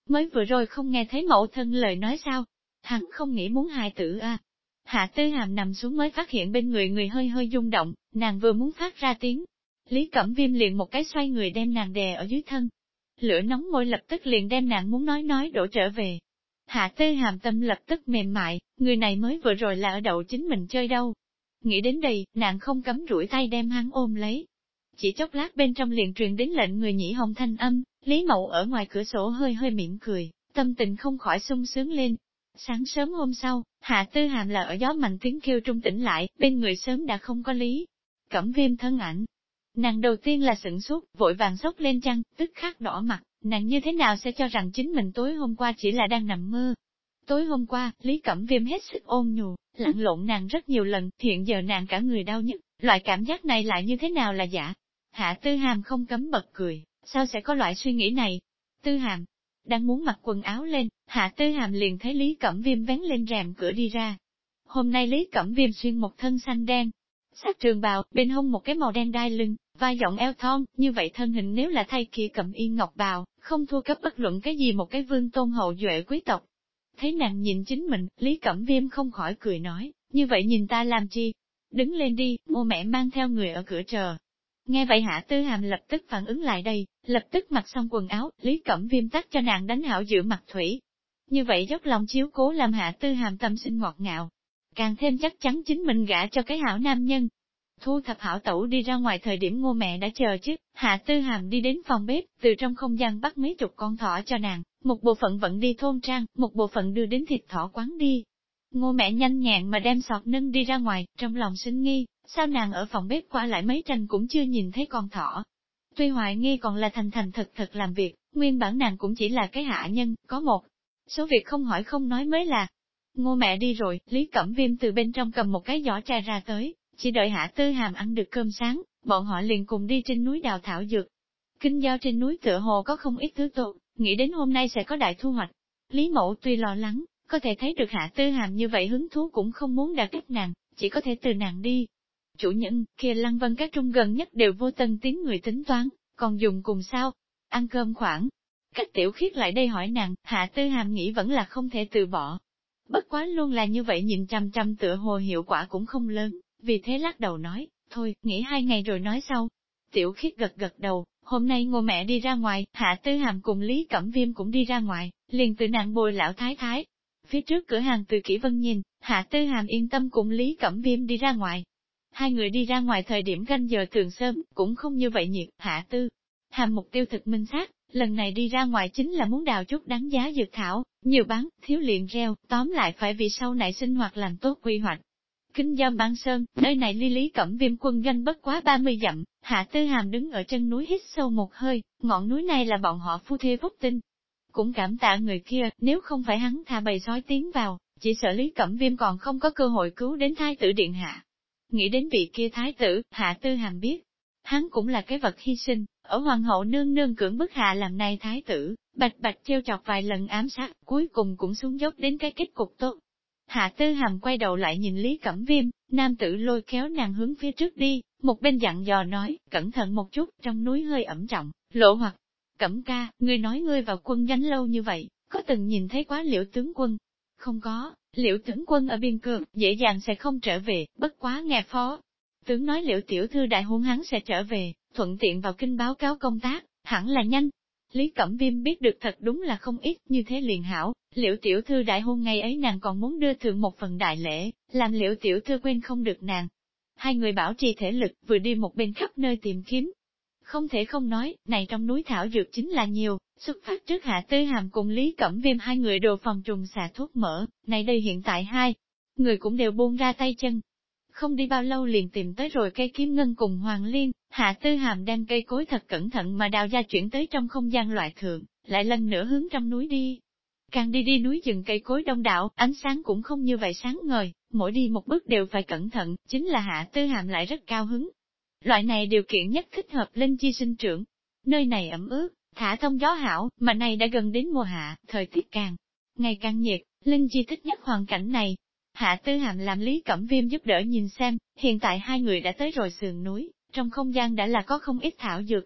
mới vừa rồi không nghe thấy mẫu thân lời nói sao? Hắn không nghĩ muốn hài tử à? Hạ Tư Hàm nằm xuống mới phát hiện bên người người hơi hơi rung động, nàng vừa muốn phát ra tiếng. Lý Cẩm Viêm liền một cái xoay người đem nàng đè ở dưới thân. Lửa nóng môi lập tức liền đem nàng muốn nói đổ trở về. Hạ Tư Hàm tâm lập tức mềm mại, người này mới vừa rồi là ở đậu chính mình chơi đâu. Nghĩ đến đây, nàng không cấm duỗi tay đem hắn ôm lấy. Chỉ chốc lát bên trong liền truyền đến lệnh người nhĩ hồng thanh âm, Lý Mậu ở ngoài cửa sổ hơi hơi mỉm cười, tâm tình không khỏi sung sướng lên. Sáng sớm hôm sau, Hạ Tư Hàm là ở gió mạnh tiếng kêu trung tỉnh lại, bên người sớm đã không có Lý Cẩm Viêm thân ảnh. Nàng đầu tiên là sửng sốt, vội vàng xốc lên chăn, tức khắc đỏ mặt, nàng như thế nào sẽ cho rằng chính mình tối hôm qua chỉ là đang nằm mơ. Tối hôm qua, Lý Cẩm Viêm hết sức ôn nhu, lặn lộn nàng rất nhiều lần, hiện giờ nàng cả người đau nhức, loại cảm giác này lại như thế nào là giả. Hạ Tư Hàm không cấm bật cười, sao sẽ có loại suy nghĩ này? Tư Hàm, đang muốn mặc quần áo lên, Hạ Tư Hàm liền thấy Lý Cẩm Viêm vén lên rèm cửa đi ra. Hôm nay Lý Cẩm Viêm xuyên một thân xanh đen, sắc trường bào, bên hông một cái màu đen đai lưng, vai rộng eo thon, như vậy thân hình nếu là thay kia Cẩm Yên ngọc bào, không thua cấp bất luận cái gì một cái vương tôn hậu duệ quý tộc. Thấy nàng nhìn chính mình, Lý Cẩm Viêm không khỏi cười nói, như vậy nhìn ta làm chi? Đứng lên đi, mô mẹ mang theo người ở cửa chờ. Nghe vậy Hạ Tư Hàm lập tức phản ứng lại đây, lập tức mặc xong quần áo, Lý Cẩm Viêm tắt cho nàng đánh hảo giữa mặt thủy. Như vậy dốc lòng chiếu cố làm Hạ Tư Hàm tâm sinh ngọt ngào, càng thêm chắc chắn chính mình gả cho cái hảo nam nhân. Thu thập hảo tẩu đi ra ngoài thời điểm Ngô mẹ đã chờ chứ, Hạ Tư Hàm đi đến phòng bếp, từ trong không gian bắt mấy chục con thỏ cho nàng, một bộ phận vận đi thôn trang, một bộ phận đưa đến thịt thỏ quán đi. Ngô mẹ nhanh nhẹn mà đem sọt nâng đi ra ngoài, trong lòng sinh nghi, sao nàng ở phòng bếp qua lại mấy tranh cũng chưa nhìn thấy con thỏ. Tuy hoài nghi còn là thành thành thật làm việc, nguyên bản nàng cũng chỉ là cái hạ nhân, có một số việc không hỏi không nói mới là. Ngô mẹ đi rồi, Lý Cẩm Viêm từ bên trong cầm một cái giỏ trà ra tới, chỉ đợi Hạ Tư Hàm ăn được cơm sáng, bọn họ liền cùng đi trên núi đào thảo dược. Kinh giao trên núi tựa hồ có không ít thứ tốt, nghĩ đến hôm nay sẽ có đại thu hoạch. Lý Mẫu tuy lo lắng, có thể thấy được Hạ Tư Hàm như vậy hứng thú cũng không muốn đả kích nàng, chỉ có thể từ nàng đi. Chủ nhân, kia Lăng Vân các trung gần nhất đều vô tân tiếng người tính toán, còn dùng cùng sao? Ăn cơm khoảng. Cách Tiểu Khiết lại đây hỏi nàng, Hạ Tư Hàm nghĩ vẫn là không thể từ bỏ. Bất quá luôn là như vậy nhìn chăm chăm tựa hồ hiệu quả cũng không lớn, vì thế lắc đầu nói, thôi, nghỉ 2 ngày rồi nói sau. Tiểu Khiết gật gật đầu, hôm nay Ngô mẹ đi ra ngoài, Hạ Tư Hàm cùng Lý Cẩm Viêm cũng đi ra ngoài, liền từ nàng bồi lão thái thái. Phía trước cửa hàng Từ Kỷ Vân nhìn, Hạ Tư Hàm yên tâm cùng Lý Cẩm Viêm đi ra ngoài. Hai người đi ra ngoài thời điểm canh giờ thường sớm, cũng không như vậy nhiệt, Hạ Tư Hàm mục tiêu thực minh xác, lần này đi ra ngoài chính là muốn đào chút đáng giá dược thảo, nhiều bán, thiếu liền reo, tóm lại phải vì sau này sinh hoạt làm tốt quy hoạch. Kinh giao Ban Sơn, nơi này ly Lý Cẩm Viêm quân doanh bất quá 30 dặm, Hạ Tư Hàm đứng ở chân núi hít sâu một hơi, ngọn núi này là bọn họ phu thê phúc tinh. Cũng cảm tạ người kia, nếu không phải hắn thả bầy sói tiến vào, chỉ sợ Lý Cẩm Viêm còn không có cơ hội cứu đến thái tử điện hạ. Nghĩ đến vị kia thái tử, Hạ Tư Hàm biết, hắn cũng là cái vật hy sinh, ở hoàng hậu nương nương cưỡng bức hạ làm nay thái tử, bạch bạch trêu chọc vài lần ám sát, cuối cùng cũng xuống dốc đến cái kết cục tốt. Hạ Tư Hàm quay đầu lại nhìn Lý Cẩm Viêm, nam tử lôi kéo nàng hướng phía trước đi, một bên dặn dò nói, cẩn thận một chút, trong núi hơi ẩm trọng, lộ hoặc. Cẩm ca, ngươi nói ngươi vào quân doanh lâu như vậy, có từng nhìn thấy quá Liễu tướng quân? Không có, Liễu tướng quân ở biên cương, dễ dàng sẽ không trở về, bất quá nghe phó. Tướng nói Liễu tiểu thư đại hôn hắn sẽ trở về, thuận tiện vào kinh báo cáo công tác, hẳn là nhanh. Lý Cẩm Viêm biết được thật đúng là không ít, như thế liền hảo, Liễu tiểu thư đại hôn ngày ấy nàng còn muốn đưa thượng một phần đại lễ, làm Liễu tiểu thư quên không được nàng. Hai người bảo trì thể lực, vừa đi một bên khắp nơi tìm kiếm. Không thể không nói, này trong núi thảo dược chính là nhiều, xuất phát trước Hạ Tư Hàm cùng Lý Cẩm Viêm hai người đồ phòng trùng xà thuốc mỡ, này đây hiện tại hai người cũng đều buông ra tay chân. Không đi bao lâu liền tìm tới rồi cây kiếm ngân cùng hoàng liên, Hạ Tư Hàm đem cây cối thật cẩn thận mà đào ra chuyển tới trong không gian loại thượng, lại lần nữa hướng trong núi đi. Càng đi núi rừng cây cối đông đảo, ánh sáng cũng không như vậy sáng ngời, mỗi đi một bước đều phải cẩn thận, chính là Hạ Tư Hàm lại rất cao hứng. Loại này điều kiện nhất thích hợp linh chi sinh trưởng. Nơi này ẩm ướt, thả thông gió hảo, mà này đã gần đến mùa hạ, thời tiết càng ngày càng nhiệt, linh chi thích nhất hoàn cảnh này. Hạ Tư Hàm làm Lý Cẩm Viêm giúp đỡ nhìn xem, hiện tại hai người đã tới rồi sườn núi, trong không gian đã là có không ít thảo dược.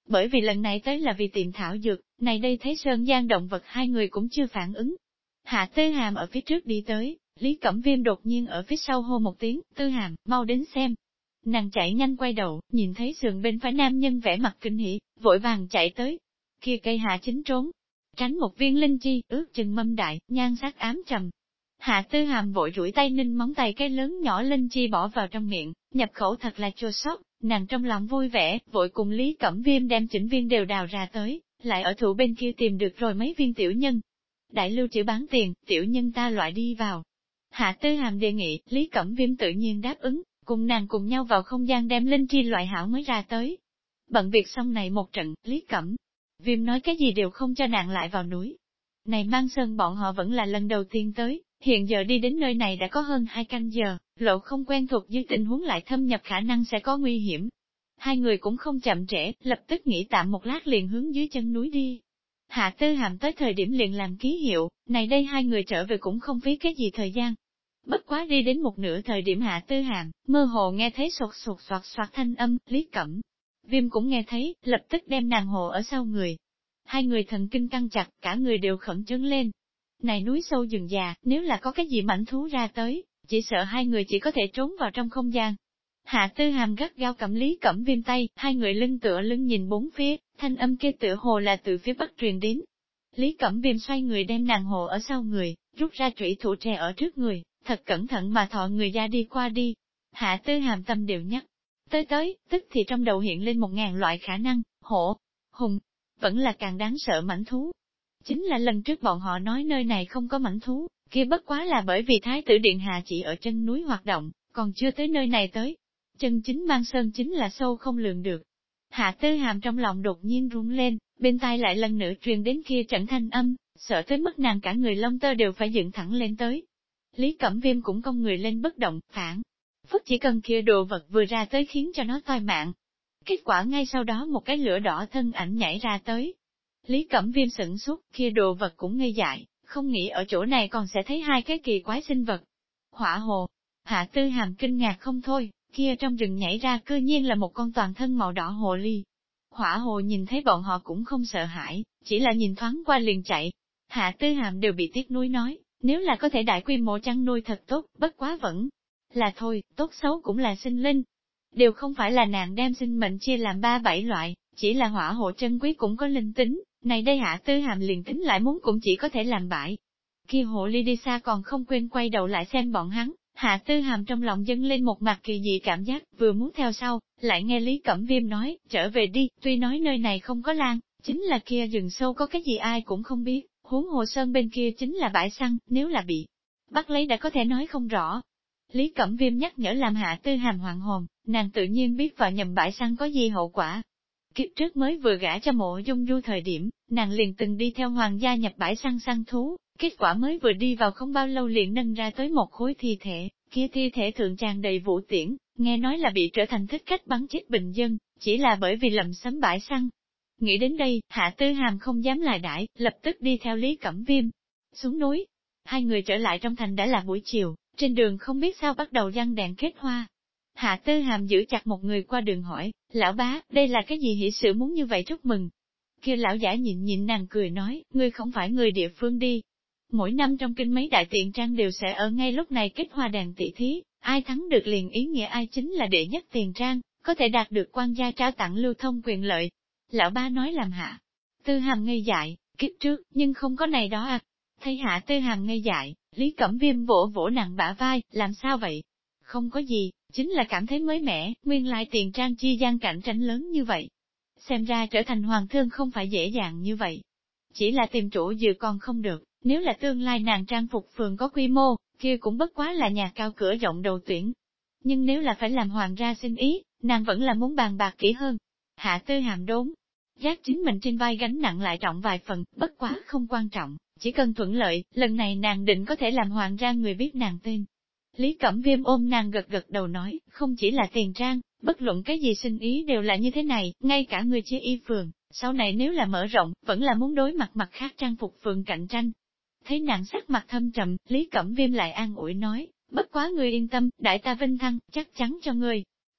Bởi vì lần này tới là vì tìm thảo dược, này đây thấy Sơn Giang động vật hai người cũng chưa phản ứng. Hạ Tư Hàm ở phía trước đi tới, Lý Cẩm Viêm đột nhiên ở phía sau hô một tiếng, Tư Hàm, mau đến xem. Nàng chạy nhanh quay đầu, nhìn thấy sườn bên phải nam nhân vẻ mặt kinh hỉ, vội vàng chạy tới. Kia cây hạ chính trốn, tránh một viên linh chi, ước chừng mâm đại, nhan sắc ám trầm. Hạ Tư Hàm vội duỗi tay ninh móng tay cái lớn nhỏ linh chi bỏ vào trong miệng, nhập khẩu thật là chua xót, nàng trong lòng vui vẻ, vội cùng Lý Cẩm Viêm đem chỉnh viên đều đào ra tới, lại ở thủ bên kia tìm được rồi mấy viên tiểu nhân. Đại lưu chỉ bán tiền, tiểu nhân ta loại đi vào. Hạ Tư Hàm đề nghị, Lý Cẩm Viêm tự nhiên đáp ứng, cùng nàng cùng nhau vào không gian đem linh chi loại hảo mới ra tới. Bận việc xong này một trận, Lý Cẩm Viêm nói cái gì đều không cho nàng lại vào núi. Này Mang Sơn bọn họ vẫn là lần đầu tiên tới, hiện giờ đi đến nơi này đã có hơn 2 canh giờ, lộ không quen thuộc dưới tình huống lại thâm nhập khả năng sẽ có nguy hiểm. Hai người cũng không chậm trễ, lập tức nghỉ tạm một lát liền hướng dưới chân núi đi. Hạ Tư Hàm tới thời điểm liền làm ký hiệu, này đây hai người trở về cũng không phí cái gì thời gian. Bất quá đi đến một nửa thời điểm Hạ Tư Hàm, mơ hồ nghe thấy sột sột soạt soạt thanh âm, Lý Cẩm Viêm cũng nghe thấy, lập tức đem nàng hộ ở sau người. Hai người thần kinh căng chặt, cả người đều khẩn trương lên. Này núi sâu rừng già, nếu là có cái gì mảnh thú ra tới, chỉ sợ hai người chỉ có thể trốn vào trong không gian. Hạ Tư Hàm gắt gao cầm Lý Cẩm Viêm tay, hai người lưng tựa lưng nhìn bốn phía, thanh âm kia tựa hồ là từ phía bắc truyền đến. Lý Cẩm Viêm xoay người đem nàng hộ ở sau người, rút ra trụy thủ tre ở trước người, thật cẩn thận mà thọ người ra đi qua đi. Hạ Tư Hàm tâm đều nhắc. Tới, tức thì trong đầu hiện lên 1000 loại khả năng, hổ, hùng, vẫn là càng đáng sợ mảnh thú. Chính là lần trước bọn họ nói nơi này không có mảnh thú, kia bất quá là bởi vì Thái tử Điện Hạ chỉ ở chân núi hoạt động, còn chưa tới nơi này tới. Chân chính Mang Sơn chính là sâu không lường được. Hạ Tư Hàm trong lòng đột nhiên rung lên, bên tai lại lần nữa truyền đến kia trận thanh âm, sợ tới mức nàng cả người lông tơ đều phải dựng thẳng lên tới. Lý Cẩm Viêm cũng cong người lên bất động, phản phất chỉ cần kia đồ vật vừa ra tới khiến cho nó toi mạng. Kết quả ngay sau đó một cái lửa đỏ thân ảnh nhảy ra tới. Lý Cẩm Viêm sửng sốt, kia đồ vật cũng ngây dại, không nghĩ ở chỗ này còn sẽ thấy hai cái kỳ quái sinh vật. Hỏa hồ, Hạ Tư Hàm kinh ngạc không thôi, kia trong rừng nhảy ra cư nhiên là một con toàn thân màu đỏ hồ ly. Hỏa hồ nhìn thấy bọn họ cũng không sợ hãi, chỉ là nhìn thoáng qua liền chạy. Hạ Tư Hàm đều bị tiếc nuối nói, nếu là có thể đại quy mô chăn nuôi thật tốt, bất quá vẫn là thôi, tốt xấu cũng là sinh linh. Đều không phải là nàng đem sinh mệnh chia làm 3-7 loại, chỉ là hỏa hộ chân quý cũng có linh tính, này đây Hạ Tư Hàm liền tính lại muốn cũng chỉ có thể làm bãi. Kia hộ ly đi xa còn không quên quay đầu lại xem bọn hắn, Hạ Tư Hàm trong lòng dâng lên một mặt kỳ dị cảm giác, vừa muốn theo sau, lại nghe Lý Cẩm Viêm nói, trở về đi, tuy nói nơi này không có lan, chính là kia rừng sâu có cái gì ai cũng không biết, huống hồ sơn bên kia chính là bãi săn, nếu là bị bắt lấy đã có thể nói không rõ. Lý Cẩm Viêm nhắc nhở làm Hạ Tư Hàm hoàng hồn, nàng tự nhiên biết vào nhầm bãi săn có gì hậu quả. Kiếp trước mới vừa gả cho Mộ Dung Du thời điểm, nàng liền từng đi theo hoàng gia nhập bãi săn săn thú, kết quả mới vừa đi vào không bao lâu liền nâng ra tới một khối thi thể, kia thi thể thượng tràn đầy vũ tiễn, nghe nói là bị trở thành thích cách bắn chết bình dân, chỉ là bởi vì lầm sấm bãi săn. Nghĩ đến đây, Hạ Tư Hàm không dám lại đãi, lập tức đi theo Lý Cẩm Viêm xuống núi. Hai người trở lại trong thành đã là buổi chiều, trên đường không biết sao bắt đầu răng đèn kết hoa. Hạ Tư Hàm giữ chặt một người qua đường hỏi, lão bá, đây là cái gì hỷ sự muốn như vậy chúc mừng? Kia lão giả nhịn nhịn nàng cười nói, ngươi không phải người địa phương đi. Mỗi năm trong kinh mấy đại tiện trang đều sẽ ở ngay lúc này kết hoa đàn tỷ thí, ai thắng được liền ý nghĩa ai chính là đệ nhất tiền trang, có thể đạt được quan gia trao tặng lưu thông quyền lợi. Lão ba nói làm Hạ Tư Hàm ngây dại, kiếp trước, nhưng không có này đó à. Thấy Hạ Tư Hàm ngây dại, Lý Cẩm Viêm vỗ vỗ nặng bả vai, làm sao vậy? Không có gì, chính là cảm thấy mới mẻ, nguyên lai tiền trang chi gian cạnh tranh lớn như vậy. Xem ra trở thành hoàng thương không phải dễ dàng như vậy. Chỉ là tìm chủ dự còn không được, nếu là tương lai nàng trang phục phường có quy mô, kia cũng bất quá là nhà cao cửa rộng đầu tuyển. Nhưng nếu là phải làm hoàng gia xin ý, nàng vẫn là muốn bàn bạc kỹ hơn. Hạ Tư Hàm đốn, giác chính mình trên vai gánh nặng lại trọng vài phần, bất quá không quan trọng, chỉ cần thuận lợi, lần này nàng định có thể làm hoàng gia người biết nàng tên. Lý Cẩm Viêm ôm nàng gật gật đầu nói, không chỉ là tiền trang, bất luận cái gì sinh ý đều là như thế này, ngay cả người chia y phường, sau này nếu là mở rộng, vẫn là muốn đối mặt mặt khác trang phục phường cạnh tranh. Thấy nàng sắc mặt thâm trầm, Lý Cẩm Viêm lại an ủi nói, bất quá ngươi yên tâm, đại ta vinh thăng, chắc chắn cho ngươi.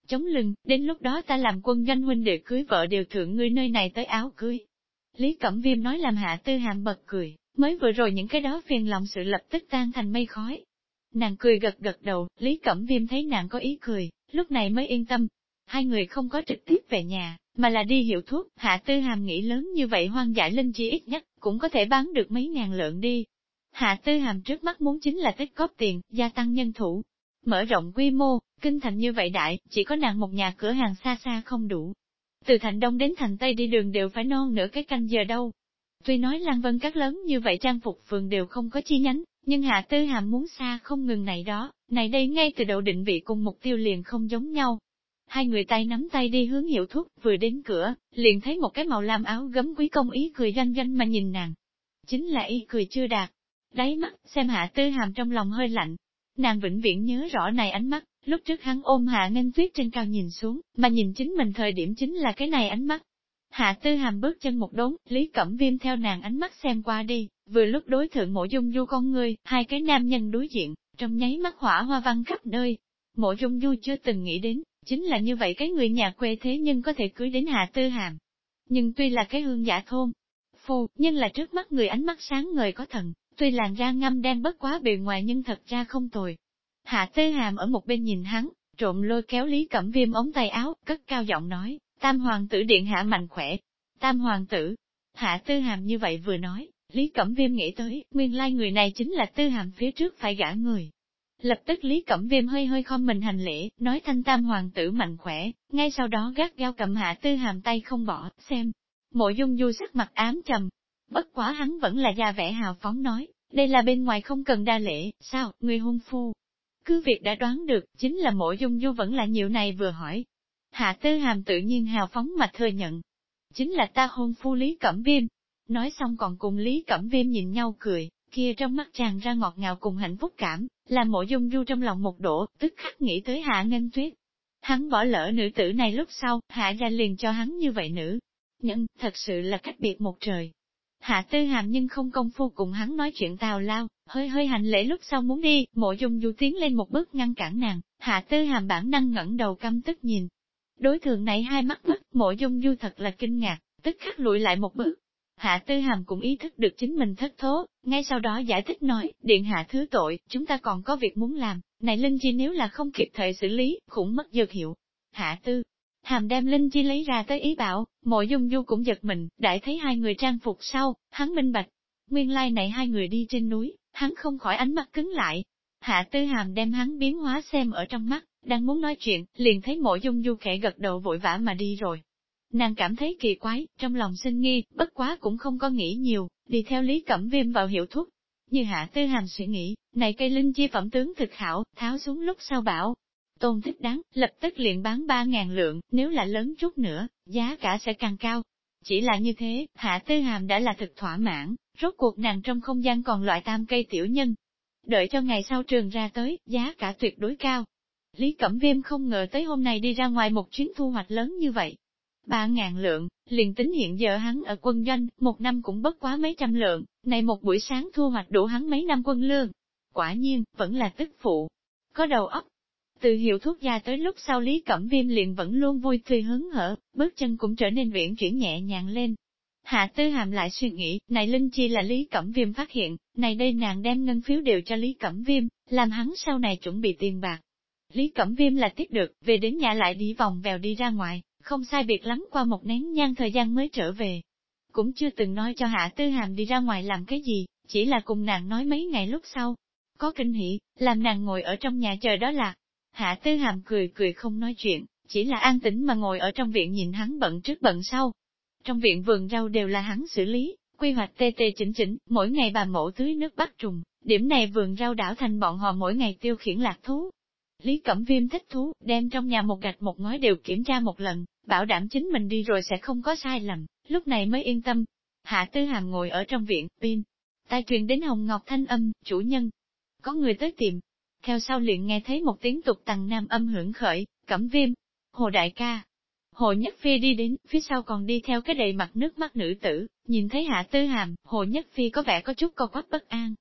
chống lưng, đến lúc đó ta làm quân doanh huynh đệ cưới vợ đều thượng ngươi nơi này tới áo cưới. Lý Cẩm Viêm nói làm Hạ Tư Hàm bật cười, mới vừa rồi những cái đó phiền lòng sự lập tức tan thành mây khói. Nàng cười gật gật đầu, Lý Cẩm Viêm thấy nàng có ý cười, lúc này mới yên tâm. Hai người không có trực tiếp về nhà, mà là đi hiệu thuốc. Hạ Tư Hàm nghĩ lớn như vậy hoang dại linh chi ít nhất, cũng có thể bán được mấy ngàn lượng đi. Hạ Tư Hàm trước mắt muốn chính là tích góp tiền, gia tăng nhân thủ, mở rộng quy mô. Kinh thành như vậy đại, chỉ có nàng một nhà cửa hàng xa xa không đủ. Từ thành Đông đến thành Tây đi đường đều phải non nửa cái canh giờ đâu. Tuy nói Lan Vân các lớn như vậy trang phục phường đều không có chi nhánh, nhưng Hạ Tư Hàm muốn xa không ngừng này đó, này đây ngay từ đầu định vị cùng mục tiêu liền không giống nhau. Hai người tay nắm tay đi hướng hiệu thuốc, vừa đến cửa, liền thấy một cái màu lam áo gấm quý công ý cười ranh ranh mà nhìn nàng. Chính là ý cười chưa đạt. Đáy mắt, xem Hạ Tư Hàm trong lòng hơi lạnh. Nàng vĩnh viễn nhớ rõ này ánh mắt, lúc trước hắn ôm Hạ Nghênh Tuyết trên cao nhìn xuống, mà nhìn chính mình thời điểm chính là cái này ánh mắt. Hạ Tư Hàm bước chân một đốn, Lý Cẩm Viêm theo nàng ánh mắt xem qua đi, vừa lúc đối thượng Mộ Dung Du con người, hai cái nam nhân đối diện, trong nháy mắt hỏa hoa văn khắp nơi. Mộ Dung Du chưa từng nghĩ đến, chính là như vậy cái người nhà quê thế nhưng có thể cưới đến Hạ Tư Hàm. Nhưng tuy là cái hương giả thôn, phù, nhưng là trước mắt người ánh mắt sáng ngời có thần, tuy làn da ngăm đen bất quá bề ngoài nhưng thật ra không tồi. Hạ Tư Hàm ở một bên nhìn hắn, trộm lôi kéo Lý Cẩm Viêm ống tay áo, cất cao giọng nói, Tam hoàng tử điện hạ mạnh khỏe. Tam hoàng tử. Hạ Tư Hàm như vậy vừa nói, Lý Cẩm Viêm nghĩ tới, nguyên lai người này chính là Tư Hàm phía trước phải gả người. Lập tức Lý Cẩm Viêm hơi hơi khom mình hành lễ, nói thanh Tam hoàng tử mạnh khỏe, ngay sau đó gắt gao cầm Hạ Tư Hàm tay không bỏ, xem. Mộ Dung Du sắc mặt ám trầm. Bất quá hắn vẫn là da vẻ hào phóng nói, đây là bên ngoài không cần đa lễ, sao, người hôn phu. Cứ việc đã đoán được, chính là Mộ Dung Du vẫn là nhiều này vừa hỏi. Hạ Tư Hàm tự nhiên hào phóng mà thừa nhận. Chính là ta hôn phu Lý Cẩm Viêm. Nói xong còn cùng Lý Cẩm Viêm nhìn nhau cười, kia trong mắt tràn ra ngọt ngào cùng hạnh phúc cảm, làm Mộ Dung Du trong lòng một đổ, tức khắc nghĩ tới Hạ Nghênh Tuyết. Hắn bỏ lỡ nữ tử này lúc sau, Hạ gia liền cho hắn như vậy nữ. Nhưng, thật sự là cách biệt một trời. Hạ Tư Hàm nhưng không công phu cùng hắn nói chuyện tào lao, hơi hơi hành lễ lúc sau muốn đi, Mộ Dung Du tiến lên một bước ngăn cản nàng, Hạ Tư Hàm bản năng ngẩng đầu căm tức nhìn. Đối tượng này hai mắt mắt, Mộ Dung Du thật là kinh ngạc, tức khắc lùi lại một bước. Hạ Tư Hàm cũng ý thức được chính mình thất thố, ngay sau đó giải thích nói, điện hạ thứ tội, chúng ta còn có việc muốn làm, này Linh Chi nếu là không kịp thời xử lý, cũng mất dược hiệu. Hạ Tư Hàm đem Linh Chi lấy ra tới ý bảo, Mộ Dung Du cũng giật mình, đại thấy hai người trang phục sau, hắn minh bạch. Nguyên lai này hai người đi trên núi, hắn không khỏi ánh mắt cứng lại. Hạ Tư Hàm đem hắn biến hóa xem ở trong mắt, đang muốn nói chuyện, liền thấy Mộ Dung Du khẽ gật đầu vội vã mà đi rồi. Nàng cảm thấy kỳ quái, trong lòng sinh nghi, bất quá cũng không có nghĩ nhiều, đi theo Lý Cẩm Viêm vào hiệu thuốc. Như Hạ Tư Hàm suy nghĩ, này cây linh chi phẩm tướng thực hảo, tháo xuống lúc sau bảo. Tôn thích đáng, lập tức liền bán 3.000 lượng, nếu là lớn chút nữa, giá cả sẽ càng cao. Chỉ là như thế, Hạ Tư Hàm đã là thực thỏa mãn, rốt cuộc nàng trong không gian còn loại tam cây tiểu nhân. Đợi cho ngày sau trường ra tới, giá cả tuyệt đối cao. Lý Cẩm Viêm không ngờ tới hôm nay đi ra ngoài một chuyến thu hoạch lớn như vậy. 3.000 lượng, liền tính hiện giờ hắn ở quân doanh, một năm cũng bất quá mấy trăm lượng, này một buổi sáng thu hoạch đủ hắn mấy năm quân lương. Quả nhiên, vẫn là tức phụ. Có đầu óc. Từ hiệu thuốc ra tới lúc sau Lý Cẩm Viêm liền vẫn luôn vui tươi hứng hở, bước chân cũng trở nên uyển chuyển nhẹ nhàng lên. Hạ Tư Hàm lại suy nghĩ, này Linh Chi là Lý Cẩm Viêm phát hiện, này đây nàng đem ngân phiếu đều cho Lý Cẩm Viêm, làm hắn sau này chuẩn bị tiền bạc. Lý Cẩm Viêm là tiếp được, về đến nhà lại đi vòng vèo đi ra ngoài, không sai biệt lắm qua một nén nhang thời gian mới trở về. Cũng chưa từng nói cho Hạ Tư Hàm đi ra ngoài làm cái gì, chỉ là cùng nàng nói mấy ngày lúc sau. Có kinh hỉ, làm nàng ngồi ở trong nhà chờ đó là. Hạ Tư Hàm cười cười không nói chuyện, chỉ là an tĩnh mà ngồi ở trong viện nhìn hắn bận trước bận sau. Trong viện vườn rau đều là hắn xử lý, quy hoạch tê tê chỉnh chỉnh, mỗi ngày bà mổ tưới nước bắt trùng, điểm này vườn rau đảo thành bọn họ mỗi ngày tiêu khiển lạc thú. Lý Cẩm Viêm thích thú, đem trong nhà một gạch một ngói đều kiểm tra một lần, bảo đảm chính mình đi rồi sẽ không có sai lầm, lúc này mới yên tâm. Hạ Tư Hàm ngồi ở trong viện, pin. Tai truyền đến Hồng Ngọc thanh âm, chủ nhân. Có người tới tìm. Theo sau liền nghe thấy một tiếng tục tằng nam âm hưởng khởi, Cẩm Viêm. Hồ đại ca. Hồ Nhất Phi đi đến, phía sau còn đi theo cái đầy mặt nước mắt nữ tử, nhìn thấy Hạ Tư Hàm, Hồ Nhất Phi có vẻ có chút co quắp bất an.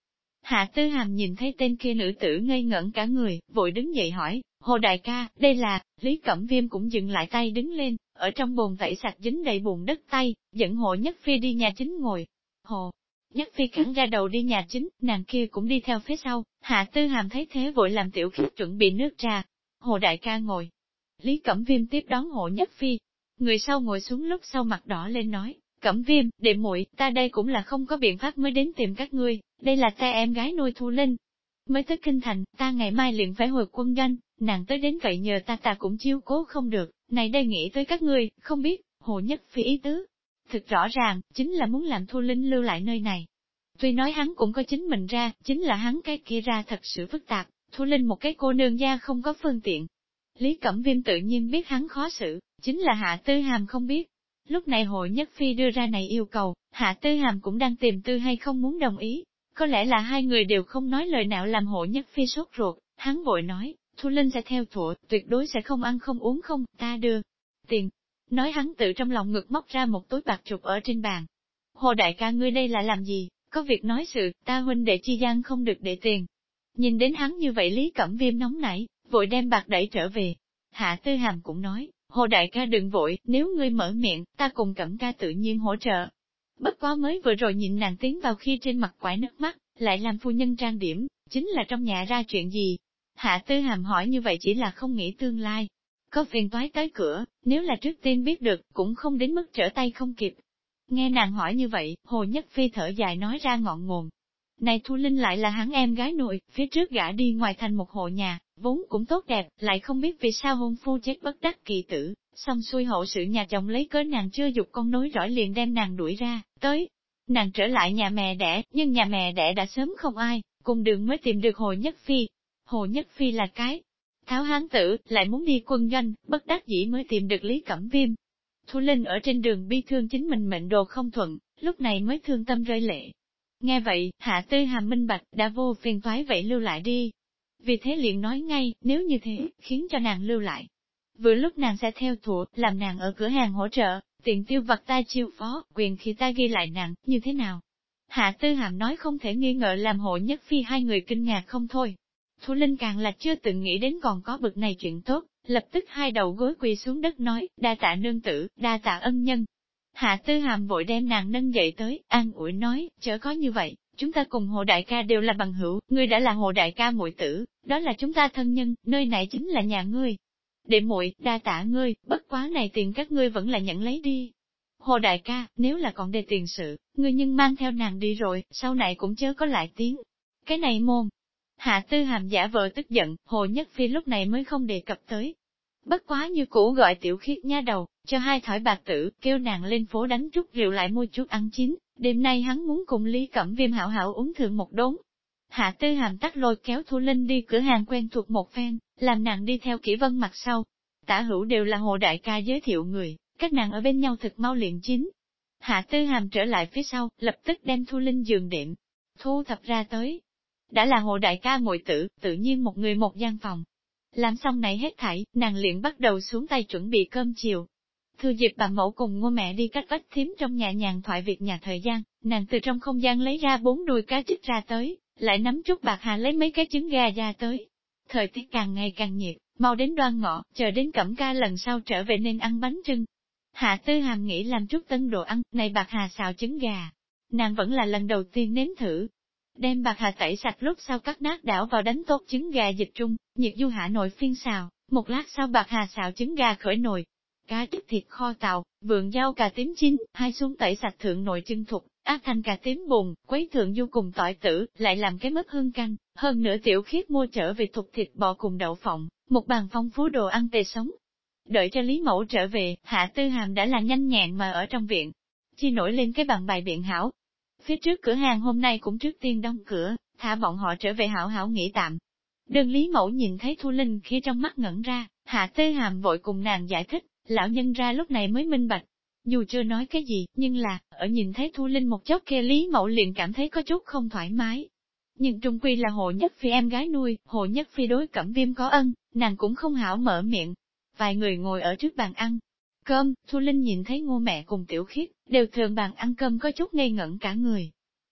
Hạ Tư Hàm nhìn thấy tên kia nữ tử ngây ngẩn cả người, vội đứng dậy hỏi, Hồ đại ca, đây là, Lý Cẩm Viêm cũng dừng lại tay đứng lên, ở trong bồn tẩy sạch dính đầy bùn đất tay, dẫn Hồ Nhất Phi đi nhà chính ngồi. Hồ Nhất Phi cẳng ra đầu đi nhà chính, nàng kia cũng đi theo phía sau, Hạ Tư Hàm thấy thế vội làm Tiểu Khiết chuẩn bị nước trà. Hồ đại ca ngồi. Lý Cẩm Viêm tiếp đón Hồ Nhất Phi. Người sau ngồi xuống lúc sau mặt đỏ lên nói, Cẩm Viêm, đệ muội, ta đây cũng là không có biện pháp mới đến tìm các ngươi, đây là ta em gái nuôi Thu Linh. Mới tới Kinh Thành, ta ngày mai liền phải hồi quân doanh, nàng tới đến vậy nhờ ta cũng chiếu cố không được, này đây nghĩ tới các ngươi, không biết, Hồ Nhất Phi ý tứ. Thực rõ ràng, chính là muốn làm Thu Linh lưu lại nơi này. Tuy nói hắn cũng có chính mình ra, chính là hắn cái kia ra thật sự phức tạp, Thu Linh một cái cô nương gia không có phương tiện. Lý Cẩm Viêm tự nhiên biết hắn khó xử, chính là Hạ Tư Hàm không biết. Lúc này Hồ Nhất Phi đưa ra này yêu cầu, Hạ Tư Hàm cũng đang tìm tư hay không muốn đồng ý. Có lẽ là hai người đều không nói lời nào làm Hồ Nhất Phi sốt ruột, hắn vội nói, Thu Linh sẽ theo thụa, tuyệt đối sẽ không ăn không uống không, ta đưa tiền. Nói hắn tự trong lòng ngực móc ra một túi bạc trục ở trên bàn. Hồ đại ca ngươi đây là làm gì, có việc nói sự, ta huynh đệ chi gian không được để tiền. Nhìn đến hắn như vậy Lý Cẩm Viêm nóng nảy, vội đem bạc đẩy trở về. Hạ Tư Hàm cũng nói, Hồ đại ca đừng vội, nếu ngươi mở miệng, ta cùng Cẩm ca tự nhiên hỗ trợ. Bất quá mới vừa rồi nhịn nàng tiến vào khi trên mặt quải nước mắt, lại làm phu nhân trang điểm, chính là trong nhà ra chuyện gì. Hạ Tư Hàm hỏi như vậy chỉ là không nghĩ tương lai. Có phiền toái tới cửa, nếu là trước tiên biết được, cũng không đến mức trở tay không kịp. Nghe nàng hỏi như vậy, Hồ Nhất Phi thở dài nói ra ngọn nguồn. Này Thu Linh lại là hắn em gái nội, phía trước gã đi ngoài thành một hộ nhà, vốn cũng tốt đẹp, lại không biết vì sao hôn phu chết bất đắc kỳ tử, xong xuôi hậu sự nhà chồng lấy cớ nàng chưa dục con nối dõi liền đem nàng đuổi ra, tới. Nàng trở lại nhà mẹ đẻ, nhưng nhà mẹ đẻ đã sớm không ai, cùng đường mới tìm được Hồ Nhất Phi. Hồ Nhất Phi là cái tháo hán tử, lại muốn đi quân doanh, bất đắc dĩ mới tìm được Lý Cẩm Viêm. Thu Linh ở trên đường bi thương chính mình mệnh đồ không thuận, lúc này mới thương tâm rơi lệ. Nghe vậy, Hạ Tư Hàm minh bạch, đã vô phiền toái vậy lưu lại đi. Vì thế liền nói ngay, nếu như thế, khiến cho nàng lưu lại. Vừa lúc nàng sẽ theo thuộc, làm nàng ở cửa hàng hỗ trợ, tiền tiêu vặt ta chiêu phó, quyền khi ta ghi lại nàng, như thế nào? Hạ Tư Hàm nói không thể nghi ngờ làm Hồ Nhất Phi hai người kinh ngạc không thôi. Thu Linh càng là chưa từng nghĩ đến còn có bực này chuyện tốt, lập tức hai đầu gối quỳ xuống đất nói, đa tạ nương tử, đa tạ ân nhân. Hạ Tư Hàm vội đem nàng nâng dậy tới, an ủi nói, chớ có như vậy, chúng ta cùng Hồ đại ca đều là bằng hữu, ngươi đã là Hồ đại ca muội tử, đó là chúng ta thân nhân, nơi này chính là nhà ngươi. Đệ muội, đa tạ ngươi, bất quá này tiền các ngươi vẫn là nhận lấy đi. Hồ đại ca, nếu là còn đề tiền sự, ngươi nhưng mang theo nàng đi rồi, sau này cũng chớ có lại tiếng. Cái này môn. Hạ Tư Hàm giả vờ tức giận, Hồ Nhất Phi lúc này mới không đề cập tới. Bất quá như cũ gọi Tiểu Khiết nha đầu, cho hai thỏi bạc tử, kêu nàng lên phố đánh chút rượu lại mua chút ăn chín, đêm nay hắn muốn cùng Lý Cẩm Viêm hảo hảo uống thượng một đốn. Hạ Tư Hàm tắt lôi kéo Thu Linh đi cửa hàng quen thuộc một phen, làm nàng đi theo Kỷ Vân mặt sau. Tả hữu đều là Hồ đại ca giới thiệu người, các nàng ở bên nhau thực mau liền chín. Hạ Tư Hàm trở lại phía sau, lập tức đem Thu Linh giường đệm, thu thập ra tới. Đã là Hồ đại ca muội tử, tự nhiên một người một gian phòng. Làm xong này hết thảy, nàng liền bắt đầu xuống tay chuẩn bị cơm chiều. Thừa dịp bà mẫu cùng ngô mẹ đi cách vách thím trong nhà nhàn thoại việc nhà thời gian, nàng từ trong không gian lấy ra 4 đùi cá trích ra tới, lại nắm chút bạc hà lấy mấy cái trứng gà ra tới. Thời tiết càng ngày càng nhiệt, mau đến Đoan Ngọ, chờ đến Cẩm ca lần sau trở về nên ăn bánh trưng. Hạ Tư Hàm nghĩ làm chút tân đồ ăn, này bạc hà xào trứng gà. Nàng vẫn là lần đầu tiên nếm thử. Đem bạc hà tẩy sạch lúc sau cắt nát đảo vào đánh tốt trứng gà dịch trung, nhiệt du hạ nồi phiên xào, một lát sau bạc hà xào trứng gà khởi nồi. Cá trích thịt kho tàu, vườn rau cà tím chín, hai xuống tẩy sạch thượng nồi chân thục, áp thành cà tím bùn, quấy thượng du cùng tỏi tử, lại làm cái mứt hương canh, hơn nữa Tiểu Khiết mua trở về thục thịt bò cùng đậu phộng, một bàn phong phú đồ ăn tề sống. Đợi cho Lý Mẫu trở về, Hạ Tư Hàm đã là nhanh nhẹn mà ở trong viện, chi nổi lên cái bàn bài biện hảo. Phía trước cửa hàng hôm nay cũng trước tiên đóng cửa, thả bọn họ trở về hảo hảo nghỉ tạm. Đơn Lý Mẫu nhìn thấy Thu Linh khi trong mắt ngẩn ra, Hạ Tư Hàm vội cùng nàng giải thích, lão nhân ra lúc này mới minh bạch. Dù chưa nói cái gì, nhưng là, ở nhìn thấy Thu Linh một chốc kia Lý Mẫu liền cảm thấy có chút không thoải mái. Nhưng trung quy là Hồ Nhất Phi em gái nuôi, Hồ Nhất Phi đối Cẩm Viêm có ân, nàng cũng không hảo mở miệng. Vài người ngồi ở trước bàn ăn cơm, Thu Linh nhìn thấy Ngô mẹ cùng Tiểu Khiết, đều thường bàn ăn cơm có chút ngây ngẩn cả người.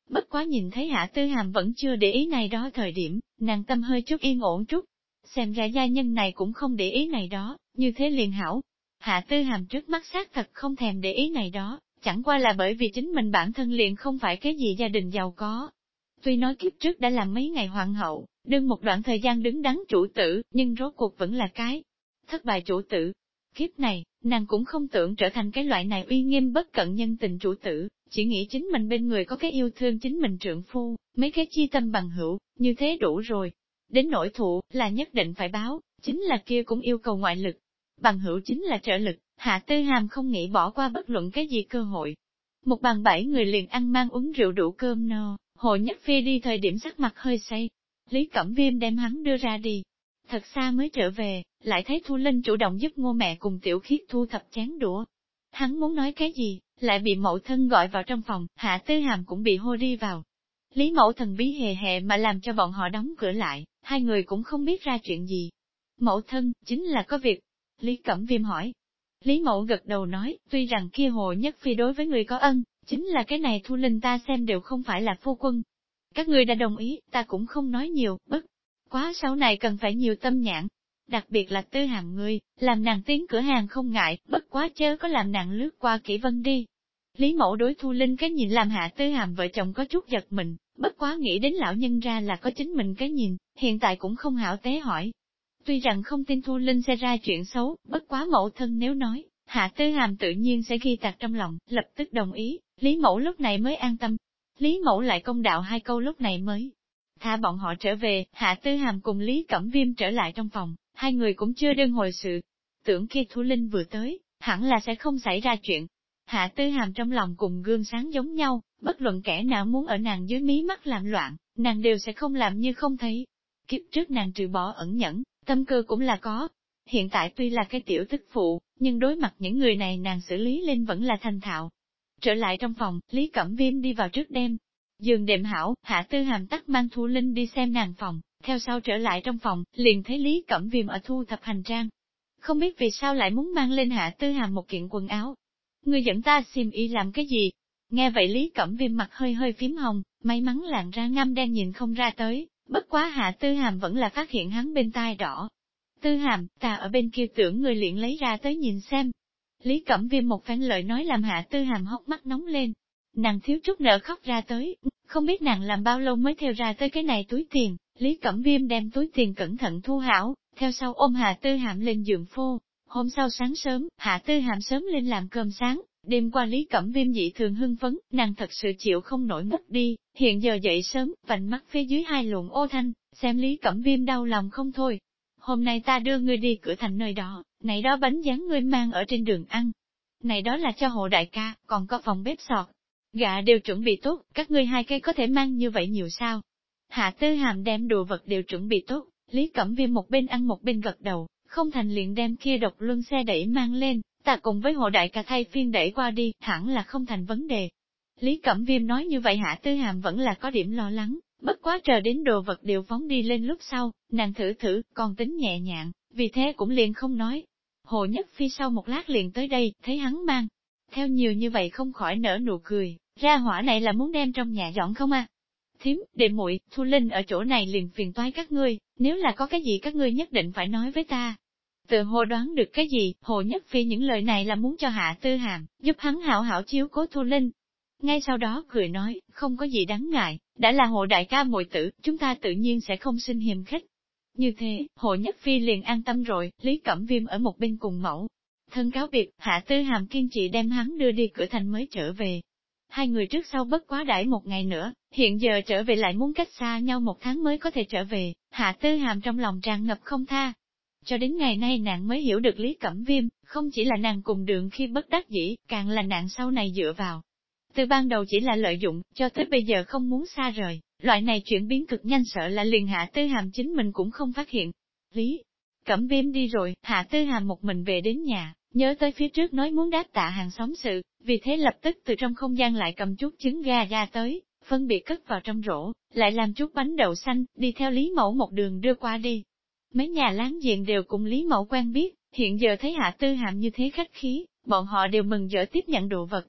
Bất quá nhìn thấy Hạ Tư Hàm vẫn chưa để ý này đó thời điểm, nàng tâm hơi chút yên ổn chút. Xem ra gia nhân này cũng không để ý này đó, như thế liền hảo. Hạ Tư Hàm trước mắt xác thật không thèm để ý này đó, chẳng qua là bởi vì chính mình bản thân liền không phải cái gì gia đình giàu có. Tuy nói kiếp trước đã làm mấy ngày hoàng hậu, đương một đoạn thời gian đứng đắn chủ tử, nhưng rốt cuộc vẫn là cái thất bại chủ tử. Kiếp này, nàng cũng không tưởng trở thành cái loại này uy nghiêm bất cận nhân tình chủ tử, chỉ nghĩ chính mình bên người có cái yêu thương chính mình trượng phu, mấy cái chi tâm bằng hữu, như thế đủ rồi. Đến nỗi thụ, là nhất định phải báo, chính là kia cũng yêu cầu ngoại lực. Bằng hữu chính là trợ lực, Hạ Tư Hàm không nghĩ bỏ qua bất luận cái gì cơ hội. Một bàn 7 người liền ăn mang uống rượu đủ cơm no, Hồ Nhất Phi đi thời điểm sắc mặt hơi say. Lý Cẩm Viêm đem hắn đưa ra đi. Thật xa mới trở về, lại thấy Thu Linh chủ động giúp Ngô mẹ cùng Tiểu Khiết thu thập chén đũa. Hắn muốn nói cái gì, lại bị mẫu thân gọi vào trong phòng, Hạ Tư Hàm cũng bị hô đi vào. Lý mẫu thần bí hề hề mà làm cho bọn họ đóng cửa lại, hai người cũng không biết ra chuyện gì. Mẫu thân, chính là có việc. Lý Cẩm Viêm hỏi. Lý mẫu gật đầu nói, tuy rằng kia Hồ Nhất Phi đối với người có ân, chính là cái này Thu Linh ta xem đều không phải là phu quân. Các người đã đồng ý, ta cũng không nói nhiều, bất quá sau này cần phải nhiều tâm nhãn. Đặc biệt là Tư Hàm người, làm nàng tiến cửa hàng không ngại, bất quá chớ có làm nàng lướt qua Kỷ Vân đi. Lý mẫu đối Thu Linh cái nhìn làm Hạ Tư Hàm vợ chồng có chút giật mình, bất quá nghĩ đến lão nhân ra là có chính mình cái nhìn, hiện tại cũng không hảo tế hỏi. Tuy rằng không tin Thu Linh sẽ ra chuyện xấu, bất quá mẫu thân nếu nói, Hạ Tư Hàm tự nhiên sẽ ghi tạc trong lòng, lập tức đồng ý, Lý mẫu lúc này mới an tâm. Lý mẫu lại công đạo hai câu lúc này mới thả bọn họ trở về, Hạ Tư Hàm cùng Lý Cẩm Viêm trở lại trong phòng, hai người cũng chưa đơn hồi sự. Tưởng khi Thu Linh vừa tới, hẳn là sẽ không xảy ra chuyện. Hạ Tư Hàm trong lòng cùng gương sáng giống nhau, bất luận kẻ nào muốn ở nàng dưới mí mắt làm loạn, nàng đều sẽ không làm như không thấy. Kiếp trước nàng trừ bỏ ẩn nhẫn, tâm cơ cũng là có. Hiện tại tuy là cái tiểu tức phụ, nhưng đối mặt những người này nàng xử lý lên vẫn là thành thạo. Trở lại trong phòng, Lý Cẩm Viêm đi vào trước đêm. Giường đệm hảo, Hạ Tư Hàm tắt mang Thu Linh đi xem nàng phòng, theo sau trở lại trong phòng, liền thấy Lý Cẩm Viêm ở thu thập hành trang. Không biết vì sao lại muốn mang lên Hạ Tư Hàm một kiện quần áo. Người dẫn ta xiêm y làm cái gì? Nghe vậy Lý Cẩm Viêm mặt hơi hơi phím hồng, may mắn làn ra ngăm đen nhìn không ra tới, bất quá Hạ Tư Hàm vẫn là phát hiện hắn bên tai đỏ. Tư Hàm, ta ở bên kia tưởng người liền lấy ra tới nhìn xem. Lý Cẩm Viêm một phen lời nói làm Hạ Tư Hàm hốc mắt nóng lên. Nàng thiếu chút nữa khóc ra tới, không biết nàng làm bao lâu mới theo ra tới cái này túi tiền. Lý Cẩm Viêm đem túi tiền cẩn thận thu hảo, theo sau ôm Hạ Tư Hàm lên giường phô. Hôm sau sáng sớm, Hạ Tư Hàm sớm lên làm cơm sáng, đêm qua Lý Cẩm Viêm dị thường hưng phấn, nàng thật sự chịu không nổi mất đi, hiện giờ dậy sớm, vành mắt phía dưới hai luồng ô thanh, xem Lý Cẩm Viêm đau lòng không thôi. Hôm nay ta đưa ngươi đi cửa thành nơi đó, này đó bánh rán ngươi mang ở trên đường ăn. Này đó là cho hộ đại ca, còn có phòng bếp sọt. Gà đều chuẩn bị tốt, các ngươi hai cây có thể mang như vậy nhiều sao? Hạ Tư Hàm đem đồ vật đều chuẩn bị tốt, Lý Cẩm Viêm một bên ăn một bên gật đầu, không thành liền đem kia độc luân xe đẩy mang lên, ta cùng với hộ đại ca thay phiên đẩy qua đi, hẳn là không thành vấn đề. Lý Cẩm Viêm nói như vậy Hạ Tư Hàm vẫn là có điểm lo lắng, bất quá chờ đến đồ vật đều phóng đi lên lúc sau, nàng thử, còn tính nhẹ nhàng, vì thế cũng liền không nói. Hồ Nhất Phi sau một lát liền tới đây, thấy hắn mang theo nhiều như vậy không khỏi nở nụ cười, ra hỏa này là muốn đem trong nhà dọn không à? Thím, đệ muội, Thu Linh ở chỗ này liền phiền toái các ngươi, nếu là có cái gì các ngươi nhất định phải nói với ta. Tự hồ đoán được cái gì, Hồ Nhất Phi những lời này là muốn cho Hạ Tư Hàm, giúp hắn hảo hảo chiếu cố Thu Linh. Ngay sau đó cười nói, không có gì đáng ngại, đã là Hồ đại ca muội tử, chúng ta tự nhiên sẽ không sinh hiềm khích. Như thế, Hồ Nhất Phi liền an tâm rồi, Lý Cẩm Viêm ở một bên cùng mẫu. Thân cáo biệt, Hạ Tư Hàm kiên trì đem hắn đưa đi cửa thành mới trở về. Hai người trước sau bất quá đãi một ngày nữa, hiện giờ trở về lại muốn cách xa nhau một tháng mới có thể trở về, Hạ Tư Hàm trong lòng tràn ngập không tha. Cho đến ngày nay nàng mới hiểu được Lý Cẩm Viêm, không chỉ là nàng cùng đường khi bất đắc dĩ, càng là nàng sau này dựa vào. Từ ban đầu chỉ là lợi dụng, cho tới bây giờ không muốn xa rời, loại này chuyển biến cực nhanh sợ là liền Hạ Tư Hàm chính mình cũng không phát hiện. Lý Cẩm Viêm đi rồi, Hạ Tư Hàm một mình về đến nhà, nhớ tới phía trước nói muốn đáp tạ hàng xóm sự, vì thế lập tức từ trong không gian lại cầm chút trứng gà ra tới, phân biệt cất vào trong rổ, lại làm chút bánh đậu xanh, đi theo Lý Mẫu một đường đưa qua đi. Mấy nhà láng giềng đều cùng Lý Mẫu quen biết, hiện giờ thấy Hạ Tư Hàm như thế khách khí, bọn họ đều mừng rỡ tiếp nhận đồ vật.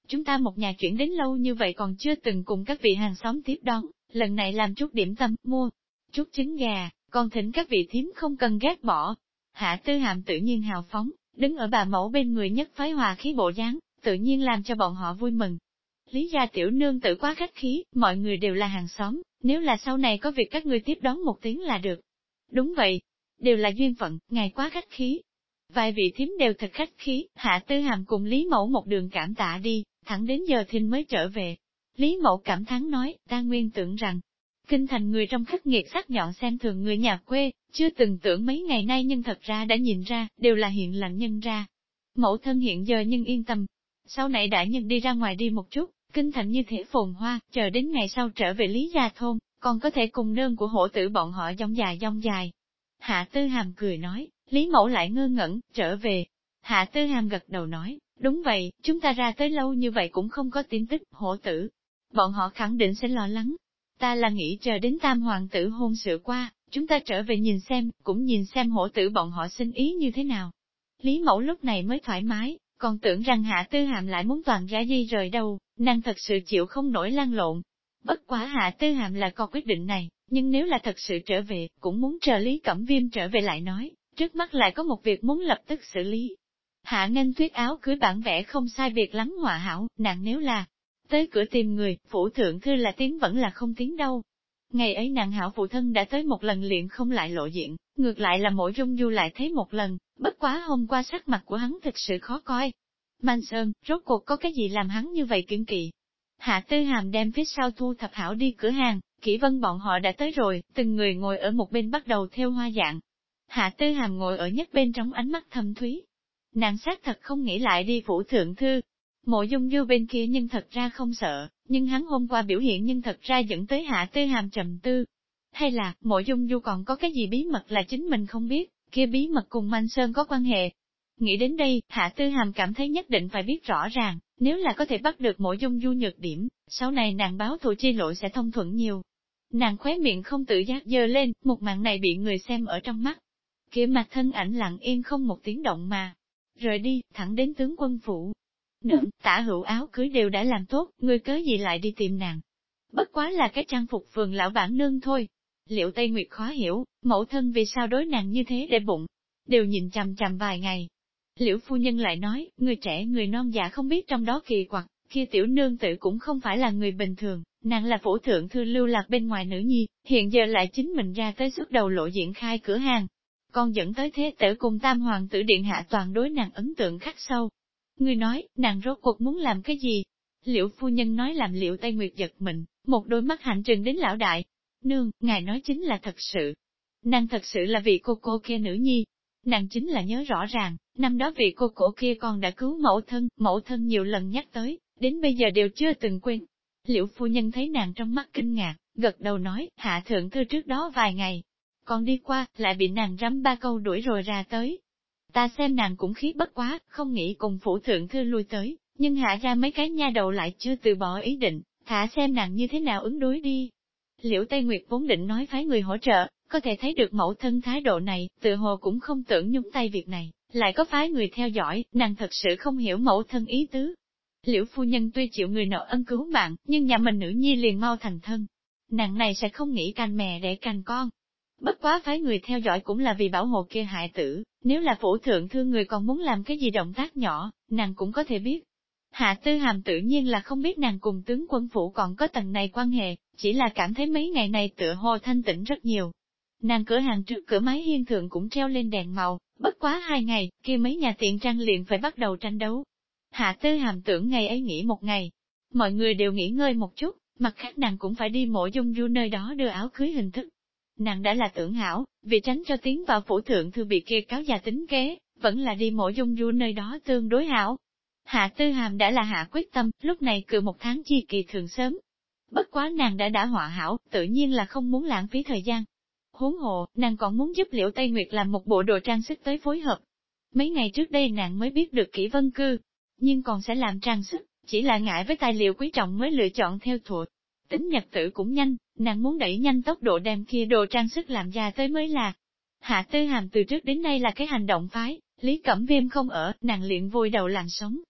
chúng ta một nhà chuyển đến lâu như vậy còn chưa từng cùng các vị hàng xóm tiếp đón, lần này làm chút điểm tâm, mua chút trứng gà, còn thỉnh các vị thím không cần ghét bỏ. Hạ Tư Hàm tự nhiên hào phóng, đứng ở bà mẫu bên người nhất phái hòa khí bộ dáng, tự nhiên làm cho bọn họ vui mừng. Lý gia tiểu nương tử quá khách khí, mọi người đều là hàng xóm, nếu là sau này có việc các ngươi tiếp đón một tiếng là được. Đúng vậy, đều là duyên phận, ngài quá khách khí. Vài vị thím đều thật khách khí, Hạ Tư Hàm cùng Lý Mẫu một đường cảm tạ đi, thẳng đến giờ thìn mới trở về. Lý Mẫu cảm thán nói, ta nguyên tưởng rằng, kinh thành người trong khắc nghiệt sắc nhọn xem thường người nhà quê, chưa từng tưởng mấy ngày nay nhưng thật ra đã nhìn ra, đều là hiện lành nhân ra. Mẫu thân hiện giờ nhưng yên tâm, sau này đã nhân đi ra ngoài đi một chút, kinh thành như thể phồn hoa, chờ đến ngày sau trở về Lý gia thôn, còn có thể cùng nương của hổ tử bọn họ dông dài. Hạ Tư Hàm cười nói, Lý Mẫu lại ngơ ngẩn, trở về. Hạ Tư Hàm gật đầu nói, đúng vậy, chúng ta ra tới lâu như vậy cũng không có tin tức, hổ tử. Bọn họ khẳng định sẽ lo lắng. Ta là nghĩ chờ đến tam hoàng tử hôn sự qua, chúng ta trở về nhìn xem, cũng nhìn xem hổ tử bọn họ xin ý như thế nào. Lý Mẫu lúc này mới thoải mái, còn tưởng rằng Hạ Tư Hàm lại muốn toàn ra di rời đâu, nàng thật sự chịu không nổi lăn lộn. Bất quá Hạ Tư Hàm là có quyết định này, nhưng nếu là thật sự trở về, cũng muốn chờ Lý Cẩm Viêm trở về lại nói, trước mắt lại có một việc muốn lập tức xử lý. Hạ Nghênh Tuyết áo cưới bản vẽ không sai biệt lắm hòa hảo, nàng nếu là tới cửa tìm người, phủ thượng thư là tiếng vẫn là không tiếng đâu. Ngày ấy nàng hảo phụ thân đã tới một lần liền không lại lộ diện, ngược lại là mỗi Dung Du lại thấy một lần, bất quá hôm qua sắc mặt của hắn thực sự khó coi. Man Sơn, rốt cuộc có cái gì làm hắn như vậy kiêng kỵ? Hạ Tư Hàm đem phía sau thu thập hảo đi cửa hàng, Kỷ Vân bọn họ đã tới rồi, từng người ngồi ở một bên bắt đầu theo hoa dạng. Hạ Tư Hàm ngồi ở nhất bên trong ánh mắt thâm thúy. Nàng xác thật không nghĩ lại đi phủ thượng thư. Mộ Dung Du bên kia nhưng thật ra không sợ, nhưng hắn hôm qua biểu hiện nhưng thật ra dẫn tới Hạ Tư Hàm trầm tư. Hay là, Mộ Dung Du còn có cái gì bí mật là chính mình không biết, kia bí mật cùng Man Sơn có quan hệ. Nghĩ đến đây, Hạ Tư Hàm cảm thấy nhất định phải biết rõ ràng, nếu là có thể bắt được Mộ Dung Du nhược điểm, sau này nàng báo thù chi lộ sẽ thông thuận nhiều. Nàng khóe miệng không tự giác giơ lên, một màn này bị người xem ở trong mắt. Kia mặt thân ảnh lặng yên không một tiếng động mà rời đi, thẳng đến tướng quân phủ. Nương, tả hữu áo cưới đều đã làm tốt, ngươi cớ gì lại đi tìm nàng? Bất quá là cái trang phục phường lão bản nương thôi. Liệu Tây Nguyệt khó hiểu, mẫu thân vì sao đối nàng như thế để bụng, đều nhìn chằm chằm vài ngày. Liễu phu nhân lại nói, người trẻ người non dạ không biết trong đó kỳ quặc, kia tiểu nương tự cũng không phải là người bình thường, nàng là phổ thượng thư lưu lạc bên ngoài nữ nhi, hiện giờ lại chính mình ra tới xuất đầu lộ diện khai cửa hàng. Còn dẫn tới thế tử cùng tam hoàng tử điện hạ toàn đối nàng ấn tượng khắc sâu. Người nói, nàng rốt cuộc muốn làm cái gì? Liễu phu nhân nói làm Liễu Tây Nguyệt giật mình, một đôi mắt hạnh trừng đến lão đại. Nương, ngài nói chính là thật sự. Nàng thật sự là vị cô kia nữ nhi. Nàng chính là nhớ rõ ràng, năm đó vị cô cổ kia còn đã cứu mẫu thân nhiều lần nhắc tới, đến bây giờ đều chưa từng quên. Liễu phu nhân thấy nàng trong mắt kinh ngạc, gật đầu nói, hạ thượng thư trước đó vài ngày, còn đi qua, lại bị nàng rắm ba câu đuổi rồi ra tới. Ta xem nàng cũng khí bất quá, không nghĩ cùng phủ thượng thư lui tới, nhưng hạ ra mấy cái nha đầu lại chưa từ bỏ ý định, thả xem nàng như thế nào ứng đối đi. Liễu Tây Nguyệt vốn định nói phái người hỗ trợ, có thể thấy được mẫu thân thái độ này, tự hồ cũng không tưởng nhúng tay việc này, lại có phái người theo dõi, nàng thật sự không hiểu mẫu thân ý tứ. Liễu phu nhân tuy chịu người nọ ân cứu mạng, nhưng nhà mình nữ nhi liền mau thành thân. Nàng này sẽ không nghĩ canh mẹ để canh con. Bất quá phái người theo dõi cũng là vì bảo hộ kia hại tử, nếu là phủ thượng thư người còn muốn làm cái gì động tác nhỏ, nàng cũng có thể biết. Hạ Tư Hàm tự nhiên là không biết nàng cùng tướng quân phủ còn có tầng này quan hệ, chỉ là cảm thấy mấy ngày này tựa hồ thanh tĩnh rất nhiều. Nàng cửa hàng trước cửa mái hiên thượng cũng treo lên đèn màu, bất quá 2 ngày, kia mấy nhà tiện trang liền phải bắt đầu tranh đấu. Hạ Tư Hàm tưởng ngày ấy nghỉ một ngày, mọi người đều nghỉ ngơi một chút, mặt khác nàng cũng phải đi Mộ Dung Du nơi đó đưa áo cưới hình thức. Nàng đã là tưởng hảo, vì tránh cho tiến vào phủ thượng thư bị kia cáo già tính kế, vẫn là đi Mộ Dung Du nơi đó tương đối hảo. Hạ Tư Hàm đã là hạ quyết tâm, lúc này cự 1 tháng chi kỳ thường sớm. Bất quá nàng đã họa hảo, tự nhiên là không muốn lãng phí thời gian. Huống hồ, nàng còn muốn giúp Liễu Tây Nguyệt làm một bộ đồ trang sức tới phối hợp. Mấy ngày trước đây nàng mới biết được Kỷ Vân Cư, nhưng còn sẽ làm trang sức, chỉ là ngại với tài liệu quý trọng mới lựa chọn theo thuộc. Tính nhật tử cũng nhanh, nàng muốn đẩy nhanh tốc độ đem kia đồ trang sức làm ra tới mới là. Hạ Tư Hàm từ trước đến nay là cái hành động phái, Lý Cẩm Viêm không ở, nàng liền vùi đầu làm sống.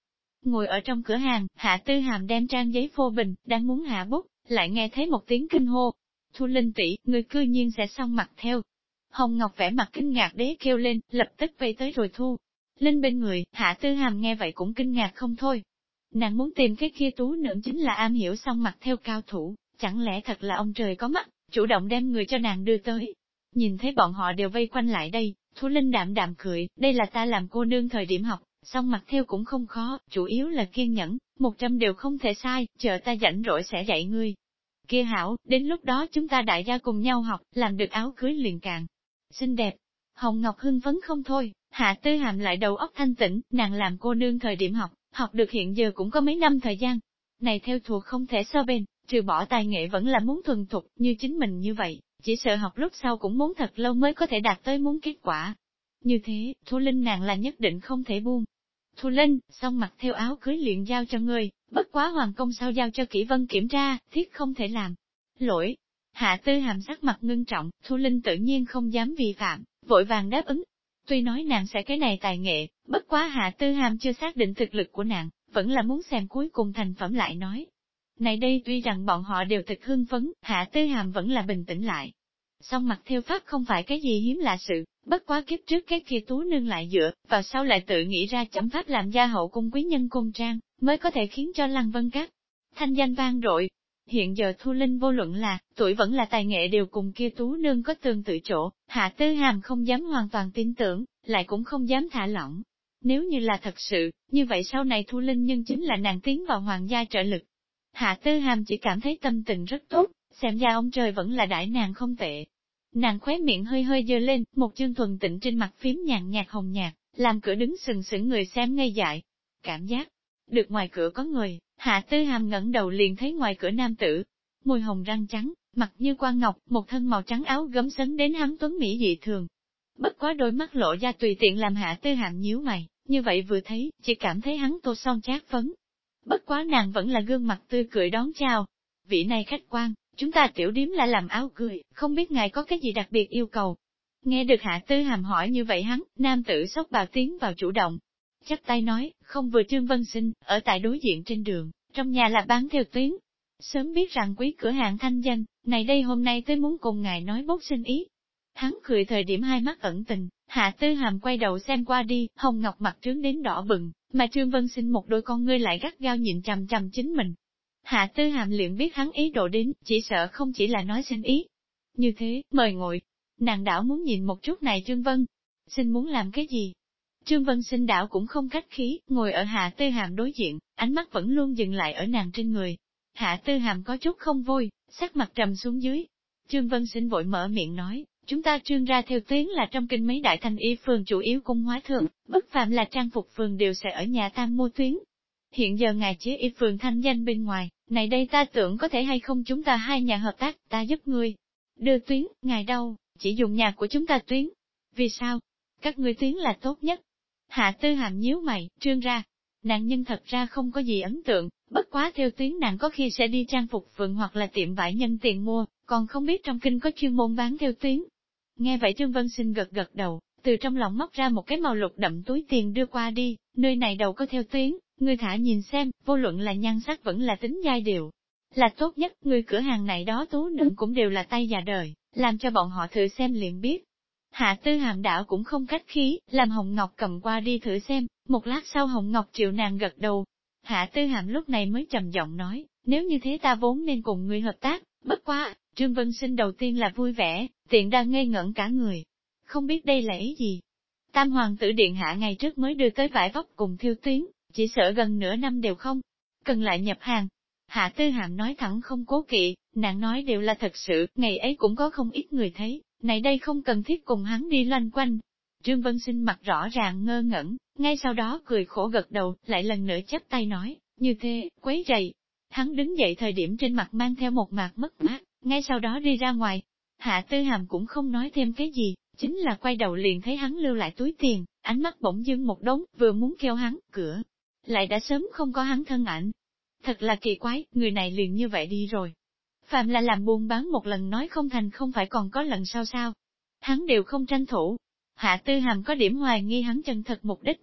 Ngồi ở trong cửa hàng, Hạ Tư Hàm đem trang giấy phô bình, đang muốn hạ bút, lại nghe thấy một tiếng kinh hô. Thu Linh tỷ, người cư nhiên sẽ xong mặt theo. Hồng Ngọc vẻ mặt kinh ngạc đế kêu lên, lập tức vây tới rồi Thu Linh bên người, Hạ Tư Hàm nghe vậy cũng kinh ngạc không thôi. Nàng muốn tìm cái kia tú nương chính là am hiểu xong mặt theo cao thủ, chẳng lẽ thật là ông trời có mắt, chủ động đem người cho nàng đưa tới. Nhìn thấy bọn họ đều vây quanh lại đây, Thu Linh đạm đạm cười, đây là ta làm cô nương thời điểm học, xong mặt theo cũng không khó, chủ yếu là kiên nhẫn, 100 đều không thể sai, chờ ta rảnh rỗi sẽ dạy ngươi. Kia hảo, đến lúc đó chúng ta đại gia cùng nhau học, làm được áo cưới liền càng xinh đẹp. Hồng Ngọc hưng phấn không thôi, Hạ Tư Hàm lại đầu óc thanh tĩnh, nàng làm cô nương thời điểm học được hiện giờ cũng có mấy năm thời gian. Này theo thuộc không thể so bên, trừ bỏ tài nghệ vẫn là muốn thuần thục, như chính mình như vậy, chỉ sợ học lúc sau cũng muốn thật lâu mới có thể đạt tới muốn kết quả. Như thế, Thu Linh nàng là nhất định không thể buông. Thu Linh, xong mặc theo áo cưới liền giao cho ngươi, bất quá hoàng công sao giao cho Kỷ Vân kiểm tra, thiết không thể làm. Lỗi. Hạ Tư Hàm sắc mặt ngưng trọng, Thu Linh tự nhiên không dám vi phạm, vội vàng đáp ứng. Tuy nói nàng sẽ cái này tài nghệ, bất quá Hạ Tư Hàm chưa xác định thực lực của nàng, vẫn là muốn xem cuối cùng thành phẩm lại nói. Này đây tuy rằng bọn họ đều thực hưng phấn, Hạ Tư Hàm vẫn là bình tĩnh lại. Song mặt theo pháp không phải cái gì hiếm lạ sự, bất quá kiếp trước cái kia tú nương lại dựa, và sau lại tự nghĩ ra chấm pháp làm gia hậu cung quý nhân cung trang, mới có thể khiến cho Lăng Vân Các thanh danh vang dội. Hiện giờ Thu Linh vô luận là, tuổi vẫn là tài nghệ đều cùng kia tú nương có tương tự chỗ, Hạ Tư Hàm không dám hoàn toàn tin tưởng, lại cũng không dám thả lỏng. Nếu như là thật sự, như vậy sau này Thu Linh nhưng chính là nàng tiến vào hoàng gia trợ lực. Hạ Tư Hàm chỉ cảm thấy tâm tình rất tốt, xem ra ông trời vẫn là đãi nàng không tệ. Nàng khóe miệng hơi hơi dơ lên, một chương thuần tịnh trên mặt phím nhàn nhạt hồng nhạt, làm cửa đứng sừng sững người xem ngây dại. Cảm giác được ngoài cửa có người, Hạ Tư Hàm ngẩng đầu liền thấy ngoài cửa nam tử, môi hồng răng trắng, mặt như quan ngọc, một thân màu trắng áo gấm sấn đến hắn tuấn mỹ dị thường. Bất quá đôi mắt lộ ra tùy tiện làm Hạ Tư Hàm nhíu mày, như vậy vừa thấy, chỉ cảm thấy hắn tô son chát phấn. Bất quá nàng vẫn là gương mặt tươi cười đón chào. Vị này khách quan, chúng ta tiểu điếm là làm áo cười, không biết ngài có cái gì đặc biệt yêu cầu. Nghe được Hạ Tư Hàm hỏi như vậy hắn, nam tử xốc bào tiến vào chủ động. Chắp tay nói, không vừa Trương Vân Sinh, ở tại đối diện trên đường, trong nhà là bán theo tuyến. Sớm biết rằng quý cửa hàng thanh danh, này đây hôm nay tới muốn cùng ngài nói bốc sinh ý. Hắn cười thời điểm hai mắt ẩn tình, Hạ Tư Hàm quay đầu xem qua đi, hồng ngọc mặt trướng đến đỏ bừng, mà Trương Vân Sinh một đôi con ngươi lại gắt gao nhìn chằm chằm chính mình. Hạ Tư Hàm liền biết hắn ý đồ đến, chỉ sợ không chỉ là nói xin ý. Như thế, mời ngồi. Nàng đảo muốn nhìn một chút này Trương Vân. Xin muốn làm cái gì? Trương Vân Sinh đảo cũng không khách khí, ngồi ở Hạ Tư Hàm đối diện, ánh mắt vẫn luôn dừng lại ở nàng trên người. Hạ Tư Hàm có chút không vui, sắc mặt trầm xuống dưới. Trương Vân Sinh vội mở miệng nói, chúng ta Trương ra theo tuyến là trong kinh mấy đại thanh y phường chủ yếu cung hóa thượng, bất phạm là trang phục phường đều sẽ ở nhà ta mua tuyến. Hiện giờ ngài chế y phường thanh danh bên ngoài, này đây ta tưởng có thể hay không chúng ta hai nhà hợp tác, ta giúp ngươi đưa tuyến, ngài đâu, chỉ dùng nhà của chúng ta tuyến. Vì sao? Các ngươi tuyến là tốt nhất. Hạ Tư Hàm nhíu mày, Trương ra. Nàng nhân thật ra không có gì ấn tượng, bất quá theo tuyến nàng có khi sẽ đi trang phục phường hoặc là tiệm vải nhân tiền mua, còn không biết trong kinh có chuyên môn bán theo tuyến. Nghe vậy Trương Vân Sinh gật gật đầu, từ trong lòng móc ra một cái màu lục đậm túi tiền đưa qua đi, nơi này đầu có theo tuyến, ngươi thả nhìn xem, vô luận là nhan sắc vẫn là tính giai điệu. Là tốt nhất, người cửa hàng này đó tú nương cũng đều là tay già đời, làm cho bọn họ thử xem liền biết. Hạ Tư Hàm đảo cũng không khách khí, làm Hồng Ngọc cầm qua đi thử xem, một lát sau Hồng Ngọc triệu nàng gật đầu. Hạ Tư Hàm lúc này mới trầm giọng nói, nếu như thế ta vốn nên cùng ngươi hợp tác, bất quá, Trương Vân Sinh đầu tiên là vui vẻ, tiện đang ngây ngẩn cả người. Không biết đây là ý gì? Tam hoàng tử điện hạ ngày trước mới đưa tới vải vóc cùng thiêu tuyến, chỉ sợ gần nửa năm đều không cần lại nhập hàng. Hạ Tư Hàm nói thẳng không cố kỵ, nàng nói đều là thật sự, ngày ấy cũng có không ít người thấy, này đây không cần thiết cùng hắn đi loanh quanh. Trương Vân Sinh mặt rõ ràng ngơ ngẩn, ngay sau đó cười khổ gật đầu, lại lần nữa chắp tay nói, như thế, quấy rầy. Hắn đứng dậy thời điểm trên mặt mang theo một mạt mất mát, ngay sau đó đi ra ngoài. Hạ Tư Hàm cũng không nói thêm cái gì, chính là quay đầu liền thấy hắn lưu lại túi tiền, ánh mắt bỗng dưng một đống, vừa muốn kêu hắn, cửa. Lại đã sớm không có hắn thân ảnh. Thật là kỳ quái, người này liền như vậy đi rồi. Phạm là làm buôn bán một lần nói không thành không phải còn có lần sau sao. Hắn đều không tranh thủ. Hạ Tư Hàm có điểm hoài nghi hắn chân thật mục đích.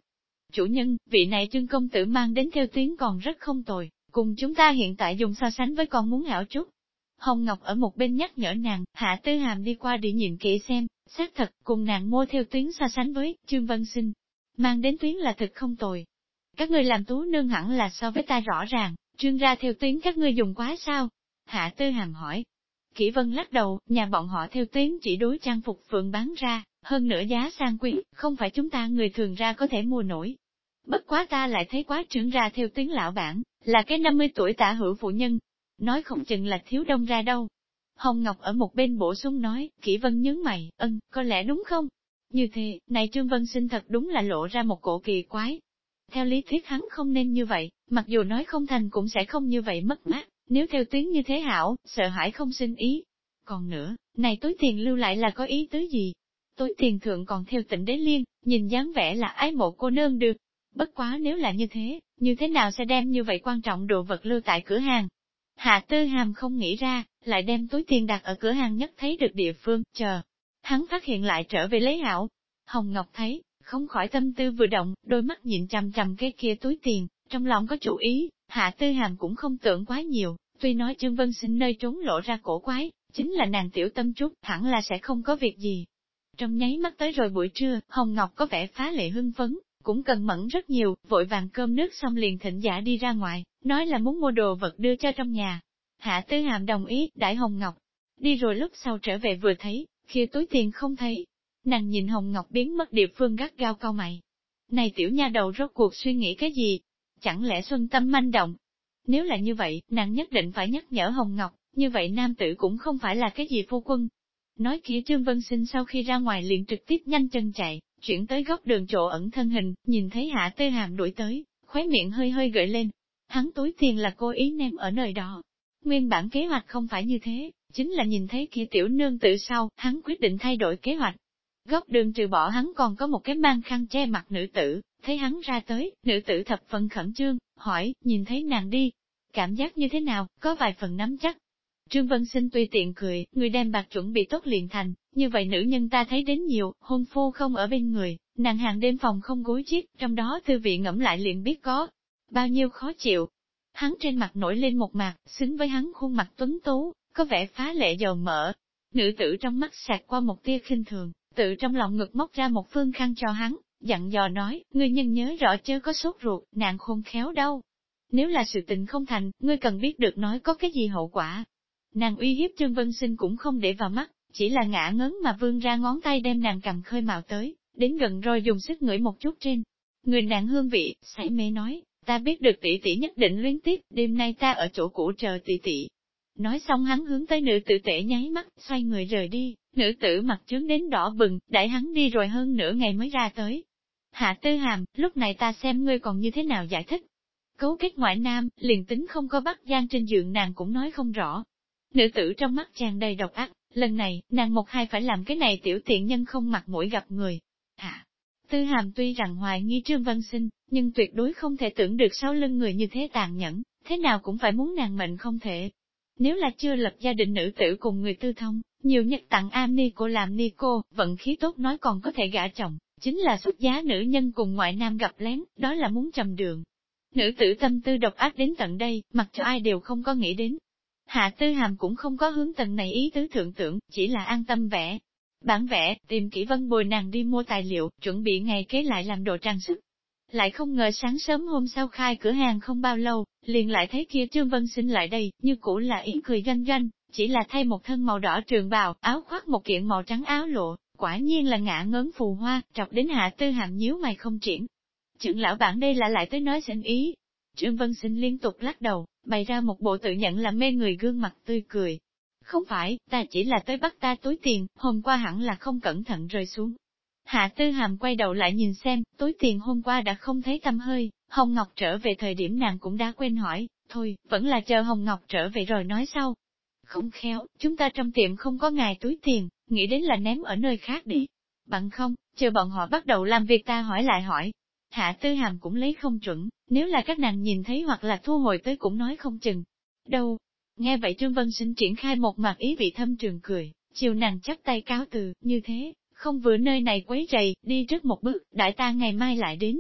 Chủ nhân, vị này Trương công tử mang đến theo tuyến còn rất không tồi, cùng chúng ta hiện tại dùng so sánh với con muốn hảo chút. Hồng Ngọc ở một bên nhắc nhở nàng, Hạ Tư Hàm đi qua địa nhìn kỹ xem, xác thật, cùng nàng mua theo tuyến so sánh với, Trương Vân Sinh. Mang đến tuyến là thực không tồi. Các ngươi làm tú nương hẳn là so với ta rõ ràng, Trương ra theo tuyến các ngươi dùng quá sao? Hạ Tư Hàm hỏi. Kỷ Vân lắc đầu, nhà bọn họ theo tuyến chỉ đối trang phục phượng bán ra, hơn nữa giá sang quý, không phải chúng ta người thường ra có thể mua nổi. Bất quá ta lại thấy quá trưởng ra theo tuyến lão bản, là cái 50 tuổi tả hữu phụ nhân. Nói không chừng là thiếu đông ra đâu. Hồng Ngọc ở một bên bổ sung nói, Kỷ Vân nhướng mày, có lẽ đúng không? Như thế, này Trương Vân Sinh thật đúng là lộ ra một cổ kỳ quái. Theo lý thuyết hắn không nên như vậy, mặc dù nói không thành cũng sẽ không như vậy mất mát, nếu theo tuyến như thế hảo, sợ hãi không xin ý. Còn nữa, này túi tiền lưu lại là có ý tứ gì? Túi tiền thượng còn theo Tịnh Đế Liên, nhìn dáng vẻ là ái mộ cô nương được. Bất quá nếu là như thế nào sẽ đem như vậy quan trọng đồ vật lưu tại cửa hàng? Hạ Tư Hàm không nghĩ ra, lại đem túi tiền đặt ở cửa hàng nhất thấy được địa phương, chờ. Hắn phát hiện lại trở về lấy hảo. Hồng Ngọc thấy, không khỏi tâm tư vừa động, đôi mắt nhìn chằm chằm cái kia túi tiền, trong lòng có chủ ý, Hạ Tư Hàm cũng không tưởng quá nhiều, tuy nói Trương Vân Sinh nơi trốn lộ ra cổ quái, chính là nàng tiểu tâm trúc, hẳn là sẽ không có việc gì. Trong nháy mắt tới rồi buổi trưa, Hồng Ngọc có vẻ phá lệ hưng phấn, cũng cần mẫn rất nhiều, vội vàng cơm nước xong liền thịnh giả đi ra ngoài, nói là muốn mua đồ vật đưa cho trong nhà. Hạ Tư Hàm đồng ý, đãi Hồng Ngọc. Đi rồi lúc sau trở về vừa thấy, kia túi tiền không thấy. Nàng nhìn Hồng Ngọc biến mất địa phương gắt gao cau mày. Này tiểu nha đầu rốt cuộc suy nghĩ cái gì? Chẳng lẽ xuân tâm manh động? Nếu là như vậy, nàng nhất định phải nhắc nhở Hồng Ngọc, như vậy nam tử cũng không phải là cái gì phu quân. Nói kia Trương Vân Sinh sau khi ra ngoài liền trực tiếp nhanh chân chạy, chuyển tới góc đường chỗ ẩn thân hình, nhìn thấy Hạ Tư Hàm đuổi tới, khóe miệng hơi hơi gợi lên. Hắn túi tiền là cố ý ném ở nơi đó. Nguyên bản kế hoạch không phải như thế, chính là nhìn thấy kia tiểu nương tự sau, hắn quyết định thay đổi kế hoạch. Góc đường trừ bỏ hắn còn có một cái mang khăn che mặt nữ tử, thấy hắn ra tới, nữ tử thập phần khẩn trương, hỏi, nhìn thấy nàng đi, cảm giác như thế nào, có vài phần nắm chắc. Trương Vân Sinh tùy tiện cười, người đem bạc chuẩn bị tốt liền thành, như vậy nữ nhân ta thấy đến nhiều, hôn phu không ở bên người, nàng hàng đêm phòng không gối chiếc, trong đó thư vị ngẫm lại liền biết có bao nhiêu khó chịu. Hắn trên mặt nổi lên một mặt, xứng với hắn khuôn mặt tuấn tú, có vẻ phá lệ dầu mỡ. Nữ tử trong mắt sạc qua một tia khinh thường, tự trong lòng ngực móc ra một phương khăn cho hắn, dặn dò nói, ngươi nhân nhớ rõ chớ có sốt ruột, nàng khôn khéo đâu. Nếu là sự tình không thành, ngươi cần biết được nói có cái gì hậu quả. Nàng uy hiếp Trương Vân Sinh cũng không để vào mắt, chỉ là ngã ngớn mà vươn ra ngón tay đem nàng cầm khơi mào tới, đến gần rồi dùng sức ngửi một chút trên. Người nàng hương vị, sảy mê nói, ta biết được tỷ tỷ nhất định luyến tiếp, đêm nay ta ở chỗ cũ chờ tỷ tỷ. Nói xong hắn hướng tới nữ tử tể nháy mắt, xoay người rời đi, nữ tử mặt trướng đến đỏ bừng, đãi hắn đi rồi hơn nửa ngày mới ra tới. Hạ Tư Hàm, lúc này ta xem ngươi còn như thế nào giải thích. Cấu kết ngoại nam, liền tính không có bắt gian trên giường nàng cũng nói không rõ. Nữ tử trong mắt tràn đầy độc ác, lần này, nàng một hai phải làm cái này tiểu tiện nhân không mặt mũi gặp người. Hạ Tư Hàm tuy rằng hoài nghi Trương Vân Sinh, nhưng tuyệt đối không thể tưởng được sau lưng người như thế tàn nhẫn, thế nào cũng phải muốn nàng mệnh không thể. Nếu là chưa lập gia đình nữ tử cùng người tư thông, nhiều nhất tặng am ni cô làm ni cô, vận khí tốt nói còn có thể gả chồng, chính là xuất giá nữ nhân cùng ngoại nam gặp lén, đó là muốn trầm đường. Nữ tử tâm tư độc ác đến tận đây, mặc cho ai đều không có nghĩ đến. Hạ Tư Hàm cũng không có hướng tầng này ý tứ thượng tưởng, chỉ là an tâm vẽ. Bản vẽ, tìm Kỷ Vân bồi nàng đi mua tài liệu, chuẩn bị ngày kế lại làm đồ trang sức. Lại không ngờ sáng sớm hôm sau khai cửa hàng không bao lâu, liền lại thấy kia Trương Vân Sinh lại đây, như cũ là yến cười doanh doanh, chỉ là thay một thân màu đỏ trường bào, áo khoác một kiện màu trắng áo lộ, quả nhiên là ngã ngớn phù hoa, trọc đến Hạ Tư Hàm nhíu mày không triển. Trưởng lão bản đây là lại tới nói xin ý. Trương Vân Sinh liên tục lắc đầu, bày ra một bộ tự nhận là mê người gương mặt tươi cười. Không phải, ta chỉ là tới bắt ta túi tiền, hôm qua hẳn là không cẩn thận rơi xuống. Hạ Tư Hàm quay đầu lại nhìn xem, túi tiền hôm qua đã không thấy tăm hơi, Hồng Ngọc trở về thời điểm nàng cũng đã quên hỏi, thôi, vẫn là chờ Hồng Ngọc trở về rồi nói sau. Không khéo, chúng ta trong tiệm không có ngài túi tiền, nghĩ đến là ném ở nơi khác đi. Bằng không, chờ bọn họ bắt đầu làm việc ta hỏi lại hỏi. Hạ Tư Hàm cũng lấy không chuẩn, nếu là các nàng nhìn thấy hoặc là thu hồi tới cũng nói không chừng. Đâu? Nghe vậy Trương Vân Sinh triển khai một mặt ý vị thâm trường cười, chiều nàng chắp tay cáo từ, như thế, không vừa nơi này quấy rầy, đi trước một bước, đại ta ngày mai lại đến.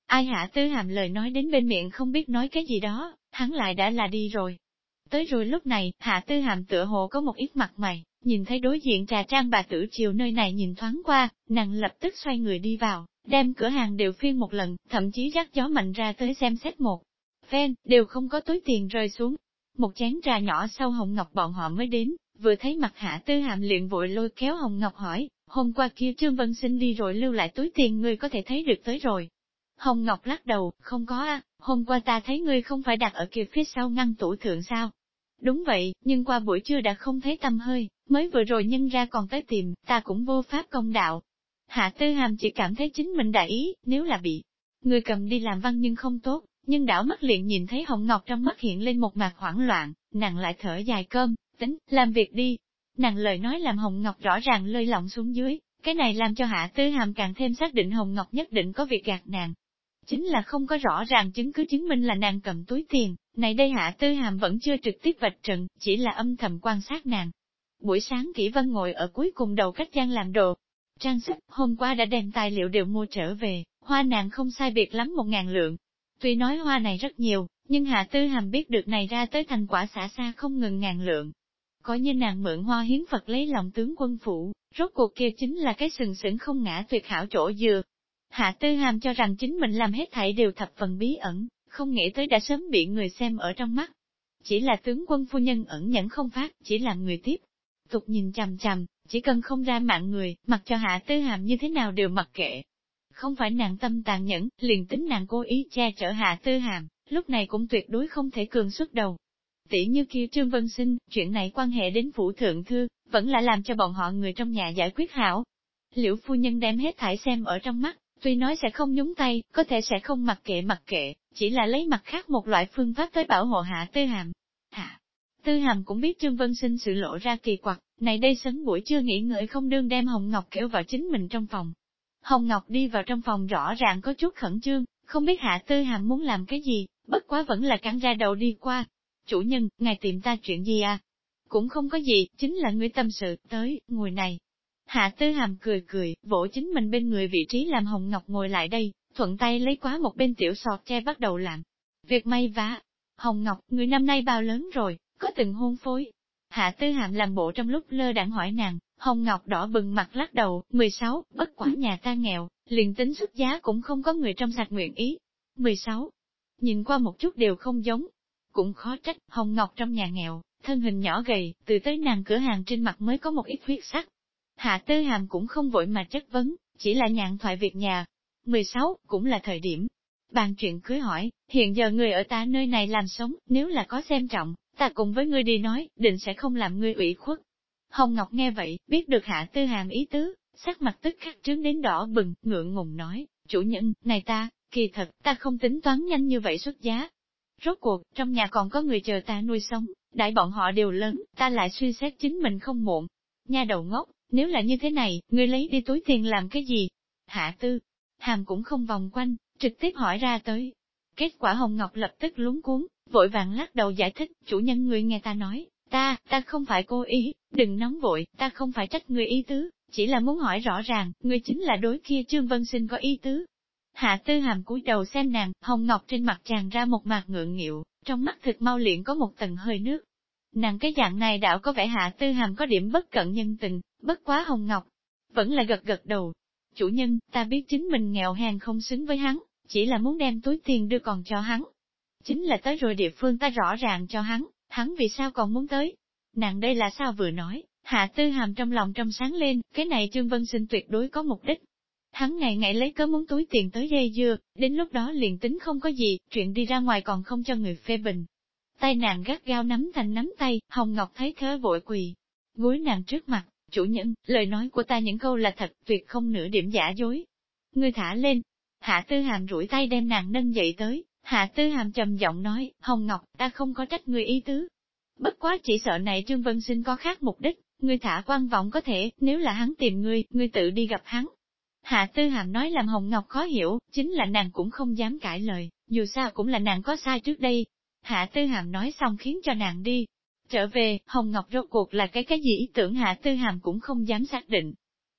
Ai Hạ Tư Hàm lời nói đến bên miệng không biết nói cái gì đó, hắn lại đã là đi rồi. Tới rồi lúc này, Hạ Tư Hàm tựa hồ có một ít mặt mày, nhìn thấy đối diện trà trang bà tử chiều nơi này nhìn thoáng qua, nàng lập tức xoay người đi vào, đem cửa hàng đều phiên một lần, thậm chí dắt gió mạnh ra tới xem xét một phen, đều không có túi tiền rơi xuống. Một chén trà nhỏ sau Hồng Ngọc bọn họ mới đến, vừa thấy mặt Hạ Tư Hàm liền vội lôi kéo Hồng Ngọc hỏi, hôm qua kia Trương Vân Sinh đi rồi lưu lại túi tiền ngươi có thể thấy được tới rồi. Hồng Ngọc lắc đầu, không có a, hôm qua ta thấy ngươi không phải đặt ở kia phía sau ngăn tủ thượng sao. Đúng vậy, nhưng qua buổi trưa đã không thấy tăm hơi, mới vừa rồi nhân ra còn tới tìm, ta cũng vô pháp công đạo. Hạ Tư Hàm chỉ cảm thấy chính mình đại ý, nếu là bị người cầm đi làm văn nhưng không tốt, nhưng đảo mắt liền nhìn thấy Hồng Ngọc trong mắt hiện lên một mặt hoảng loạn, nàng lại thở dài cơm, tính, làm việc đi. Nàng lời nói làm Hồng Ngọc rõ ràng lơi lỏng xuống dưới, cái này làm cho Hạ Tư Hàm càng thêm xác định Hồng Ngọc nhất định có việc gạt nàng. Chính là không có rõ ràng chứng cứ chứng minh là nàng cầm túi tiền, này đây Hạ Tư Hàm vẫn chưa trực tiếp vạch trần, chỉ là âm thầm quan sát nàng. Buổi sáng Kỷ Vân ngồi ở cuối cùng đầu cách gian làm đồ. Trang sức, hôm qua đã đem tài liệu đều mua trở về, hoa nàng không sai biệt lắm 1.000 lượng. Tuy nói hoa này rất nhiều, nhưng Hạ Tư Hàm biết được này ra tới thành quả xả xa không ngừng ngàn lượng. Coi như nàng mượn hoa hiến Phật lấy lòng tướng quân phủ, rốt cuộc kia chính là cái sừng sững không ngã tuyệt hảo chỗ dừa. Hạ Tư Hàm cho rằng chính mình làm hết thảy đều thập phần bí ẩn, không nghĩ tới đã sớm bị người xem ở trong mắt. Chỉ là tướng quân phu nhân ẩn nhẫn không phát, chỉ làm người tiếp tục nhìn chằm chằm, chỉ cần không ra mạng người, mặc cho Hạ Tư Hàm như thế nào đều mặc kệ. Không phải nàng tâm tàn nhẫn, liền tính nàng cố ý che chở Hạ Tư Hàm, lúc này cũng tuyệt đối không thể cường xuất đầu. Tỷ như kia Trương Vân Sinh, chuyện này quan hệ đến phủ thượng thư, vẫn là làm cho bọn họ người trong nhà giải quyết hảo. Liễu phu nhân đem hết thảy xem ở trong mắt, tuy nói sẽ không nhúng tay, có thể sẽ không mặc kệ, chỉ là lấy mặt khác một loại phương pháp tới bảo hộ Hạ Tư Hàm. Hạ Tư Hàm cũng biết Trương Vân Sinh sự lộ ra kỳ quặc, này đây sấn buổi trưa nghỉ ngơi không đương đem Hồng Ngọc kéo vào chính mình trong phòng. Hồng Ngọc đi vào trong phòng rõ ràng có chút khẩn trương, không biết Hạ Tư Hàm muốn làm cái gì, bất quá vẫn là cắn ra đầu đi qua. Chủ nhân, ngài tìm ta chuyện gì à? Cũng không có gì, chính là ngươi tâm sự, tới, ngồi này. Hạ Tư Hàm cười, vỗ chính mình bên người vị trí làm Hồng Ngọc ngồi lại đây, thuận tay lấy quá một bên tiểu sọt tre bắt đầu làm. Việc may vá. Hồng Ngọc, người năm nay bao lớn rồi, có từng hôn phối? Hạ Tư Hàm làm bộ trong lúc lơ đãng hỏi nàng, Hồng Ngọc đỏ bừng mặt lắc đầu, 16, bất quả nhà ta nghèo, liền tính xuất giá cũng không có người trong sạch nguyện ý. 16. Nhìn qua một chút đều không giống. Cũng khó trách, Hồng Ngọc trong nhà nghèo, thân hình nhỏ gầy, từ tới nàng cửa hàng trên mặt mới có một ít huyết sắc. Hạ Tư Hàm cũng không vội mà chất vấn, chỉ là nhàn thoại việc nhà. 16, cũng là thời điểm. Bàn chuyện cưới hỏi, hiện giờ người ở ta nơi này làm sống, nếu là có xem trọng, ta cùng với ngươi đi nói, định sẽ không làm ngươi ủy khuất. Hồng Ngọc nghe vậy, biết được Hạ Tư Hàm ý tứ, sắc mặt tức khắc trướng đến đỏ bừng, ngượng ngùng nói, chủ nhân, này ta, kỳ thật, ta không tính toán nhanh như vậy xuất giá. Rốt cuộc, trong nhà còn có người chờ ta nuôi sống, đại bọn họ đều lớn, ta lại suy xét chính mình không muộn. Nha đầu ngốc, nếu là như thế này, ngươi lấy đi túi tiền làm cái gì? Hạ Tư Hàm cũng không vòng quanh, trực tiếp hỏi ra tới. Kết quả Hồng Ngọc lập tức luống cuống, vội vàng lắc đầu giải thích, chủ nhân ngươi nghe ta nói, ta không phải cố ý, đừng nóng vội, ta không phải trách ngươi ý tứ, chỉ là muốn hỏi rõ ràng, ngươi chính là đối kia Trương Vân Sinh có ý tứ. Hạ Tư Hàm cúi đầu xem nàng, Hồng Ngọc trên mặt tràn ra một mạt ngượng nghịu, trong mắt thực mau liền có một tầng hơi nước. Nàng cái dạng này đạo có vẻ Hạ Tư Hàm có điểm bất cận nhân tình, bất quá Hồng Ngọc vẫn là gật đầu. Chủ nhân, ta biết chính mình nghèo hèn không xứng với hắn, chỉ là muốn đem túi tiền đưa còn cho hắn. Chính là tới rồi địa phương ta rõ ràng cho hắn vì sao còn muốn tới? Nàng đây là sao vừa nói, Hạ Tư Hàm trong lòng trong sáng lên, cái này Trương Vân Sinh tuyệt đối có mục đích. Hắn ngày ngày lấy cớ muốn túi tiền tới dây dưa, đến lúc đó liền tính không có gì, chuyện đi ra ngoài còn không cho người phê bình. Tay nàng gắt gao nắm thành nắm tay, Hồng Ngọc thấy thế vội quỳ, gối nàng trước mặt, chủ nhân, lời nói của ta những câu là thật, tuyệt không nửa điểm giả dối. Ngươi thả lên. Hạ Tư Hàm duỗi tay đem nàng nâng dậy tới, Hạ Tư Hàm trầm giọng nói, Hồng Ngọc, ta không có trách ngươi ý tứ. Bất quá chỉ sợ này Trương Vân Sinh có khác mục đích, ngươi thả quan vọng có thể, nếu là hắn tìm ngươi tự đi gặp hắn. Hạ Tư Hàm nói làm Hồng Ngọc khó hiểu, chính là nàng cũng không dám cãi lời, dù sao cũng là nàng có sai trước đây. Hạ Tư Hàm nói xong khiến cho nàng đi. Trở về, Hồng Ngọc rốt cuộc là cái gì ý tưởng Hạ Tư Hàm cũng không dám xác định.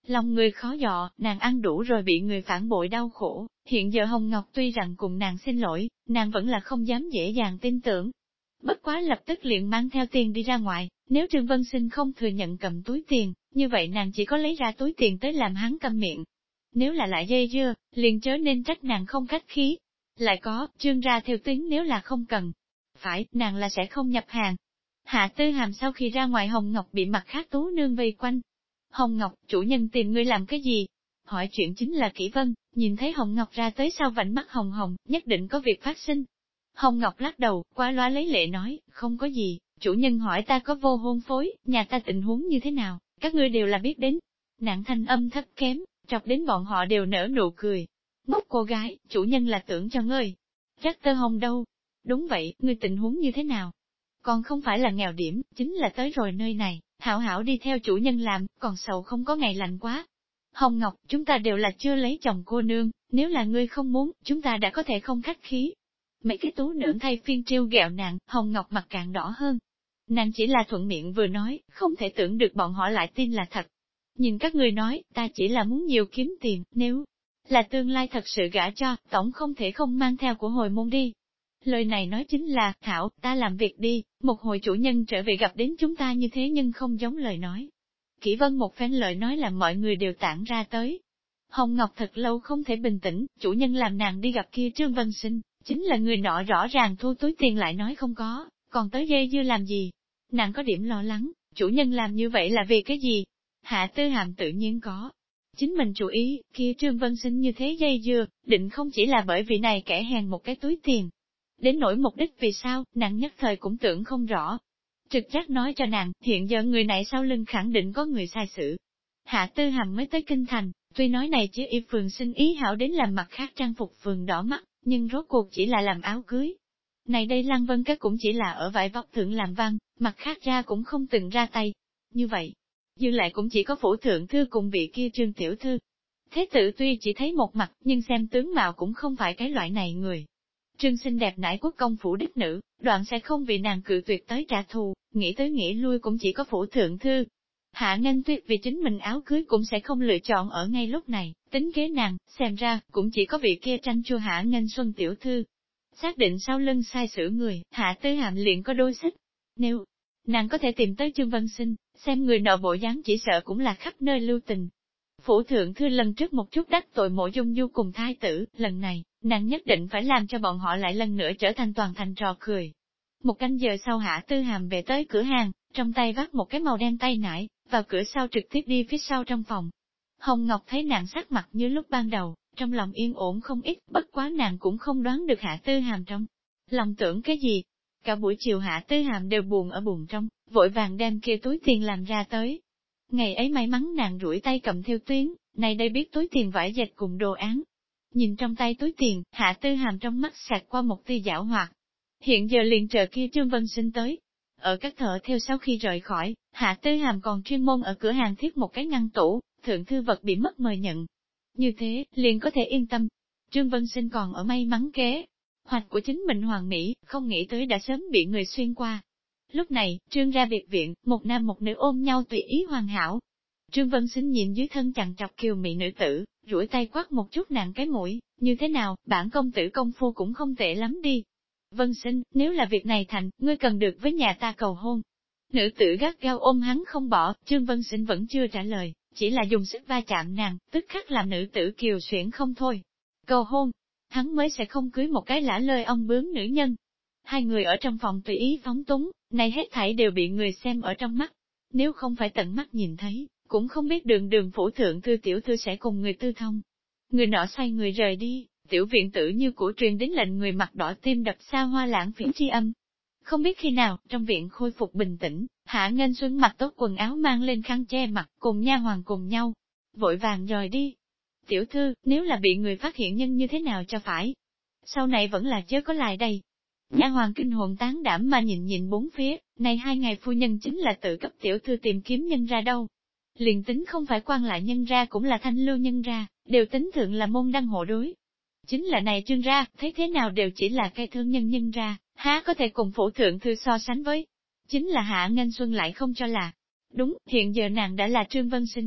Lòng người khó dọ, nàng ăn đủ rồi bị người phản bội đau khổ, hiện giờ Hồng Ngọc tuy rằng cùng nàng xin lỗi, nàng vẫn là không dám dễ dàng tin tưởng. Bất quá lập tức liền mang theo tiền đi ra ngoài, nếu Trương Vân Sinh không thừa nhận cầm túi tiền, như vậy nàng chỉ có lấy ra túi tiền tới làm hắn câm miệng. Nếu là lại dây dưa, liền chớ nên trách nàng không khách khí. Lại có, Trương ra theo tiếng nếu là không cần. Phải, nàng là sẽ không nhập hàng. Hạ Tư Hàm sau khi ra ngoài Hồng Ngọc bị mặt khác tú nương vây quanh. Hồng Ngọc, chủ nhân tìm ngươi làm cái gì? Hỏi chuyện chính là Kỷ Vân, nhìn thấy Hồng Ngọc ra tới sau vành mắt hồng hồng, nhất định có việc phát sinh. Hồng Ngọc lắc đầu, qua loa lấy lệ nói, không có gì, chủ nhân hỏi ta có vô hôn phối, nhà ta tình huống như thế nào, các ngươi đều là biết đến. Nạn thanh âm thấp kém, chọc đến bọn họ đều nở nụ cười. Ngốc cô gái, chủ nhân là tưởng cho ngươi. Chắc tơ hồng đâu? Đúng vậy, ngươi tình huống như thế nào? Còn không phải là nghèo điểm, chính là tới rồi nơi này, hảo hảo đi theo chủ nhân làm, còn sầu không có ngày lành quá. Hồng Ngọc, chúng ta đều là chưa lấy chồng cô nương, nếu là ngươi không muốn, chúng ta đã có thể không khách khí. Mấy cái tú nữ thay phiên trêu ghẹo nàng, Hồng Ngọc mặt càng đỏ hơn. Nàng chỉ là thuận miệng vừa nói, không thể tưởng được bọn họ lại tin là thật. Nhìn các người nói, ta chỉ là muốn nhiều kiếm tiền, nếu là tương lai thật sự gả cho, tổng không thể không mang theo của hồi môn đi. Lời này nói chính là, Thảo, ta làm việc đi, một hồi chủ nhân trở về gặp đến chúng ta như thế nhưng không giống lời nói. Kỷ Vân một phen lời nói làm mọi người đều tản ra tới. Hồng Ngọc thật lâu không thể bình tĩnh, chủ nhân làm nàng đi gặp kia Trương Vân Sinh, chính là người nọ rõ ràng thu túi tiền lại nói không có, còn tới dây dưa làm gì. Nàng có điểm lo lắng, chủ nhân làm như vậy là vì cái gì? Hạ Tư Hàm tự nhiên có. Chính mình chú ý, kia Trương Vân Sinh như thế dây dưa, định không chỉ là bởi vì này kẻ hèn một cái túi tiền. Đến nỗi mục đích vì sao, nàng nhất thời cũng tưởng không rõ. Trực giác nói cho nàng, hiện giờ người này sau lưng khẳng định có người sai sự. Hạ Tư Hàm mới tới kinh thành, tuy nói này chứ y phường xin ý hảo đến làm mặt khác trang phục phường đỏ mắt, nhưng rốt cuộc chỉ là làm áo cưới. Này đây Lăng Vân Các cũng chỉ là ở vải vóc thượng làm văn, mặt khác ra cũng không từng ra tay. Như vậy, dư lại cũng chỉ có phủ thượng thư cùng vị kia Trương tiểu thư. Thế tử tuy chỉ thấy một mặt, nhưng xem tướng mạo cũng không phải cái loại này người. Trương xinh đẹp nải quốc công phủ đích nữ, đoạn sẽ không vì nàng cự tuyệt tới trả thù, nghĩ tới nghĩ lui cũng chỉ có phủ thượng thư. Hạ Nghênh Tuyết vì chính mình áo cưới cũng sẽ không lựa chọn ở ngay lúc này, tính kế nàng, xem ra, cũng chỉ có vị kia tranh chua Hạ Nghênh Xuân tiểu thư. Xác định sau lưng sai sử người, Hạ Tư Hàm liền có đôi xích. Nếu nàng có thể tìm tới Trương Vân Sinh, xem người nọ bộ dáng chỉ sợ cũng là khắp nơi lưu tình. Phủ thượng thư lần trước một chút đắc tội Mộ Dung Du cùng thái tử, lần này, nàng nhất định phải làm cho bọn họ lại lần nữa trở thành toàn thành trò cười. Một canh giờ sau Hạ Tư Hàm về tới cửa hàng, trong tay vác một cái màu đen tay nải, vào cửa sau trực tiếp đi phía sau trong phòng. Hồng Ngọc thấy nàng sắc mặt như lúc ban đầu, trong lòng yên ổn không ít, bất quá nàng cũng không đoán được Hạ Tư Hàm trong lòng tưởng cái gì. Cả buổi chiều Hạ Tư Hàm đều buồn ở buồn trong, vội vàng đem kia túi tiền làm ra tới. Ngày ấy may mắn nàng rủi tay cầm theo tuyến, này đây biết túi tiền vải dệt cùng đồ án. Nhìn trong tay túi tiền, Hạ Tư Hàm trong mắt sạc qua một tia giảo hoạt. Hiện giờ liền chờ kia Trương Vân Sinh tới. Ở các thợ theo sau khi rời khỏi, Hạ Tư Hàm còn chuyên môn ở cửa hàng thiết một cái ngăn tủ, thượng thư vật bị mất mời nhận. Như thế, liền có thể yên tâm. Trương Vân Sinh còn ở may mắn kế hoạch của chính mình hoàn mỹ, không nghĩ tới đã sớm bị người xuyên qua. Lúc này, Trương ra biệt viện, một nam một nữ ôm nhau tùy ý hoàn hảo. Trương Vân Sinh nhìn dưới thân chằn trọc kiều mị nữ tử, duỗi tay quát một chút nàng cái mũi, như thế nào, bản công tử công phu cũng không tệ lắm đi. Vân Sinh, nếu là việc này thành, ngươi cần được với nhà ta cầu hôn. Nữ tử gắt gao ôm hắn không bỏ, Trương Vân Sinh vẫn chưa trả lời, chỉ là dùng sức va chạm nàng, tức khắc làm nữ tử kiều xuyển không thôi. Cầu hôn, hắn mới sẽ không cưới một cái lả lơi ong bướm nữ nhân. Hai người ở trong phòng tùy ý phóng túng, này hết thảy đều bị người xem ở trong mắt. Nếu không phải tận mắt nhìn thấy, cũng không biết đường phủ thượng thư tiểu thư sẽ cùng người tư thông. Người nọ xoay người rời đi, tiểu viện tử như của truyền đến lệnh người mặt đỏ tim đập xa hoa lãng phiến tri âm. Không biết khi nào, trong viện khôi phục bình tĩnh, Hạ Nghênh Xuân mặc tốt quần áo mang lên khăn che mặt, cùng nha hoàng cùng nhau, vội vàng rời đi. Tiểu thư, nếu là bị người phát hiện nhân như thế nào cho phải? Sau này vẫn là chớ có lại đây. Nha hoàng kinh hồn tán đảm mà nhìn bốn phía, này 2 ngày phu nhân chính là tự cấp tiểu thư tìm kiếm nhân ra đâu. Liền tính không phải quan lại nhân ra cũng là thanh lưu nhân ra, đều tính thượng là môn đăng hộ đối. Chính là này Trương ra, thấy thế nào đều chỉ là cây thương nhân ra, há có thể cùng phủ thượng thư so sánh với. Chính là Hạ Nghênh Xuân lại không cho là. Đúng, hiện giờ nàng đã là Trương Vân Sinh người,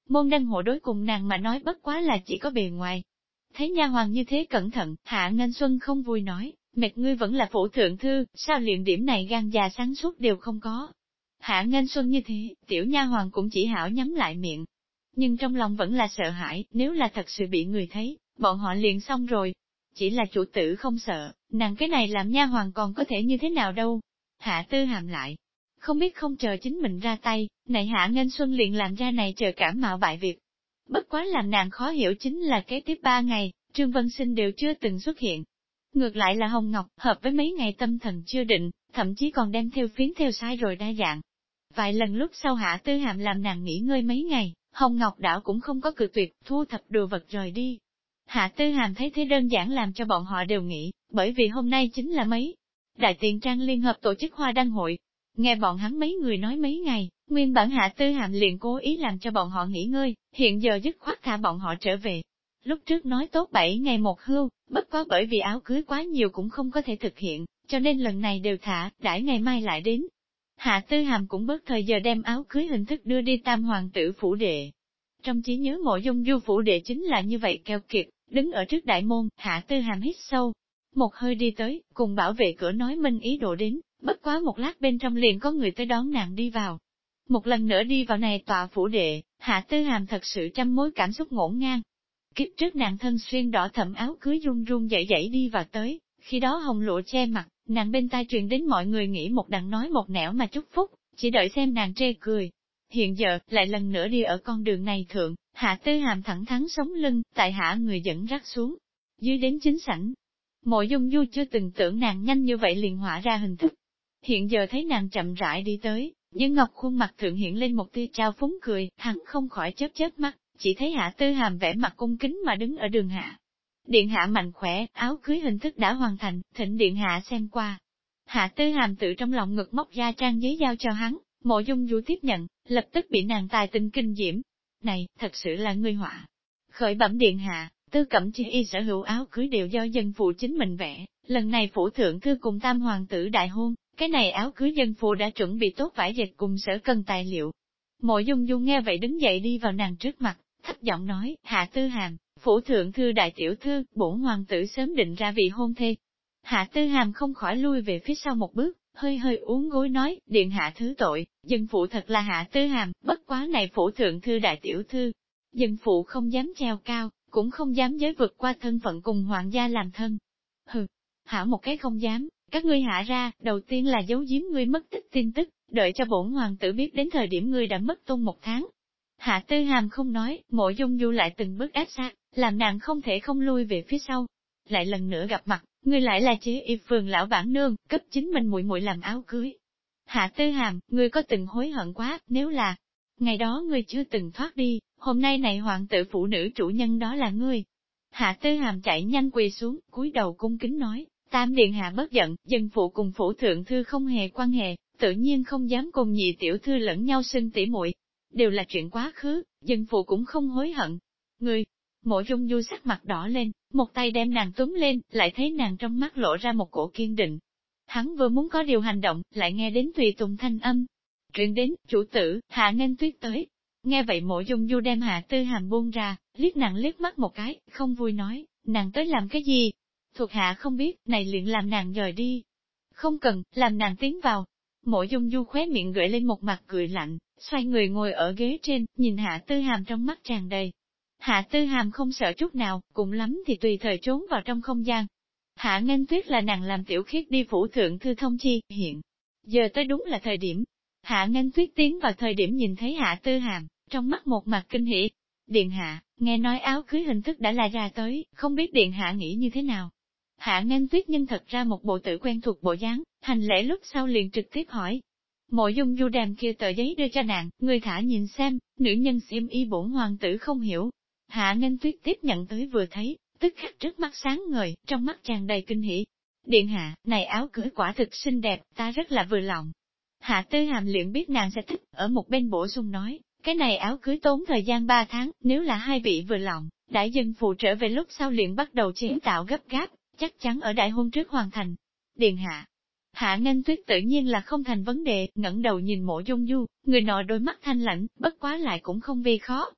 môn đăng hộ đối cùng nàng mà nói bất quá là chỉ có bề ngoài. Thấy nha hoàng như thế cẩn thận, Hạ Nghênh Xuân không vui nói, mệt ngươi vẫn là phủ thượng thư, sao liền điểm này gan già sáng suốt đều không có. Hạ Nghênh Xuân như thế, tiểu nha hoàng cũng chỉ hảo nhắm lại miệng. Nhưng trong lòng vẫn là sợ hãi, nếu là thật sự bị người thấy, bọn họ liền xong rồi. Chỉ là chủ tử không sợ, nàng cái này làm nha hoàng còn có thể như thế nào đâu. Hạ Tư Hàm lại, không biết không chờ chính mình ra tay, này Hạ Nghênh Xuân liền làm ra này chờ cảm mạo bại việc. Bất quá làm nàng khó hiểu chính là kế tiếp 3 ngày, Trương Vân Sinh đều chưa từng xuất hiện. Ngược lại là Hồng Ngọc, hợp với mấy ngày tâm thần chưa định, thậm chí còn đem theo phiến theo sai rồi đa dạng. Vài lần lúc sau Hạ Tư Hàm làm nàng nghỉ ngơi mấy ngày, Hồng Ngọc đảo cũng không có cự tuyệt, thu thập đồ vật rời đi. Hạ Tư Hàm thấy thế đơn giản làm cho bọn họ đều nghĩ, bởi vì hôm nay chính là mấy đại tiền trang liên hợp tổ chức hoa đăng hội. Nghe bọn hắn mấy người nói mấy ngày, nguyên bản Hạ Tư Hàm liền cố ý làm cho bọn họ nghỉ ngơi, hiện giờ dứt khoát thả bọn họ trở về. Lúc trước nói tốt 7 ngày một hưu, bất quá bởi vì áo cưới quá nhiều cũng không có thể thực hiện, cho nên lần này đều thả, đãi ngày mai lại đến. Hạ Tư Hàm cũng bớt thời giờ đem áo cưới hình thức đưa đi Tam hoàng tử phủ đệ. Trong trí nhớ Mộ Dung Du phủ đệ chính là như vậy keo kiệt, đứng ở trước đại môn, Hạ Tư Hàm hít sâu. Một hơi đi tới, cùng bảo vệ cửa nói minh ý đồ đến, bất quá một lát bên trong liền có người tới đón nàng đi vào. Một lần nữa đi vào này tòa phủ đệ, Hạ Tư Hàm thật sự trăm mối cảm xúc ngổn ngang. Kiếp trước nàng thân xuyên đỏ thẫm áo cưới run run dậy dậy đi vào tới, khi đó hồng lụa che mặt, nàng bên tai truyền đến mọi người nghĩ một đằng nói một nẻo mà chúc phúc, chỉ đợi xem nàng trê cười. Hiện giờ, lại lần nữa đi ở con đường này thượng, Hạ Tư Hàm thẳng thắn sống lưng, tại hạ người dẫn rắc xuống, dưới đến chính sảnh. Mộ Dung Du chưa từng tưởng nàng nhanh như vậy liền họa ra hình thức. Hiện giờ thấy nàng chậm rãi đi tới, nhưng ngọc khuôn mặt thượng hiện lên một tia trao phúng cười, hắn không khỏi chớp chớp mắt, chỉ thấy Hạ Tư Hàm vẻ mặt cung kính mà đứng ở đường hạ. Điện hạ mạnh khỏe, áo cưới hình thức đã hoàn thành, thỉnh điện hạ xem qua. Hạ Tư Hàm tự trong lòng ngực móc ra trang giấy giao cho hắn, Mộ Dung Du tiếp nhận, lập tức bị nàng tài tình kinh diễm. Này, thật sự là ngươi họa. Khởi bẩm điện hạ, Tư Cẩm Chi y sở hữu áo cưới đều do dân phụ chính mình vẽ, lần này phủ thượng thư cùng tam hoàng tử đại hôn, cái này áo cưới dân phụ đã chuẩn bị tốt vải dệt cùng sở cần tài liệu. Mộ Dung Du nghe vậy đứng dậy đi vào nàng trước mặt, thấp giọng nói, Hạ Tư Hàm, phủ thượng thư đại tiểu thư, bổn hoàng tử sớm định ra vị hôn thê. Hạ Tư Hàm không khỏi lui về phía sau một bước, hơi hơi uốn gối nói, điện hạ thứ tội, dân phụ thật là Hạ Tư Hàm, bất quá này phủ thượng thư đại tiểu thư. Dân phụ không dám treo cao, cũng không dám giới vượt qua thân phận cùng hoàng gia làm thân. Hừ, hảo một cái không dám, các ngươi hạ ra, đầu tiên là giấu giếm ngươi mất tích tin tức, đợi cho bổn hoàng tử biết đến thời điểm ngươi đã mất tung 1 tháng. Hạ Tư Hàm không nói, Mộ Dung Du lại từng bước ép sát, làm nàng không thể không lui về phía sau. Lại lần nữa gặp mặt, ngươi lại là chế y phường lão bản nương, cấp chính mình muội muội làm áo cưới. Hạ Tư Hàm, ngươi có từng hối hận quá, nếu là ngày đó ngươi chưa từng thoát đi, hôm nay này hoàng tử phụ nữ chủ nhân đó là ngươi. Hạ Tư Hàm chạy nhanh quỳ xuống, cúi đầu cung kính nói, tam điện hạ bớt giận, dân phụ cùng phủ thượng thư không hề quan hệ, tự nhiên không dám cùng nhị tiểu thư lẫn nhau xưng tỉ muội, đều là chuyện quá khứ, dân phụ cũng không hối hận. Ngươi, Mộ Dung Du sắc mặt đỏ lên, một tay đem nàng túm lên, lại thấy nàng trong mắt lộ ra một cổ kiên định. Hắn vừa muốn có điều hành động, lại nghe đến tùy tùng thanh âm. Truyền đến, chủ tử, Hạ Nghênh Tuyết tới. Nghe vậy Mộ Dung Du đem Hạ Tư Hàm buông ra, liếc nàng liếc mắt một cái, không vui nói, nàng tới làm cái gì? Thuộc hạ không biết, này liền làm nàng rời đi. Không cần, làm nàng tiến vào. Mộ Dung Du khóe miệng gợi lên một mặt cười lạnh, xoay người ngồi ở ghế trên, nhìn Hạ Tư Hàm trong mắt tràn đầy. Hạ Tư Hàm không sợ chút nào, cùng lắm thì tùy thời trốn vào trong không gian. Hạ Nghênh Tuyết là nàng làm tiểu khiết đi phủ thượng thư thông chi, hiện giờ tới đúng là thời điểm. Hạ Nghênh Tuyết tiến vào thời điểm nhìn thấy Hạ Tư Hàm, trong mắt một mặt kinh hỉ. Điện hạ, nghe nói áo cưới hình thức đã là ra tới, không biết điện hạ nghĩ như thế nào. Hạ Nghênh Tuyết nhân thật ra một bộ tự quen thuộc bộ dáng, hành lễ lúc sau liền trực tiếp hỏi. Mộ Dung Du đem kia tờ giấy đưa cho nàng, người thả nhìn xem, nữ nhân xiêm y bổn hoàng tử không hiểu. Hạ Nghênh Tuyết tiếp nhận tới vừa thấy, tức khắc trước mắt sáng ngời, trong mắt tràn đầy kinh hỉ. Điện hạ, này áo cưới quả thực xinh đẹp, ta rất là vừa lòng. Hạ Tư Hàm liền biết nàng sẽ thích, ở một bên bổ sung nói, cái này áo cưới tốn thời gian 3 tháng, nếu là hai vị vừa lòng, đại dân phụ trở về lúc sau liền bắt đầu chế tạo gấp gáp, chắc chắn ở đại hôn trước hoàn thành. Điện hạ. Hạ Nghênh Tuyết tự nhiên là không thành vấn đề, ngẩng đầu nhìn Mộ Dung Du, người nọ đôi mắt thanh lãnh, bất quá lại cũng không vì khó.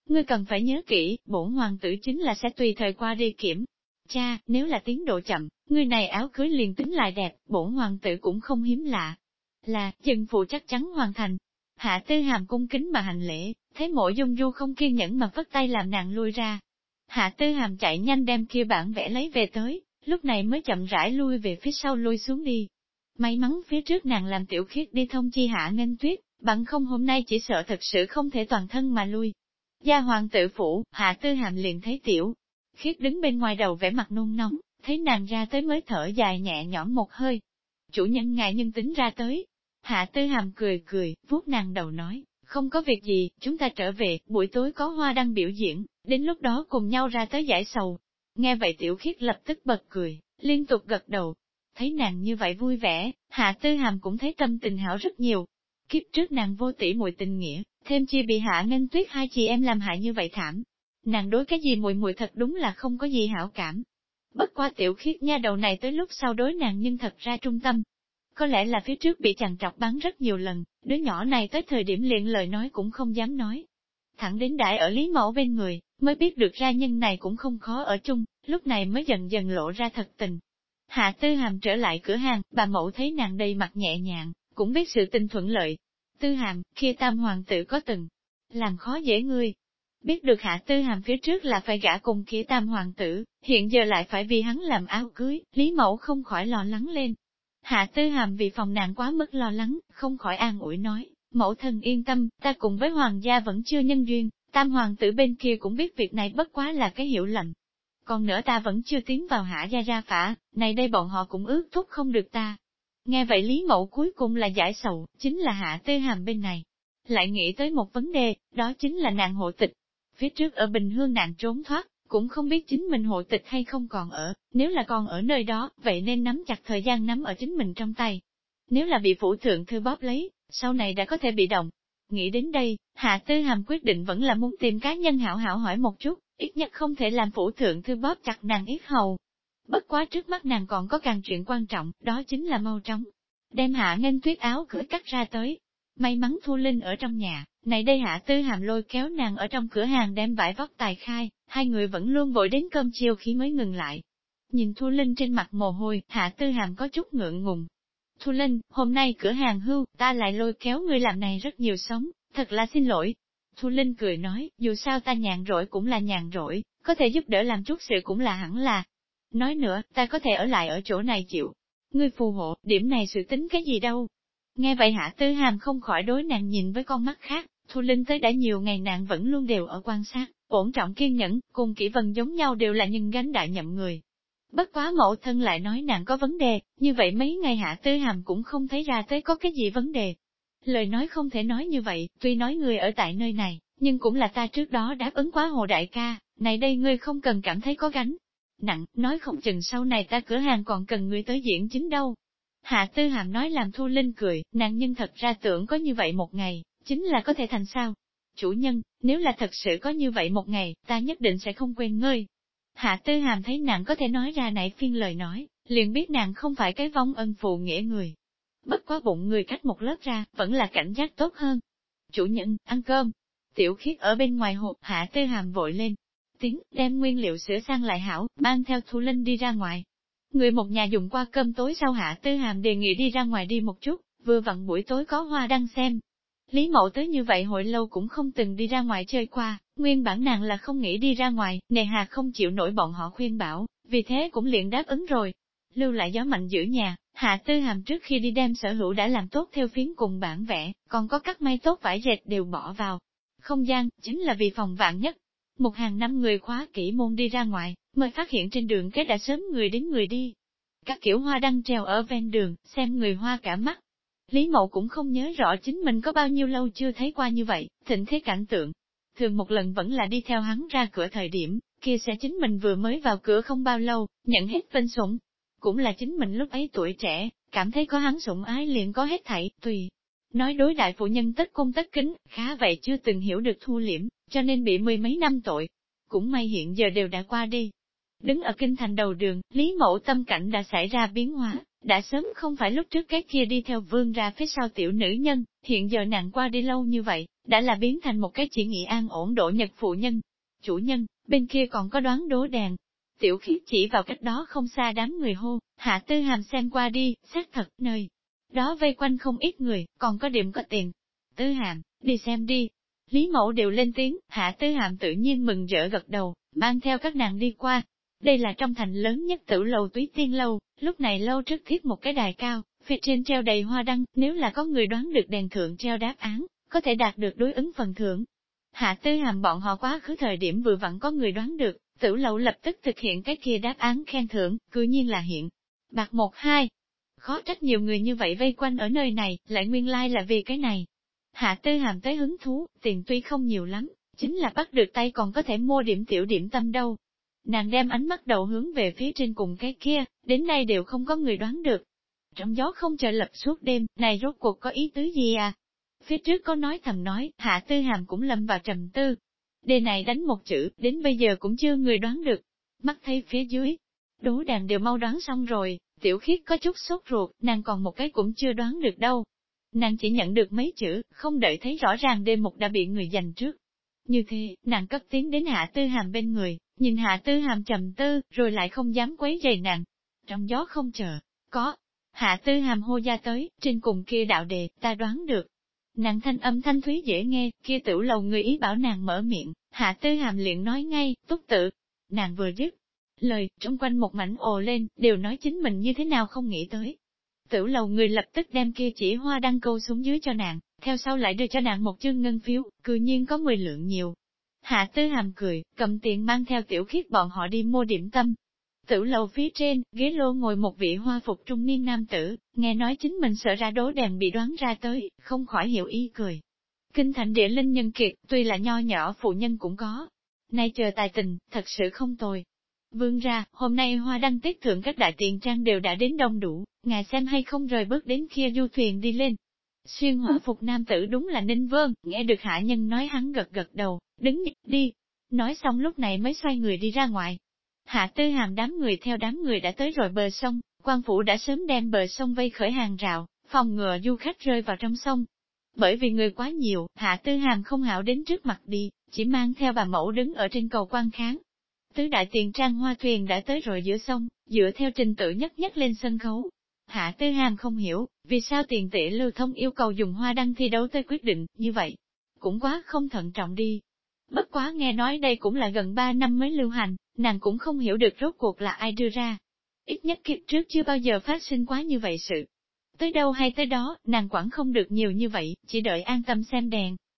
Ngươi cần phải nhớ kỹ, bổn hoàng tử chính là sẽ tùy thời qua đi kiểm. Cha, nếu là tiến độ chậm, người này áo cưới liền tính lại đẹp, bổn hoàng tử cũng không hiếm lạ. Là, dân phụ chắc chắn hoàn thành. Hạ Tư Hàm cung kính mà hành lễ, thấy Mộ Dung Du không kiên nhẫn mà vất tay làm nàng lui ra. Hạ Tư Hàm chạy nhanh đem kia bản vẽ lấy về tới, lúc này mới chậm rãi lui về phía sau lui xuống đi. May mắn phía trước nàng làm Tiểu Khiết đi thông chi Hạ Nghênh Tuyết, bằng không hôm nay chỉ sợ thật sự không thể toàn thân mà lui. Gia hoàng tử phủ, Hạ Tư Hàm liền thấy Tiểu Khiết đứng bên ngoài đầu vẻ mặt nôn nóng, thấy nàng ra tới mới thở dài nhẹ nhõm một hơi. Chủ nhân ngài nhân tính ra tới. Hạ Tư Hàm cười cười, vuốt nàng đầu nói, không có việc gì, chúng ta trở về, buổi tối có hoa đăng biểu diễn, đến lúc đó cùng nhau ra tới giải sầu. Nghe vậy Tiểu Khiết lập tức bật cười, liên tục gật đầu. Thấy nàng như vậy vui vẻ, Hạ Tư Hàm cũng thấy tâm tình hảo rất nhiều. Kiếp trước nàng vô tỷ muội tình nghĩa, thêm chi bị Hạ Nghênh Tuyết hai chị em làm hại như vậy thảm. Nàng đối cái gì muội muội thật đúng là không có gì hảo cảm. Bất qua Tiểu Khiết nha đầu này tới lúc sau đối nàng nhưng thật ra trung tâm. Có lẽ là phía trước bị chằn trọc bắn rất nhiều lần, đứa nhỏ này tới thời điểm liền lời nói cũng không dám nói. Thẳng đến đại ở Lý Mẫu bên người, mới biết được ra nhân này cũng không khó ở chung, lúc này mới dần dần lộ ra thật tình. Hạ Tư Hàm trở lại cửa hàng, bà mẫu thấy nàng đầy mặt nhẹ nhàng, cũng biết sự tình thuận lợi. Tư Hàm, kia tam hoàng tử có từng làm khó dễ ngươi. Biết được Hạ Tư Hàm phía trước là phải gả cùng kia tam hoàng tử, hiện giờ lại phải vì hắn làm áo cưới, Lý Mẫu không khỏi lo lắng lên. Hạ Tư Hàm vì phòng nàng quá mức lo lắng, không khỏi an ủi nói, mẫu thân yên tâm, ta cùng với hoàng gia vẫn chưa nhân duyên, tam hoàng tử bên kia cũng biết việc này bất quá là cái hiểu lầm. Còn nữa ta vẫn chưa tiến vào Hạ gia ra phả, này đây bọn họ cũng ước thúc không được ta. Nghe vậy Lý Mẫu cuối cùng là giải sầu, chính là Hạ Tư Hàm bên này. Lại nghĩ tới một vấn đề, đó chính là nàng hộ tịch. Phía trước ở Bình Hương nàng trốn thoát, cũng không biết chính mình hộ tịch hay không còn ở, nếu là còn ở nơi đó, vậy nên nắm chặt thời gian nắm ở chính mình trong tay. Nếu là bị phủ thượng thư bóp lấy, sau này đã có thể bị động. Nghĩ đến đây, Hạ Tư Hàm quyết định vẫn là muốn tìm cá nhân hảo hảo hỏi một chút, ít nhất không thể làm phủ thượng thư bóp chặt nàng yết hầu. Bất quá trước mắt nàng còn có càng chuyện quan trọng, đó chính là mau chóng đem Hạ Nghênh Tuyết áo cưới cắt ra tới. May mắn Thu Linh ở trong nhà, này đây Hạ Tư Hàm lôi kéo nàng ở trong cửa hàng đem vải vóc tài khai, hai người vẫn luôn vội đến cơm chiều khi mới ngừng lại. Nhìn Thu Linh trên mặt mồ hôi, Hạ Tư Hàm có chút ngượng ngùng. Thu Linh, hôm nay cửa hàng hưu, ta lại lôi kéo ngươi làm này rất nhiều sống, thật là xin lỗi. Thu Linh cười nói, dù sao ta nhàn rỗi cũng là nhàn rỗi, có thể giúp đỡ làm chút sự cũng là hẳn là. Nói nữa, ta có thể ở lại ở chỗ này chịu. Ngươi phù hộ, điểm này sự tính cái gì đâu. Nghe vậy Hạ Tư Hàm không khỏi đối nàng nhìn với con mắt khác, Thu Linh tới đã nhiều ngày nàng vẫn luôn đều ở quan sát, ổn trọng kiên nhẫn, cùng Kỷ Vân giống nhau đều là nhân gánh đại nhậm người. Bất quá mẫu thân lại nói nàng có vấn đề, như vậy mấy ngày Hạ Tư Hàm cũng không thấy ra tới có cái gì vấn đề. Lời nói không thể nói như vậy, tuy nói người ở tại nơi này, nhưng cũng là ta trước đó đáp ứng quá Hồ đại ca, này đây ngươi không cần cảm thấy có gánh nặng, nói không chừng sau này ta cửa hàng còn cần ngươi tới diễn chính đâu. Hạ Tư Hàm nói làm Thu Linh cười, nàng nhưng thật ra tưởng có như vậy một ngày, chính là có thể thành sao. Chủ nhân, nếu là thật sự có như vậy một ngày, ta nhất định sẽ không quên ngươi. Hạ Tư Hàm thấy nàng có thể nói ra nãy phiên lời nói, liền biết nàng không phải cái vong ân phụ nghĩa người. Bất quá bụng người cách một lớp ra, vẫn là cảnh giác tốt hơn. Chủ nhân, ăn cơm. Tiểu Khiết ở bên ngoài hộp, Hạ Tư Hàm vội lên tiếng, đem nguyên liệu sửa sang lại hảo, mang theo Thu Linh đi ra ngoài. Người một nhà dùng qua cơm tối sau Hạ Tư Hàm đề nghị đi ra ngoài đi một chút, vừa vặn buổi tối có hoa đăng xem. Lý Mậu tới như vậy hồi lâu cũng không từng đi ra ngoài chơi qua, nguyên bản nàng là không nghĩ đi ra ngoài, nề hà không chịu nổi bọn họ khuyên bảo, vì thế cũng liền đáp ứng rồi. Lưu lại gió mạnh giữ nhà, Hạ Tư Hàm trước khi đi đem sở hữu đã làm tốt theo phiến cùng bản vẽ, còn có cắt may tốt vải dệt đều bỏ vào không gian, chính là vì phòng vạn nhất. Một hàng năm người khóa kỹ môn đi ra ngoài, mới phát hiện trên đường cái đã sớm người đến người đi. Các kiểu hoa đăng treo ở ven đường, xem người hoa cả mắt. Lý Mậu cũng không nhớ rõ chính mình có bao nhiêu lâu chưa thấy qua như vậy, thịnh thế cảnh tượng. Thường một lần vẫn là đi theo hắn ra cửa thời điểm, kia sẽ chính mình vừa mới vào cửa không bao lâu, nhận hết vinh sủng. Cũng là chính mình lúc ấy tuổi trẻ, cảm thấy có hắn sủng ái liền có hết thảy, tùy. Nói đối đại phụ nhân tất cung tất kính, khá vậy chưa từng hiểu được thu liễm, cho nên bị mười mấy năm tội. Cũng may hiện giờ đều đã qua đi. Đứng ở kinh thành đầu đường, Lý Mẫu tâm cảnh đã xảy ra biến hóa, đã sớm không phải lúc trước cái kia đi theo vương ra phía sau tiểu nữ nhân, hiện giờ nàng qua đi lâu như vậy, đã là biến thành một cái chỉ nghĩ an ổn độ nhật phụ nhân. Chủ nhân, bên kia còn có đoán đố đèn. Tiểu Khiết chỉ vào cách đó không xa đám người hô, Hạ Tư Hàm xem qua đi, xác thật, nơi đó vây quanh không ít người, còn có điểm có tiền. Tư Hàm, đi xem đi. Lý Mẫu đều lên tiếng, Hạ Tư Hàm tự nhiên mừng rỡ gật đầu, mang theo các nàng đi qua. Đây là trong thành lớn nhất Tử Lầu Túy Tiên Lâu, lúc này lâu trước thiết một cái đài cao, phía trên treo đầy hoa đăng, nếu là có người đoán được đèn thượng treo đáp án, có thể đạt được đối ứng phần thưởng. Hạ Tư Hàm bọn họ quá khứ thời điểm vừa vặn có người đoán được, Tử Lầu lập tức thực hiện cái kia đáp án khen thưởng, cư nhiên là hiện. Bạc 1-2. Khó trách nhiều người như vậy vây quanh ở nơi này, lại nguyên lai là vì cái này. Hạ Tư Hàm tới hứng thú, tiền tuy không nhiều lắm, chính là bắt được tay còn có thể mua điểm tiểu điểm tâm đâu. Nàng đem ánh mắt đầu hướng về phía trên cùng cái kia, đến nay đều không có người đoán được. Trong gió không chờ lập suốt đêm, này rốt cuộc có ý tứ gì à? Phía trước có nói thầm nói, Hạ Tư Hàm cũng lâm vào trầm tư. Đề này đánh một chữ, đến bây giờ cũng chưa người đoán được. Mắt thấy phía dưới, đố đàn đều mau đoán xong rồi, Tiểu Khiết có chút sốt ruột, nàng còn một cái cũng chưa đoán được đâu. Nàng chỉ nhận được mấy chữ, không đợi thấy rõ ràng đêm một đã bị người giành trước. Như thế, nàng cất tiếng đến Hạ Tư Hàm bên người, nhìn Hạ Tư Hàm trầm tư, rồi lại không dám quấy rầy nàng. Trong gió không chờ, có. Hạ Tư Hàm hô ra tới, trên cùng kia đạo đề, ta đoán được. Nàng thanh âm thanh thúy dễ nghe, kia Tử Lầu người ý bảo nàng mở miệng, Hạ Tư Hàm liền nói ngay, túc tự. Nàng vừa dứt lời, trong quanh một mảnh ồ lên, đều nói chính mình như thế nào không nghĩ tới. Tử Lầu người lập tức đem kia chỉ hoa đăng câu xuống dưới cho nàng, theo sau lại đưa cho nàng một chương ngân phiếu, cư nhiên có 10 lượng nhiều. Hạ Tư Hàm cười, cầm tiền mang theo Tiểu Khiết bọn họ đi mua điểm tâm. Tử Lầu phía trên, ghế lô ngồi một vị hoa phục trung niên nam tử, nghe nói chính mình sợ ra đố đèn bị đoán ra tới, không khỏi hiểu ý cười. Kinh thành địa linh nhân kiệt, tuy là nho nhỏ phụ nhân cũng có. Nay chờ tài tình, thật sự không tồi. Vương ra, hôm nay hoa đăng tiết thượng các đại tiền trang đều đã đến đông đủ, ngài xem hay không rời bước đến kia du thuyền đi lên. Xuyên hỏa phục nam tử đúng là Ninh Vân, nghe được hạ nhân nói hắn gật gật đầu, đứng đi. Nói xong lúc này mới xoay người đi ra ngoài. Hạ Tư Hàm đám người theo đám người đã tới rồi bờ sông, quan phủ đã sớm đem bờ sông vây khởi hàng rào, phòng ngừa du khách rơi vào trong sông. Bởi vì người quá nhiều, Hạ Tư Hàm không hảo đến trước mặt đi, chỉ mang theo bà mẫu đứng ở trên cầu quan kháng. Tứ đại tiền trang hoa thuyền đã tới rồi giữa sông, dựa theo trình tự nhất nhất lên sân khấu. Hạ Tư Hàm không hiểu, vì sao tiền tệ lưu thông yêu cầu dùng hoa đăng thi đấu tới quyết định, như vậy. Cũng quá không thận trọng đi. Bất quá nghe nói đây cũng là gần 3 năm mới lưu hành, nàng cũng không hiểu được rốt cuộc là ai đưa ra. Ít nhất kiếp trước chưa bao giờ phát sinh quá như vậy sự. Tới đâu hay tới đó, nàng quản không được nhiều như vậy, chỉ đợi an tâm xem đèn.